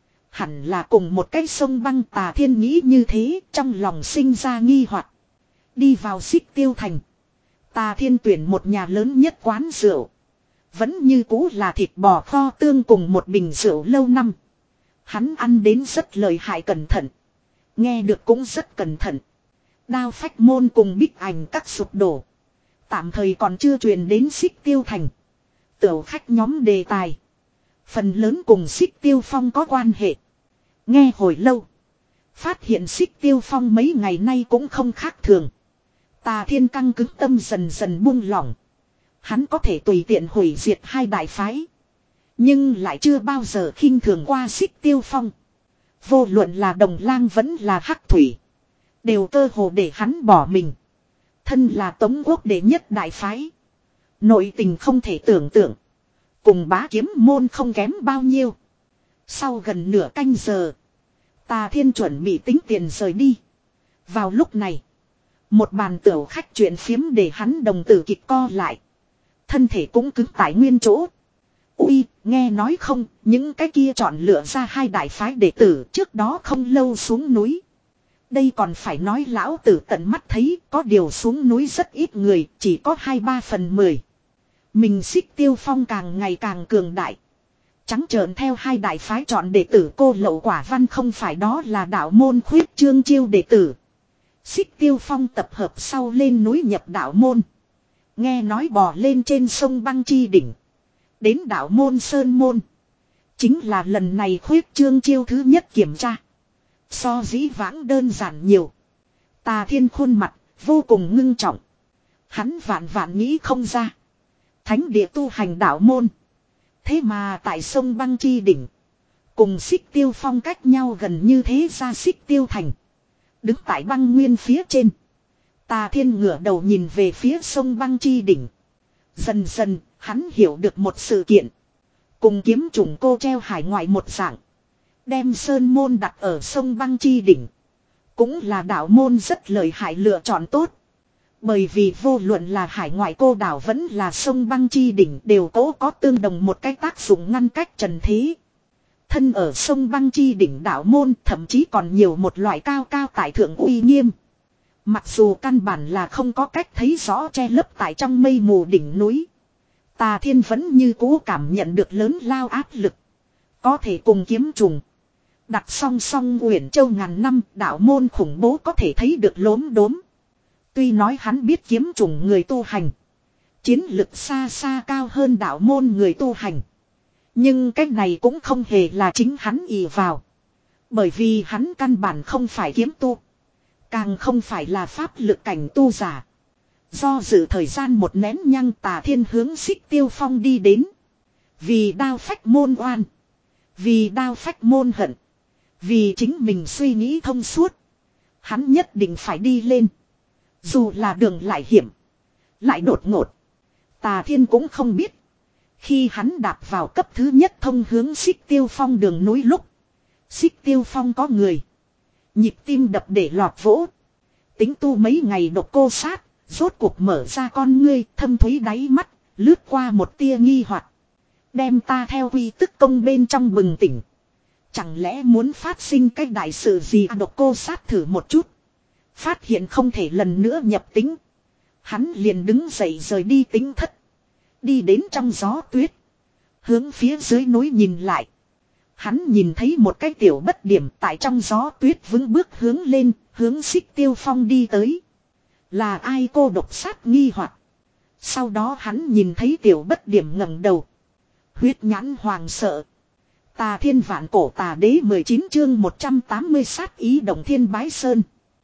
Hẳn là cùng một cái sông băng. Tà Thiên nghĩ như thế, trong lòng sinh ra nghi hoặc. Đi vào Xích Tiêu thành. Tà Thiên tuyển một nhà lớn nhất quán rượu. Vẫn như cũ là thịt bò kho tương cùng một bình rượu lâu năm. Hắn ăn đến rất lợi hại cẩn thận. Nghe được cũng rất cẩn thận. Đao Phách Môn cùng Bích Ảnh các sụp đổ. Tạm thời còn chưa truyền đến Xích Tiêu thành. Tiểu khách nhóm đề tài. Phần lớn cùng Xích Tiêu Phong có quan hệ. Nghe hồi lâu. Phát hiện Xích Tiêu Phong mấy ngày nay cũng không khác thường. Tà Thiên căng cứng tâm dần dần buông lỏng. Hắn có thể tùy tiện hủy diệt hai đại phái. Nhưng lại chưa bao giờ khinh thường qua Xích Tiêu Phong. Vô luận là Đồng Lang vẫn là Hắc Thủy. Đều cơ hồ để hắn bỏ mình. Thân là Tống Quốc đệ nhất đại phái. Nội tình không thể tưởng tượng. Cùng Bá Kiếm Môn không kém bao nhiêu. Sau gần nửa canh giờ. Tà Thiên chuẩn bị tính tiền rời đi. Vào lúc này. Một bàn tiểu khách chuyện phiếm để hắn đồng tử kịch co lại. Thân thể cũng cứng tại nguyên chỗ. Ui, nghe nói không, những cái kia chọn lựa ra hai đại phái đệ tử trước đó không lâu xuống núi. Đây còn phải nói lão tử tận mắt thấy có điều xuống núi rất ít người, chỉ có hai ba phần mười. Mình Xích Tiêu Phong càng ngày càng cường đại. Trắng trợn theo hai đại phái chọn đệ tử cô lậu quả văn không phải đó là đạo môn khuyết trương chiêu đệ tử. Xích Tiêu Phong tập hợp sau lên núi nhập đạo môn. Nghe nói bò lên trên sông Băng Chi đỉnh. Đến đạo môn Sơn Môn. Chính là lần này khuyết trương chiêu thứ nhất kiểm tra. So dĩ vãng đơn giản nhiều. Tà Thiên khuôn mặt vô cùng ngưng trọng. Hắn vạn vạn nghĩ không ra. Thánh địa tu hành đạo môn. Thế mà tại sông Băng Chi đỉnh. Cùng Xích Tiêu Phong cách nhau gần như thế ra Xích Tiêu Thành. Đứng tại băng nguyên phía trên. Tà Thiên ngửa đầu nhìn về phía sông Băng Chi đỉnh. Dần dần hắn hiểu được một sự kiện. Cùng kiếm trùng cô treo hải ngoại một dạng. Đem sơn môn đặt ở sông Băng Chi đỉnh. Cũng là đạo môn rất lợi hại lựa chọn tốt. Bởi vì vô luận là hải ngoại cô đảo vẫn là sông Băng Chi đỉnh đều cố có tương đồng một cái tác dụng ngăn cách trần thế. Thân ở sông Băng Chi đỉnh đạo môn thậm chí còn nhiều một loại cao cao tại thượng uy nghiêm. Mặc dù căn bản là không có cách thấy rõ che lấp tại trong mây mù đỉnh núi. Tà Thiên vẫn như cũ cảm nhận được lớn lao áp lực. Có thể cùng kiếm trùng. Đặt song song Uyển Châu ngàn năm đạo môn khủng bố có thể thấy được lốm đốm. Tuy nói hắn biết kiếm trùng người tu hành. Chiến lực xa xa cao hơn đạo môn người tu hành. Nhưng cái này cũng không hề là chính hắn ỷ vào. Bởi vì hắn căn bản không phải kiếm tu. Càng không phải là pháp lực cảnh tu giả. Do dự thời gian một nén nhăng Tà Thiên hướng Xích Tiêu Phong đi đến. Vì đao phách môn oan. Vì đao phách môn hận. Vì chính mình suy nghĩ thông suốt. Hắn nhất định phải đi lên. Dù là đường lại hiểm. Lại đột ngột. Tà Thiên cũng không biết. Khi hắn đạp vào cấp thứ nhất thông hướng Xích Tiêu Phong đường núi lúc. Xích Tiêu Phong có người. Nhịp tim đập để lọt vỗ. Tính tu mấy ngày độc cô sát. Rốt cuộc mở ra con ngươi thâm thúy đáy mắt. Lướt qua một tia nghi hoặc. Đem ta theo quy tức công bên trong bừng tỉnh. Chẳng lẽ muốn phát sinh cái đại sự gì à, độc cô sát thử một chút. Phát hiện không thể lần nữa nhập tính. Hắn liền đứng dậy rời đi tính thất. Đi đến trong gió tuyết. Hướng phía dưới núi nhìn lại. Hắn nhìn thấy một cái tiểu bất điểm tại trong gió tuyết vững bước hướng lên. Hướng Xích Tiêu Phong đi tới. Là ai cô độc sát nghi hoặc. Sau đó hắn nhìn thấy tiểu bất điểm ngẩng đầu. Huyết nhãn hoàng sợ. Tà Thiên vạn cổ tà đế mười chín chương một trăm tám mươi sát ý động thiên bái sơn.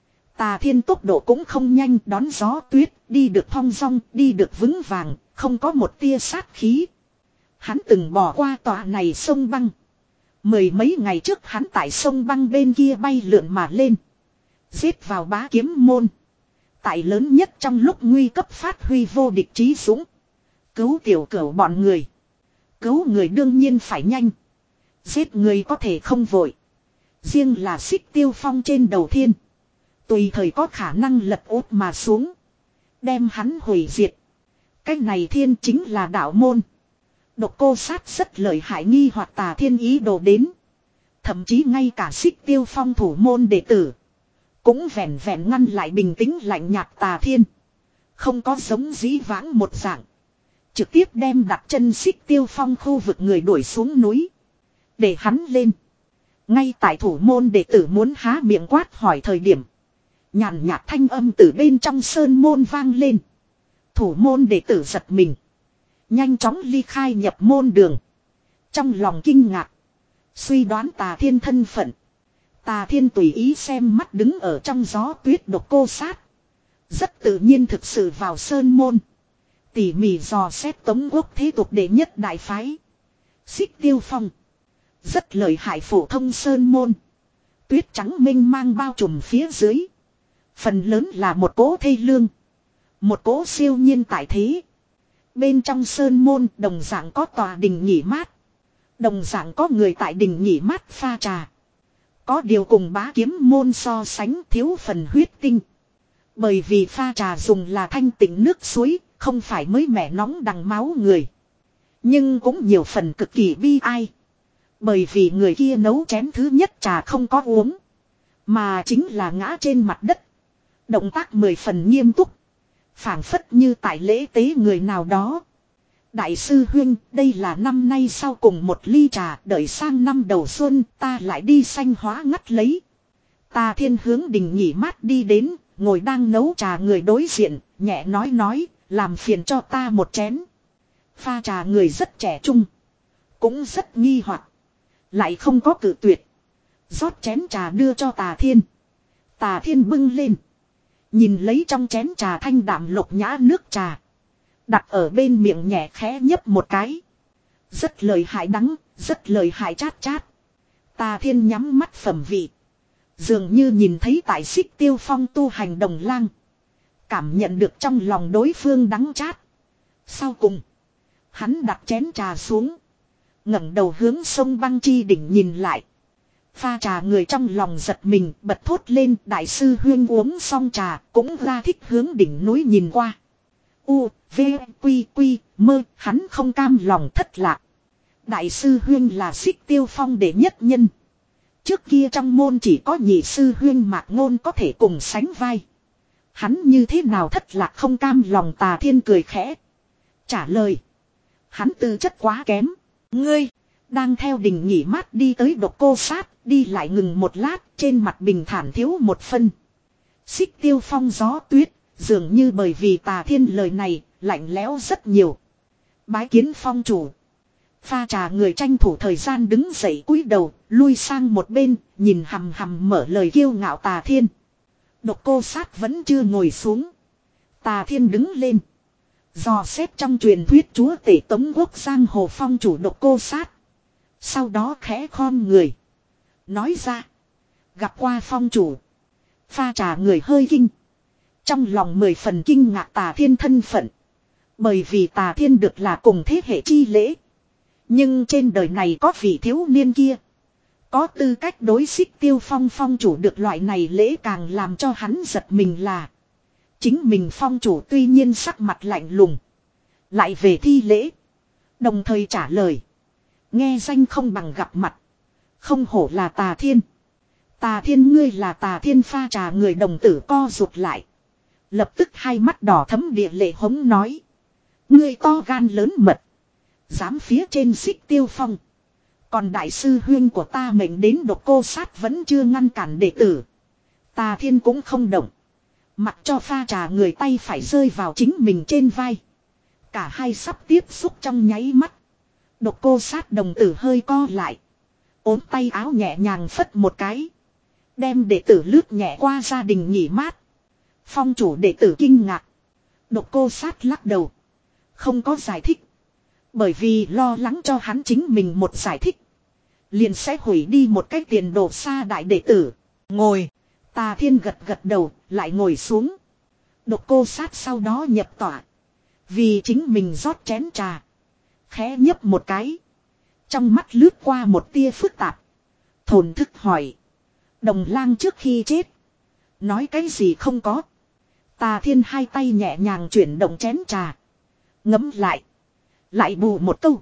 Tà Thiên tốc độ cũng không nhanh đón gió tuyết, đi được thong dong, đi được vững vàng, không có một tia sát khí. Hắn từng bỏ qua tòa này sông băng. Mười mấy ngày trước hắn tại sông băng bên kia bay lượn mà lên. Giết vào bá kiếm môn. Tại lớn nhất trong lúc nguy cấp phát huy vô địch trí dũng. Cứu tiểu cửu bọn người. Cứu người đương nhiên phải nhanh. Giết người có thể không vội. Riêng là Xích Tiêu Phong trên đầu thiên. Tùy thời có khả năng lật út mà xuống. Đem hắn hủy diệt. Cái này thiên chính là đạo môn. Độc cô sát rất lợi hại nghi hoặc Tà Thiên ý đồ đến. Thậm chí ngay cả Xích Tiêu Phong thủ môn đệ tử. Cũng vẹn vẹn ngăn lại bình tĩnh lạnh nhạt Tà Thiên. Không có giống dĩ vãng một dạng. Trực tiếp đem đặt chân Xích Tiêu Phong khu vực người đuổi xuống núi. Để hắn lên. Ngay tại thủ môn đệ tử muốn há miệng quát hỏi thời điểm. Nhàn nhạt thanh âm từ bên trong sơn môn vang lên. Thủ môn đệ tử giật mình. Nhanh chóng ly khai nhập môn đường. Trong lòng kinh ngạc. Suy đoán Tà Thiên thân phận. Tà Thiên tùy ý xem mắt đứng ở trong gió tuyết độc cô sát. Rất tự nhiên thực sự vào sơn môn. Tỉ mỉ dò xét Tống Quốc thế tục đệ nhất đại phái. Xích Tiêu Phong. Rất lợi hại phổ thông sơn môn. Tuyết trắng mênh mang bao trùm phía dưới. Phần lớn là một cỗ thê lương. Một cỗ siêu nhiên tại thế. Bên trong sơn môn đồng dạng có tòa đình nghỉ mát. Đồng dạng có người tại đình nghỉ mát pha trà. Có điều cùng bá kiếm môn so sánh thiếu phần huyết tinh. Bởi vì pha trà dùng là thanh tịnh nước suối, không phải mới mẻ nóng đằng máu người. Nhưng cũng nhiều phần cực kỳ bi ai. Bởi vì người kia nấu chén thứ nhất trà không có uống. Mà chính là ngã trên mặt đất. Động tác mười phần nghiêm túc. Phảng phất như tại lễ tế người nào đó. Đại sư huynh, đây là năm nay sau cùng một ly trà, đợi sang năm đầu xuân ta lại đi sanh hóa ngắt lấy. Tà Thiên hướng đình nghỉ mát đi đến, ngồi đang nấu trà người đối diện, nhẹ nói nói, làm phiền cho ta một chén. Pha trà người rất trẻ trung, cũng rất nghi hoặc, lại không có cự tuyệt. Rót chén trà đưa cho Tà Thiên. Tà Thiên bưng lên, nhìn lấy trong chén trà thanh đạm lục nhã nước trà. Đặt ở bên miệng nhẹ khẽ nhấp một cái. Rất lời hại đắng, rất lời hại chát chát. Tà Thiên nhắm mắt phẩm vị. Dường như nhìn thấy tại Xích Tiêu Phong tu hành đồng lang. Cảm nhận được trong lòng đối phương đắng chát. Sau cùng, hắn đặt chén trà xuống. Ngẩng đầu hướng sông Băng Chi đỉnh nhìn lại. Pha trà người trong lòng giật mình, bật thốt lên. Đại sư huyên uống xong trà, cũng ra thích hướng đỉnh núi nhìn qua. U, V, Quy, Quy, mơ, hắn không cam lòng thất lạc. Đại sư huyên là Xích Tiêu Phong đệ nhất nhân. Trước kia trong môn chỉ có nhị sư huyên Mạc Ngôn có thể cùng sánh vai. Hắn như thế nào thất lạc không cam lòng. Tà Thiên cười khẽ. Trả lời. Hắn tư chất quá kém. Ngươi, đang theo đình nghỉ mát đi tới Độc Cô Sát, đi lại ngừng một lát, trên mặt bình thản thiếu một phân. Xích Tiêu Phong gió tuyết, dường như bởi vì Tà Thiên lời này, lạnh lẽo rất nhiều. Bái kiến phong chủ. Pha trà người tranh thủ thời gian đứng dậy cúi đầu, lui sang một bên, nhìn hằm hằm mở lời kiêu ngạo Tà Thiên. Độc Cô Sát vẫn chưa ngồi xuống. Tà Thiên đứng lên. Dò xét trong truyền thuyết chúa tể Tống Quốc giang hồ phong chủ Độc Cô Sát. Sau đó khẽ khom người. Nói ra. Gặp qua phong chủ. Pha trà người hơi kinh. Trong lòng mười phần kinh ngạc Tà Thiên thân phận. Bởi vì Tà Thiên được là cùng thế hệ chi lễ. Nhưng trên đời này có vị thiếu niên kia. Có tư cách đối Xích Tiêu Phong phong chủ được loại này lễ càng làm cho hắn giật mình là. Chính mình phong chủ tuy nhiên sắc mặt lạnh lùng. Lại về thi lễ. Đồng thời trả lời. Nghe danh không bằng gặp mặt. Không hổ là Tà Thiên. Tà Thiên ngươi là Tà Thiên. Pha trà người đồng tử co rụt lại. Lập tức hai mắt đỏ thấm địa lệ hống nói. Ngươi to gan lớn mật. Dám phía trên Xích Tiêu Phong. Còn đại sư huyên của ta mệnh đến Độc Cô Sát vẫn chưa ngăn cản đệ tử. Tà Thiên cũng không động. Mặc cho pha trà người tay phải rơi vào chính mình trên vai. Cả hai sắp tiếp xúc trong nháy mắt. Độc Cô Sát đồng tử hơi co lại. Ốm tay áo nhẹ nhàng phất một cái. Đem đệ tử lướt nhẹ qua gia đình nghỉ mát. Phong chủ đệ tử kinh ngạc. Độc Cô Sát lắc đầu. Không có giải thích. Bởi vì lo lắng cho hắn chính mình một giải thích. Liền sẽ hủy đi một cái tiền đồ xa đại đệ tử. Ngồi. Tà Thiên gật gật đầu. Lại ngồi xuống. Độc Cô Sát sau đó nhập tỏa. Vì chính mình rót chén trà. Khẽ nhấp một cái. Trong mắt lướt qua một tia phức tạp. Thổn thức hỏi. Đồng lang trước khi chết. Nói cái gì không có. Tà Thiên hai tay nhẹ nhàng chuyển động chén trà. Ngấm lại. Lại bù một câu.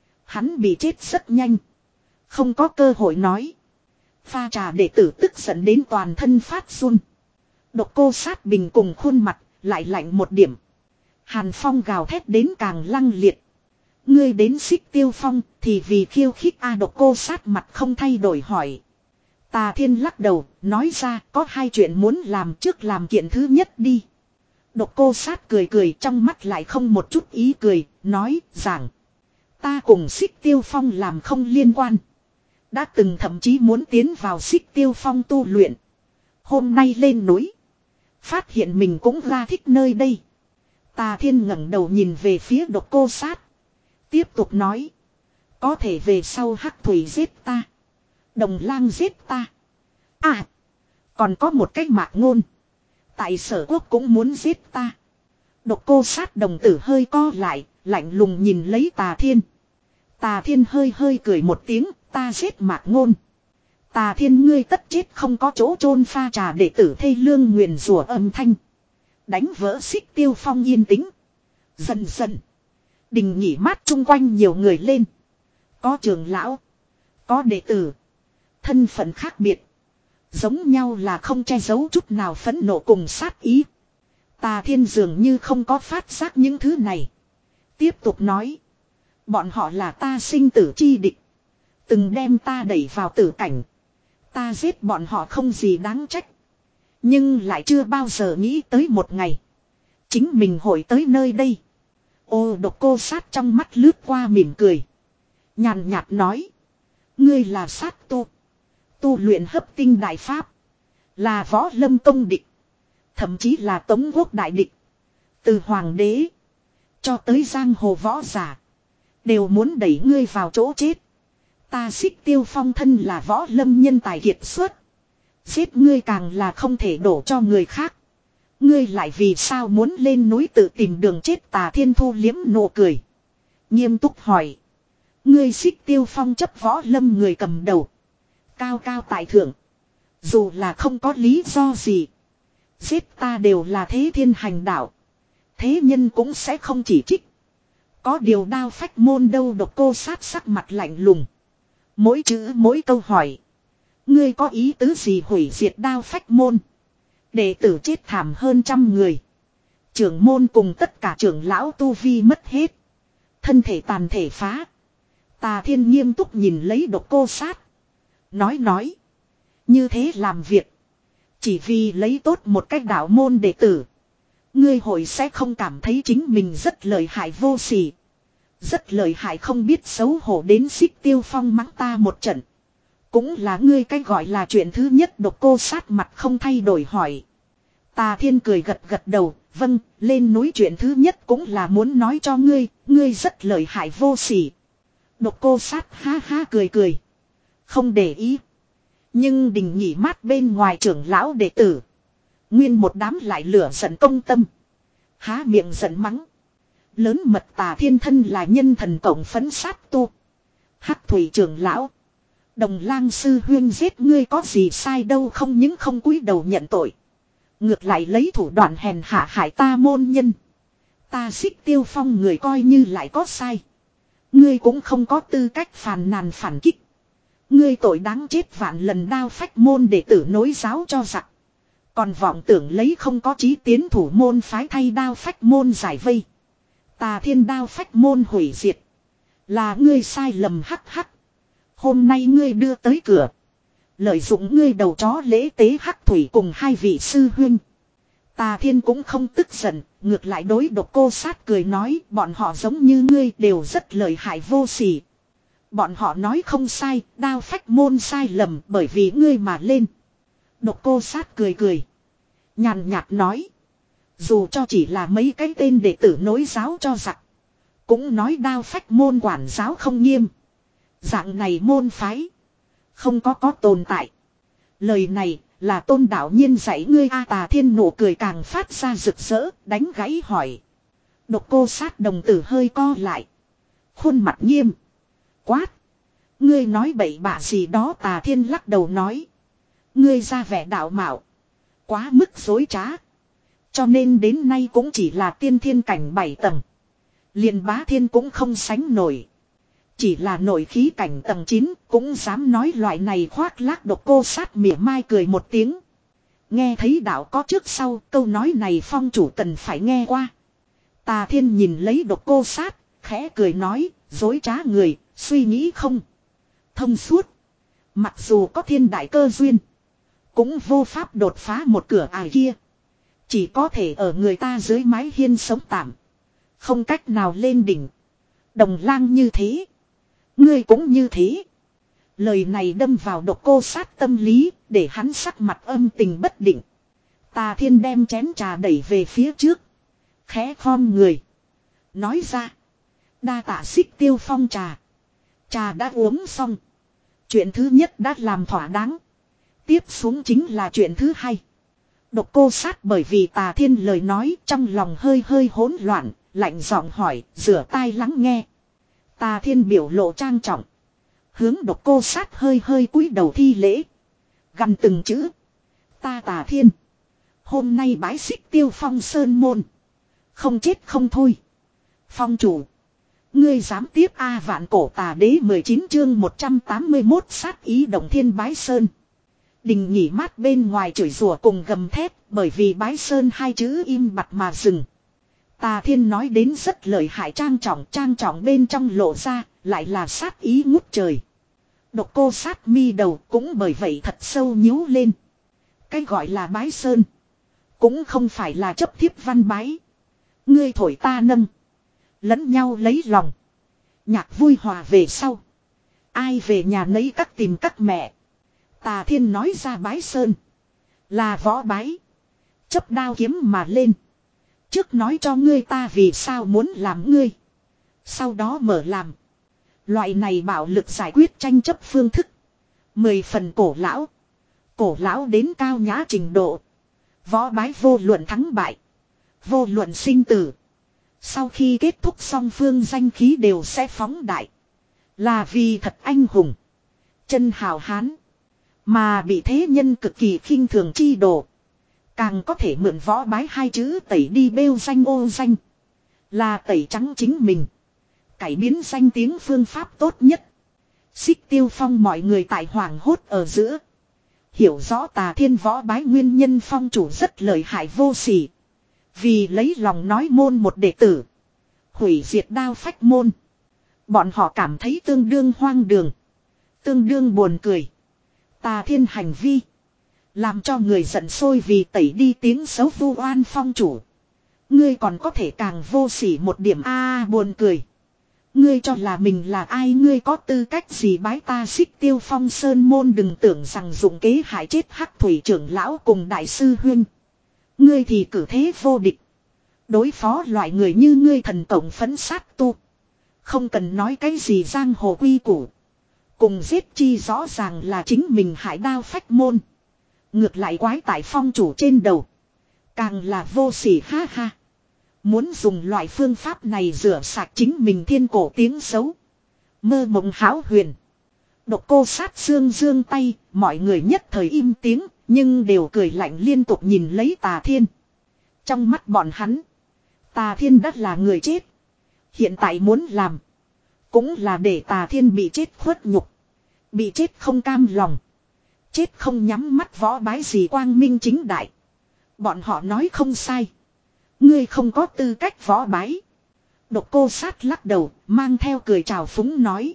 Hắn bị chết rất nhanh. Không có cơ hội nói. Pha trà đệ tử tức giận đến toàn thân phát run. Độc Cô Sát bình cùng khuôn mặt. Lại lạnh một điểm. Hàn phong gào thét đến càng lăng liệt. Ngươi đến Xích Tiêu Phong thì vì khiêu khích a. Độc Cô Sát mặt không thay đổi hỏi. Tà Thiên lắc đầu. Nói ra có hai chuyện muốn làm trước làm kiện thứ nhất đi. Độc Cô Sát cười cười trong mắt lại không một chút ý cười. Nói rằng. Ta cùng Xích Tiêu Phong làm không liên quan. Đã từng thậm chí muốn tiến vào Xích Tiêu Phong tu luyện. Hôm nay lên núi. Phát hiện mình cũng ra thích nơi đây. Tà Thiên ngẩng đầu nhìn về phía Độc Cô Sát. Tiếp tục nói. Có thể về sau Hắc Thủy giết ta. Đồng Lang giết ta. À. Còn có một cách Mạc Ngôn. Tại Sở Quốc cũng muốn giết ta. Độc Cô Sát đồng tử hơi co lại. Lạnh lùng nhìn lấy Tà Thiên. Tà Thiên hơi hơi cười một tiếng, ta giết Mạc Ngôn. Tà Thiên ngươi tất chết không có chỗ chôn pha trà đệ tử thê lương nguyền rủa âm thanh. Đánh vỡ Xích Tiêu Phong yên tĩnh. Dần dần. Đình nghỉ mát chung quanh nhiều người lên. Có trưởng lão. Có đệ tử. Thân phận khác biệt. Giống nhau là không che giấu chút nào phẫn nộ cùng sát ý. Tà Thiên dường như không có phát giác những thứ này. Tiếp tục nói. Bọn họ là ta sinh tử chi địch. Từng đem ta đẩy vào tử cảnh. Ta giết bọn họ không gì đáng trách. Nhưng lại chưa bao giờ nghĩ tới một ngày. Chính mình hội tới nơi đây. Ô Độc Cô Sát trong mắt lướt qua mỉm cười. Nhàn nhạt nói. Ngươi là sát tu. Tu luyện hấp tinh đại pháp. Là võ lâm công địch. Thậm chí là Tống Quốc đại địch. Từ hoàng đế. Cho tới giang hồ võ giả. Đều muốn đẩy ngươi vào chỗ chết. Ta Xích Tiêu Phong thân là võ lâm nhân tài kiệt xuất. Giết ngươi càng là không thể đổ cho người khác. Ngươi lại vì sao muốn lên núi tự tìm đường chết? Tà Thiên thu liếm nụ cười. Nghiêm túc hỏi. Ngươi Xích Tiêu Phong chấp võ lâm người cầm đầu. Cao cao tại thượng. Dù là không có lý do gì. Giết ta đều là thế thiên hành đạo. Thế nhân cũng sẽ không chỉ trích. Có điều Đao Phách Môn đâu? Độc Cô Sát sắc mặt lạnh lùng. Mỗi chữ mỗi câu hỏi. Ngươi có ý tứ gì hủy diệt Đao Phách Môn? Đệ tử chết thảm hơn trăm người. Trưởng môn cùng tất cả trưởng lão tu vi mất hết. Thân thể tàn thể phá. Tà Thiên nghiêm túc nhìn lấy Độc Cô Sát. Nói nói. Như thế làm việc. Chỉ vì lấy tốt một cách đạo môn đệ tử. Ngươi hội sẽ không cảm thấy chính mình rất lợi hại vô sỉ. Rất lợi hại không biết xấu hổ đến Xích Tiêu Phong mắng ta một trận. Cũng là ngươi cái gọi là chuyện thứ nhất. Độc Cô Sát mặt không thay đổi hỏi. Tà Thiên cười gật gật đầu. Vâng, lên núi chuyện thứ nhất cũng là muốn nói cho ngươi. Ngươi rất lợi hại vô sỉ. Độc Cô Sát ha ha cười cười. Không để ý. Nhưng đình nghỉ mát bên ngoài trưởng lão đệ tử. Nguyên một đám lại lửa giận công tâm. Há miệng giận mắng. Lớn mật Tà Thiên thân là nhân thần tổng phấn sát tu. Hắc thủy trưởng lão. Đồng lang sư huyên giết ngươi có gì sai đâu, không những không cúi đầu nhận tội. Ngược lại lấy thủ đoạn hèn hạ hại ta môn nhân. Ta Xích Tiêu Phong người coi như lại có sai. Ngươi cũng không có tư cách phàn nàn phản kích. Ngươi tội đáng chết vạn lần. Đao Phách Môn đệ tử nối giáo cho giặc. Còn vọng tưởng lấy không có chí tiến thủ môn phái thay Đao Phách Môn giải vây. Tà Thiên Đao Phách Môn hủy diệt. Là ngươi sai lầm hắc hắc. Hôm nay ngươi đưa tới cửa. Lợi dụng ngươi đầu chó lễ tế Hắc Thủy cùng hai vị sư huynh. Tà Thiên cũng không tức giận. Ngược lại đối Độc Cô Sát cười nói. Bọn họ giống như ngươi đều rất lợi hại vô sỉ. Bọn họ nói không sai. Đao Phách Môn sai lầm bởi vì ngươi mà lên. Độc Cô Sát cười cười. Nhàn nhạt nói. Dù cho chỉ là mấy cái tên đệ tử nối giáo cho giặc. Cũng nói Đao Phách Môn quản giáo không nghiêm. Dạng này môn phái. Không có có tồn tại. Lời này là Tôn đạo nhiên dạy ngươi a. Tà Thiên nụ cười càng phát ra rực rỡ. Đánh gãy hỏi. Độc Cô Sát đồng tử hơi co lại. Khuôn mặt nghiêm. Quát. Ngươi nói bậy bạ gì đó? Tà Thiên lắc đầu nói. Ngươi ra vẻ đạo mạo. Quá mức dối trá. Cho nên đến nay cũng chỉ là tiên thiên cảnh bảy tầng. Liền bá thiên cũng không sánh nổi. Chỉ là nội khí cảnh tầng chín cũng dám nói loại này khoác lác. Độc Cô Sát mỉa mai cười một tiếng. Nghe thấy đạo có trước sau, câu nói này phong chủ cần phải nghe qua. Tà Thiên nhìn lấy Độc Cô Sát, khẽ cười nói, dối trá người, suy nghĩ không thông suốt. Mặc dù có thiên đại cơ duyên, cũng vô pháp đột phá một cửa ải kia. Chỉ có thể ở người ta dưới mái hiên sống tạm. Không cách nào lên đỉnh. Đồng lang như thế. Ngươi cũng như thế. Lời này đâm vào Độc Cô Sát tâm lý. Để hắn sắc mặt âm tình bất định. Tà Thiên đem chén trà đẩy về phía trước. Khẽ khom người. Nói ra. Đa tạ Xích Tiêu Phong trà. Trà đã uống xong. Chuyện thứ nhất đã làm thỏa đáng. Tiếp xuống chính là chuyện thứ hai. Độc Cô Sát bởi vì Tà Thiên lời nói trong lòng hơi hơi hỗn loạn. Lạnh giọng hỏi, rửa tai lắng nghe. Tà Thiên biểu lộ trang trọng. Hướng Độc Cô Sát hơi hơi cúi đầu thi lễ. Gằn từng chữ. Ta Tà Thiên. Hôm nay bái xích Tiêu Phong sơn môn. Không chết không thôi. Phong chủ. Ngươi dám tiếp A Vạn Cổ Tà Đế mười chín chương một trăm tám mươi mốt sát ý động thiên bái sơn. Đình nghỉ mát bên ngoài chửi rủa cùng gầm thét bởi vì bái sơn hai chữ im bặt mà dừng. Tà Thiên nói đến rất lợi hại trang trọng trang trọng bên trong lộ ra lại là sát ý ngút trời. Độc Cô Sát mi đầu cũng bởi vậy thật sâu nhíu lên. Cái gọi là bái sơn. Cũng không phải là chấp thiếp văn bái. Ngươi thổi ta nâng. Lẫn nhau lấy lòng. Nhạc vui hòa về sau. Ai về nhà nấy các tìm các mẹ. Tà Thiên nói ra bái sơn. Là võ bái. Chấp đao kiếm mà lên. Trước nói cho ngươi ta vì sao muốn làm ngươi. Sau đó mở làm. Loại này bạo lực giải quyết tranh chấp phương thức. Mười phần cổ lão. Cổ lão đến cao nhã trình độ. Võ bái vô luận thắng bại. Vô luận sinh tử. Sau khi kết thúc song phương danh khí đều sẽ phóng đại. Là vì thật anh hùng. Chân hào hán. Mà bị thế nhân cực kỳ khinh thường chi đồ. Càng có thể mượn võ bái hai chữ tẩy đi bêu danh ô danh. Là tẩy trắng chính mình. Cải biến danh tiếng phương pháp tốt nhất. Xích Tiêu Phong mọi người tại hoàng hốt ở giữa. Hiểu rõ Tà Thiên võ bái nguyên nhân phong chủ rất lợi hại vô sỉ. Vì lấy lòng nói môn một đệ tử. Hủy diệt đao phách môn. Bọn họ cảm thấy tương đương hoang đường. Tương đương buồn cười. Tà Thiên hành vi. Làm cho người giận sôi vì tẩy đi tiếng xấu vu oan phong chủ. Ngươi còn có thể càng vô sỉ một điểm a à, buồn cười. Ngươi cho là mình là ai ngươi có tư cách gì bái ta Xích Tiêu Phong sơn môn đừng tưởng rằng dụng kế hại chết Hắc Thủy trưởng lão cùng đại sư huynh. Ngươi thì cử thế vô địch. Đối phó loại người như ngươi thần tổng phấn sát tu. Không cần nói cái gì giang hồ quy củ. Cùng giết chi rõ ràng là chính mình hại đao phách môn. Ngược lại quái tại phong chủ trên đầu. Càng là vô sỉ ha ha. Muốn dùng loại phương pháp này rửa sạch chính mình thiên cổ tiếng xấu. Mơ mộng hão huyền. Độc Cô Sát xương dương tay. Mọi người nhất thời im tiếng. Nhưng đều cười lạnh liên tục nhìn lấy Tà Thiên. Trong mắt bọn hắn. Tà Thiên đã là người chết. Hiện tại muốn làm. Cũng là để Tà Thiên bị chết khuất nhục. Bị chết không cam lòng. Chết không nhắm mắt võ bái gì quang minh chính đại. Bọn họ nói không sai. Ngươi không có tư cách võ bái. Độc Cô Sát lắc đầu, mang theo cười trào phúng nói.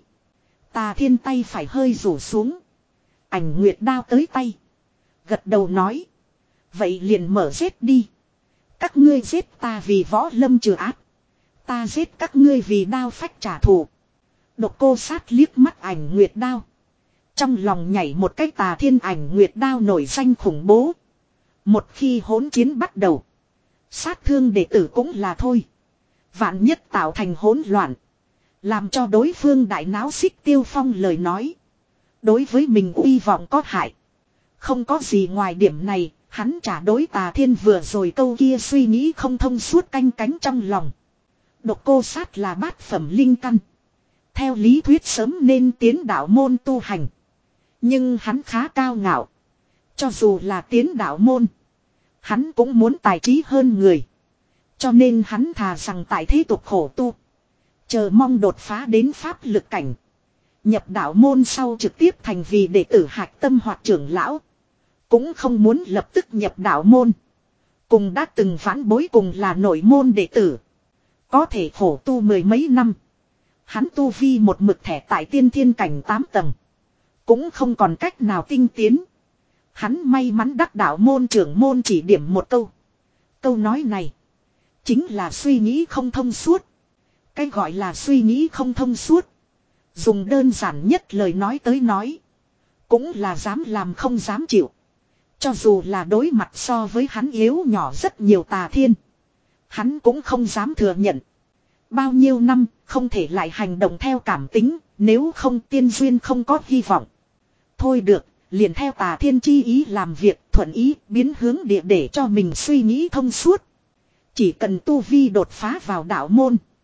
Tà Thiên tay phải hơi rủ xuống. Ảnh nguyệt đao tới tay. Gật đầu nói. Vậy liền mở giết đi. Các ngươi giết ta vì võ lâm trừ ác. Ta giết các ngươi vì đao phách trả thù. Độc Cô Sát liếc mắt ảnh nguyệt đao. Trong lòng nhảy một cái Tà Thiên ảnh nguyệt đao nổi danh khủng bố. Một khi hỗn chiến bắt đầu. Sát thương đệ tử cũng là thôi. Vạn nhất tạo thành hỗn loạn. Làm cho đối phương đại náo Xích Tiêu Phong lời nói. Đối với mình uy vọng có hại. Không có gì ngoài điểm này. Hắn trả đối Tà Thiên vừa rồi câu kia suy nghĩ không thông suốt canh cánh trong lòng. Độc Cô Sát là bát phẩm linh căn. Theo lý thuyết sớm nên tiến đạo môn tu hành. Nhưng hắn khá cao ngạo. Cho dù là tiến đạo môn. Hắn cũng muốn tài trí hơn người. Cho nên hắn thà rằng tại thế tục khổ tu. Chờ mong đột phá đến pháp lực cảnh. Nhập đạo môn sau trực tiếp thành vì đệ tử hạch tâm hoặc trưởng lão. Cũng không muốn lập tức nhập đạo môn. Cùng đã từng phản bối cùng là nội môn đệ tử. Có thể khổ tu mười mấy năm. Hắn tu vi một mực thẻ tại tiên thiên cảnh tám tầng. Cũng không còn cách nào tinh tiến. Hắn may mắn đắc đạo môn trưởng môn chỉ điểm một câu. Câu nói này. Chính là suy nghĩ không thông suốt. Cái gọi là suy nghĩ không thông suốt. Dùng đơn giản nhất lời nói tới nói. Cũng là dám làm không dám chịu. Cho dù là đối mặt so với hắn yếu nhỏ rất nhiều Tà Thiên. Hắn cũng không dám thừa nhận. Bao nhiêu năm không thể lại hành động theo cảm tính. Nếu không tiên duyên không có hy vọng. Thôi được. Liền theo Tà Thiên chi ý làm việc thuận ý biến hướng địa để cho mình suy nghĩ thông suốt. Chỉ cần tu vi đột phá vào đạo môn.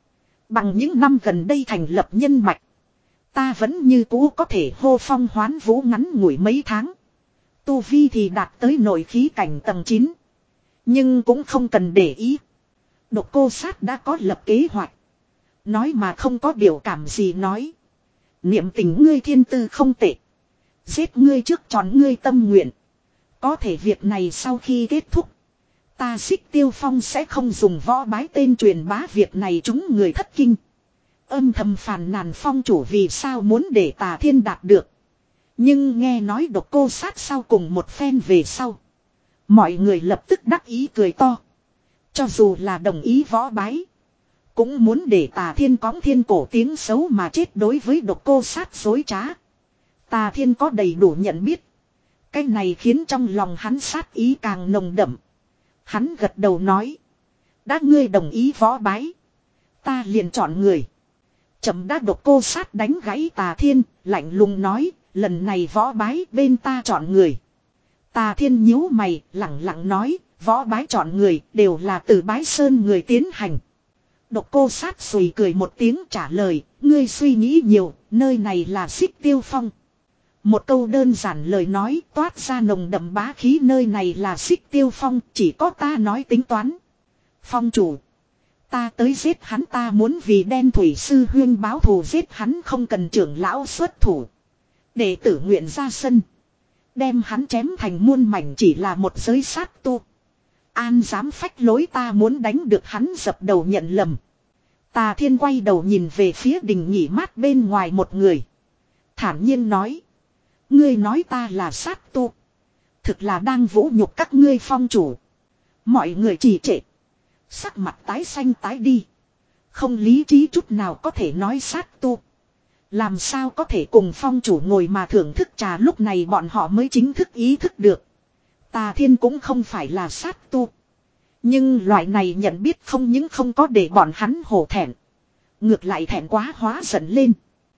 Bằng những năm gần đây thành lập nhân mạch. Ta vẫn như cũ có thể hô phong hoán vũ ngắn ngủi mấy tháng. Tu vi thì đạt tới nội khí cảnh tầng chín. Nhưng cũng không cần để ý. Độc cô sát đã có lập kế hoạch. Nói mà không có biểu cảm gì nói. Niệm tình ngươi thiên tư không tệ. Giết ngươi trước tròn ngươi tâm nguyện. Có thể việc này sau khi kết thúc. Ta Xích Tiêu Phong sẽ không dùng võ bái tên truyền bá việc này chúng người thất kinh. Âm thầm phàn nàn phong chủ vì sao muốn để Tà Thiên đạt được. Nhưng nghe nói độc cô sát sau cùng một phen về sau. Mọi người lập tức đắc ý cười to. Cho dù là đồng ý võ bái. Cũng muốn để Tà Thiên cõng thiên cổ tiếng xấu mà chết đối với độc cô sát dối trá. Tà Thiên có đầy đủ nhận biết. Cái này khiến trong lòng hắn sát ý càng nồng đậm. Hắn gật đầu nói. Đã ngươi đồng ý võ bái. Ta liền chọn người. Chậm đã độc cô sát đánh gãy Tà Thiên. Lạnh lùng nói. Lần này võ bái bên ta chọn người. Tà Thiên nhíu mày lặng lặng nói. Võ bái chọn người đều là từ bái sơn người tiến hành. Độc cô sát sùi cười một tiếng trả lời. Ngươi suy nghĩ nhiều. Nơi này là Xích Tiêu Phong. Một câu đơn giản lời nói toát ra nồng đậm bá khí nơi này là Xích Tiêu Phong, chỉ có ta nói tính toán. Phong chủ, ta tới giết hắn ta muốn vì đen thủy sư huyên báo thù giết hắn không cần trưởng lão xuất thủ. Đệ tử nguyện ra sân. Đem hắn chém thành muôn mảnh chỉ là một giới sát tu. An dám phách lối ta muốn đánh được hắn dập đầu nhận lầm. Tà Thiên quay đầu nhìn về phía đình nghỉ mát bên ngoài một người. Thản nhiên nói. Ngươi nói ta là sát tu. Thực là đang vũ nhục các ngươi phong chủ. Mọi người trì trệ. Sắc mặt tái xanh tái đi. Không lý trí chút nào có thể nói sát tu. Làm sao có thể cùng phong chủ ngồi mà thưởng thức trà lúc này bọn họ mới chính thức ý thức được. Tà Thiên cũng không phải là sát tu. Nhưng loại này nhận biết không những không có để bọn hắn hổ thẹn. Ngược lại thẹn quá hóa giận lên.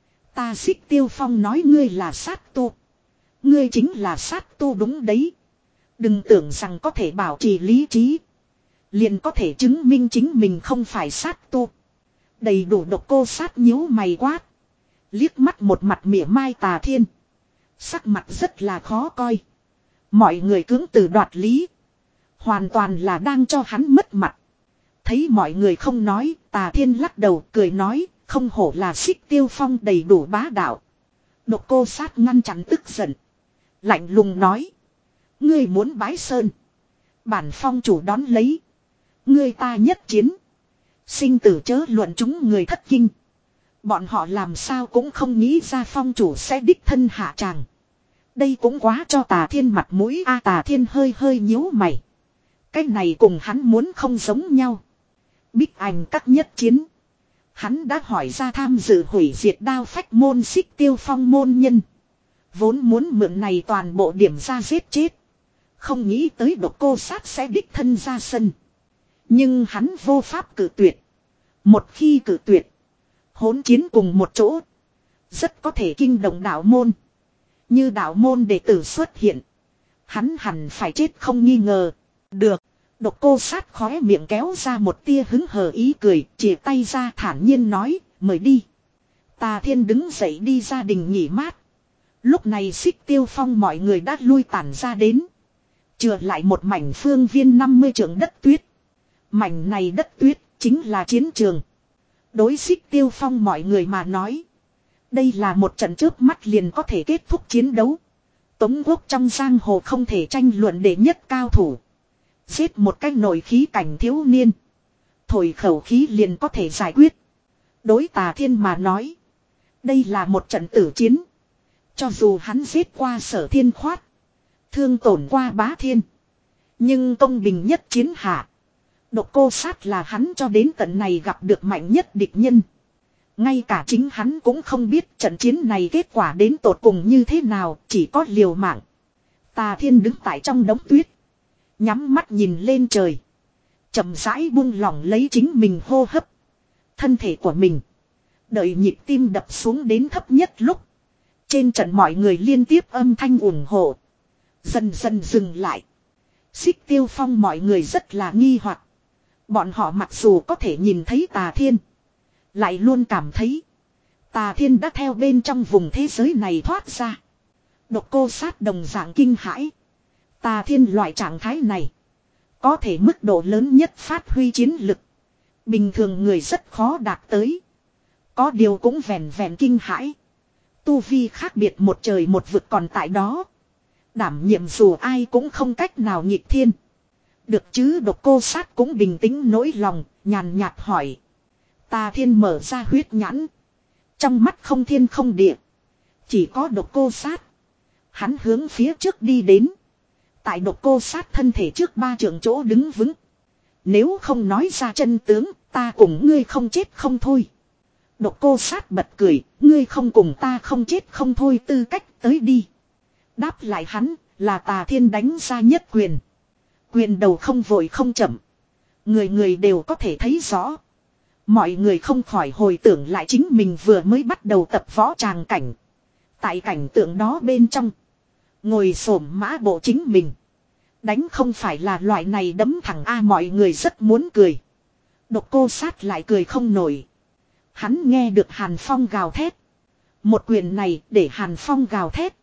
Ta Xích Tiêu Phong nói ngươi là sát tu. Ngươi chính là sát tu đúng đấy. Đừng tưởng rằng có thể bảo trì lý trí. Liền có thể chứng minh chính mình không phải sát tu. Đầy đủ độc cô sát nhíu mày quát. Liếc mắt một mặt mỉa mai Tà Thiên. Sắc mặt rất là khó coi. Mọi người cưỡng từ đoạt lý. Hoàn toàn là đang cho hắn mất mặt. Thấy mọi người không nói, Tà Thiên lắc đầu cười nói, không hổ là Xích Tiêu Phong đầy đủ bá đạo. Độc cô sát ngăn chặn tức giận. Lạnh lùng nói. Ngươi muốn bái sơn. Bản phong chủ đón lấy. Ngươi ta nhất chiến. Sinh tử chớ luận chúng người thất kinh. Bọn họ làm sao cũng không nghĩ ra phong chủ sẽ đích thân hạ tràng. Đây cũng quá cho Tà Thiên mặt mũi a. Tà Thiên hơi hơi nhíu mày. Cái này cùng hắn muốn không giống nhau. Bích Ảnh các nhất chiến. Hắn đã hỏi ra tham dự hủy diệt đao phách môn Xích Tiêu Phong môn nhân. Vốn muốn mượn này toàn bộ điểm ra giết chết. Không nghĩ tới độc cô sát sẽ đích thân ra sân. Nhưng hắn vô pháp cử tuyệt. Một khi cử tuyệt. Hỗn chiến cùng một chỗ. Rất có thể kinh động đạo môn. Như đạo môn đệ tử xuất hiện. Hắn hẳn phải chết không nghi ngờ. Được. Độc cô sát khóe miệng kéo ra một tia hứng hờ ý cười. Chìa tay ra thản nhiên nói. Mời đi. Tà Thiên đứng dậy đi ra đình nghỉ mát. Lúc này Xích Tiêu Phong mọi người đã lui tản ra đến. Chừa lại một mảnh phương viên năm mươi trượng đất tuyết. Mảnh này đất tuyết chính là chiến trường. Đối Xích Tiêu Phong mọi người mà nói. Đây là một trận chớp mắt liền có thể kết thúc chiến đấu. Tống quốc trong giang hồ không thể tranh luận đệ nhất cao thủ. Giết một cái nội khí cảnh thiếu niên. Thổi khẩu khí liền có thể giải quyết. Đối Tà Thiên mà nói. Đây là một trận tử chiến. Cho dù hắn giết qua Sở Thiên Khoát. Thương tổn qua Bá Thiên. Nhưng công bình nhất chiến hạ. Độc cô sát là hắn cho đến tận này gặp được mạnh nhất địch nhân. Ngay cả chính hắn cũng không biết trận chiến này kết quả đến tột cùng như thế nào, chỉ có liều mạng. Tà Thiên đứng tại trong đống tuyết. Nhắm mắt nhìn lên trời. Chậm rãi buông lỏng lấy chính mình hô hấp. Thân thể của mình. Đợi nhịp tim đập xuống đến thấp nhất lúc. Trên trận mọi người liên tiếp âm thanh ủng hộ. Dần dần dừng lại. Xích Tiêu Phong mọi người rất là nghi hoặc. Bọn họ mặc dù có thể nhìn thấy Tà Thiên. Lại luôn cảm thấy. Tà Thiên đã theo bên trong vùng thế giới này thoát ra. Độc Cô Sát đồng dạng kinh hãi. Tà Thiên loại trạng thái này. Có thể mức độ lớn nhất phát huy chiến lực. Bình thường người rất khó đạt tới. Có điều cũng vẹn vẹn kinh hãi. Tu vi khác biệt một trời một vực còn tại đó. Đảm nhiệm dù ai cũng không cách nào nghịch thiên. Được chứ Độc Cô Sát cũng bình tĩnh nỗi lòng, nhàn nhạt hỏi. Tà Thiên mở ra huyết nhãn. Trong mắt không thiên không địa. Chỉ có Độc Cô Sát. Hắn hướng phía trước đi đến. Tại Độc Cô Sát thân thể trước ba trượng chỗ đứng vững. Nếu không nói ra chân tướng, ta cùng ngươi không chết không thôi. Độc Cô Sát bật cười, ngươi không cùng ta không chết không thôi tư cách tới đi. Đáp lại hắn, là Tà Thiên đánh ra nhất quyền. Quyền đầu không vội không chậm. Người người đều có thể thấy rõ. Mọi người không khỏi hồi tưởng lại chính mình vừa mới bắt đầu tập võ tràng cảnh. Tại cảnh tượng đó bên trong. Ngồi xổm mã bộ chính mình. Đánh không phải là loại này đấm thẳng A mọi người rất muốn cười. Độc Cô Sát lại cười không nổi. Hắn nghe được Hàn Phong gào thét. Một quyền này để Hàn Phong gào thét.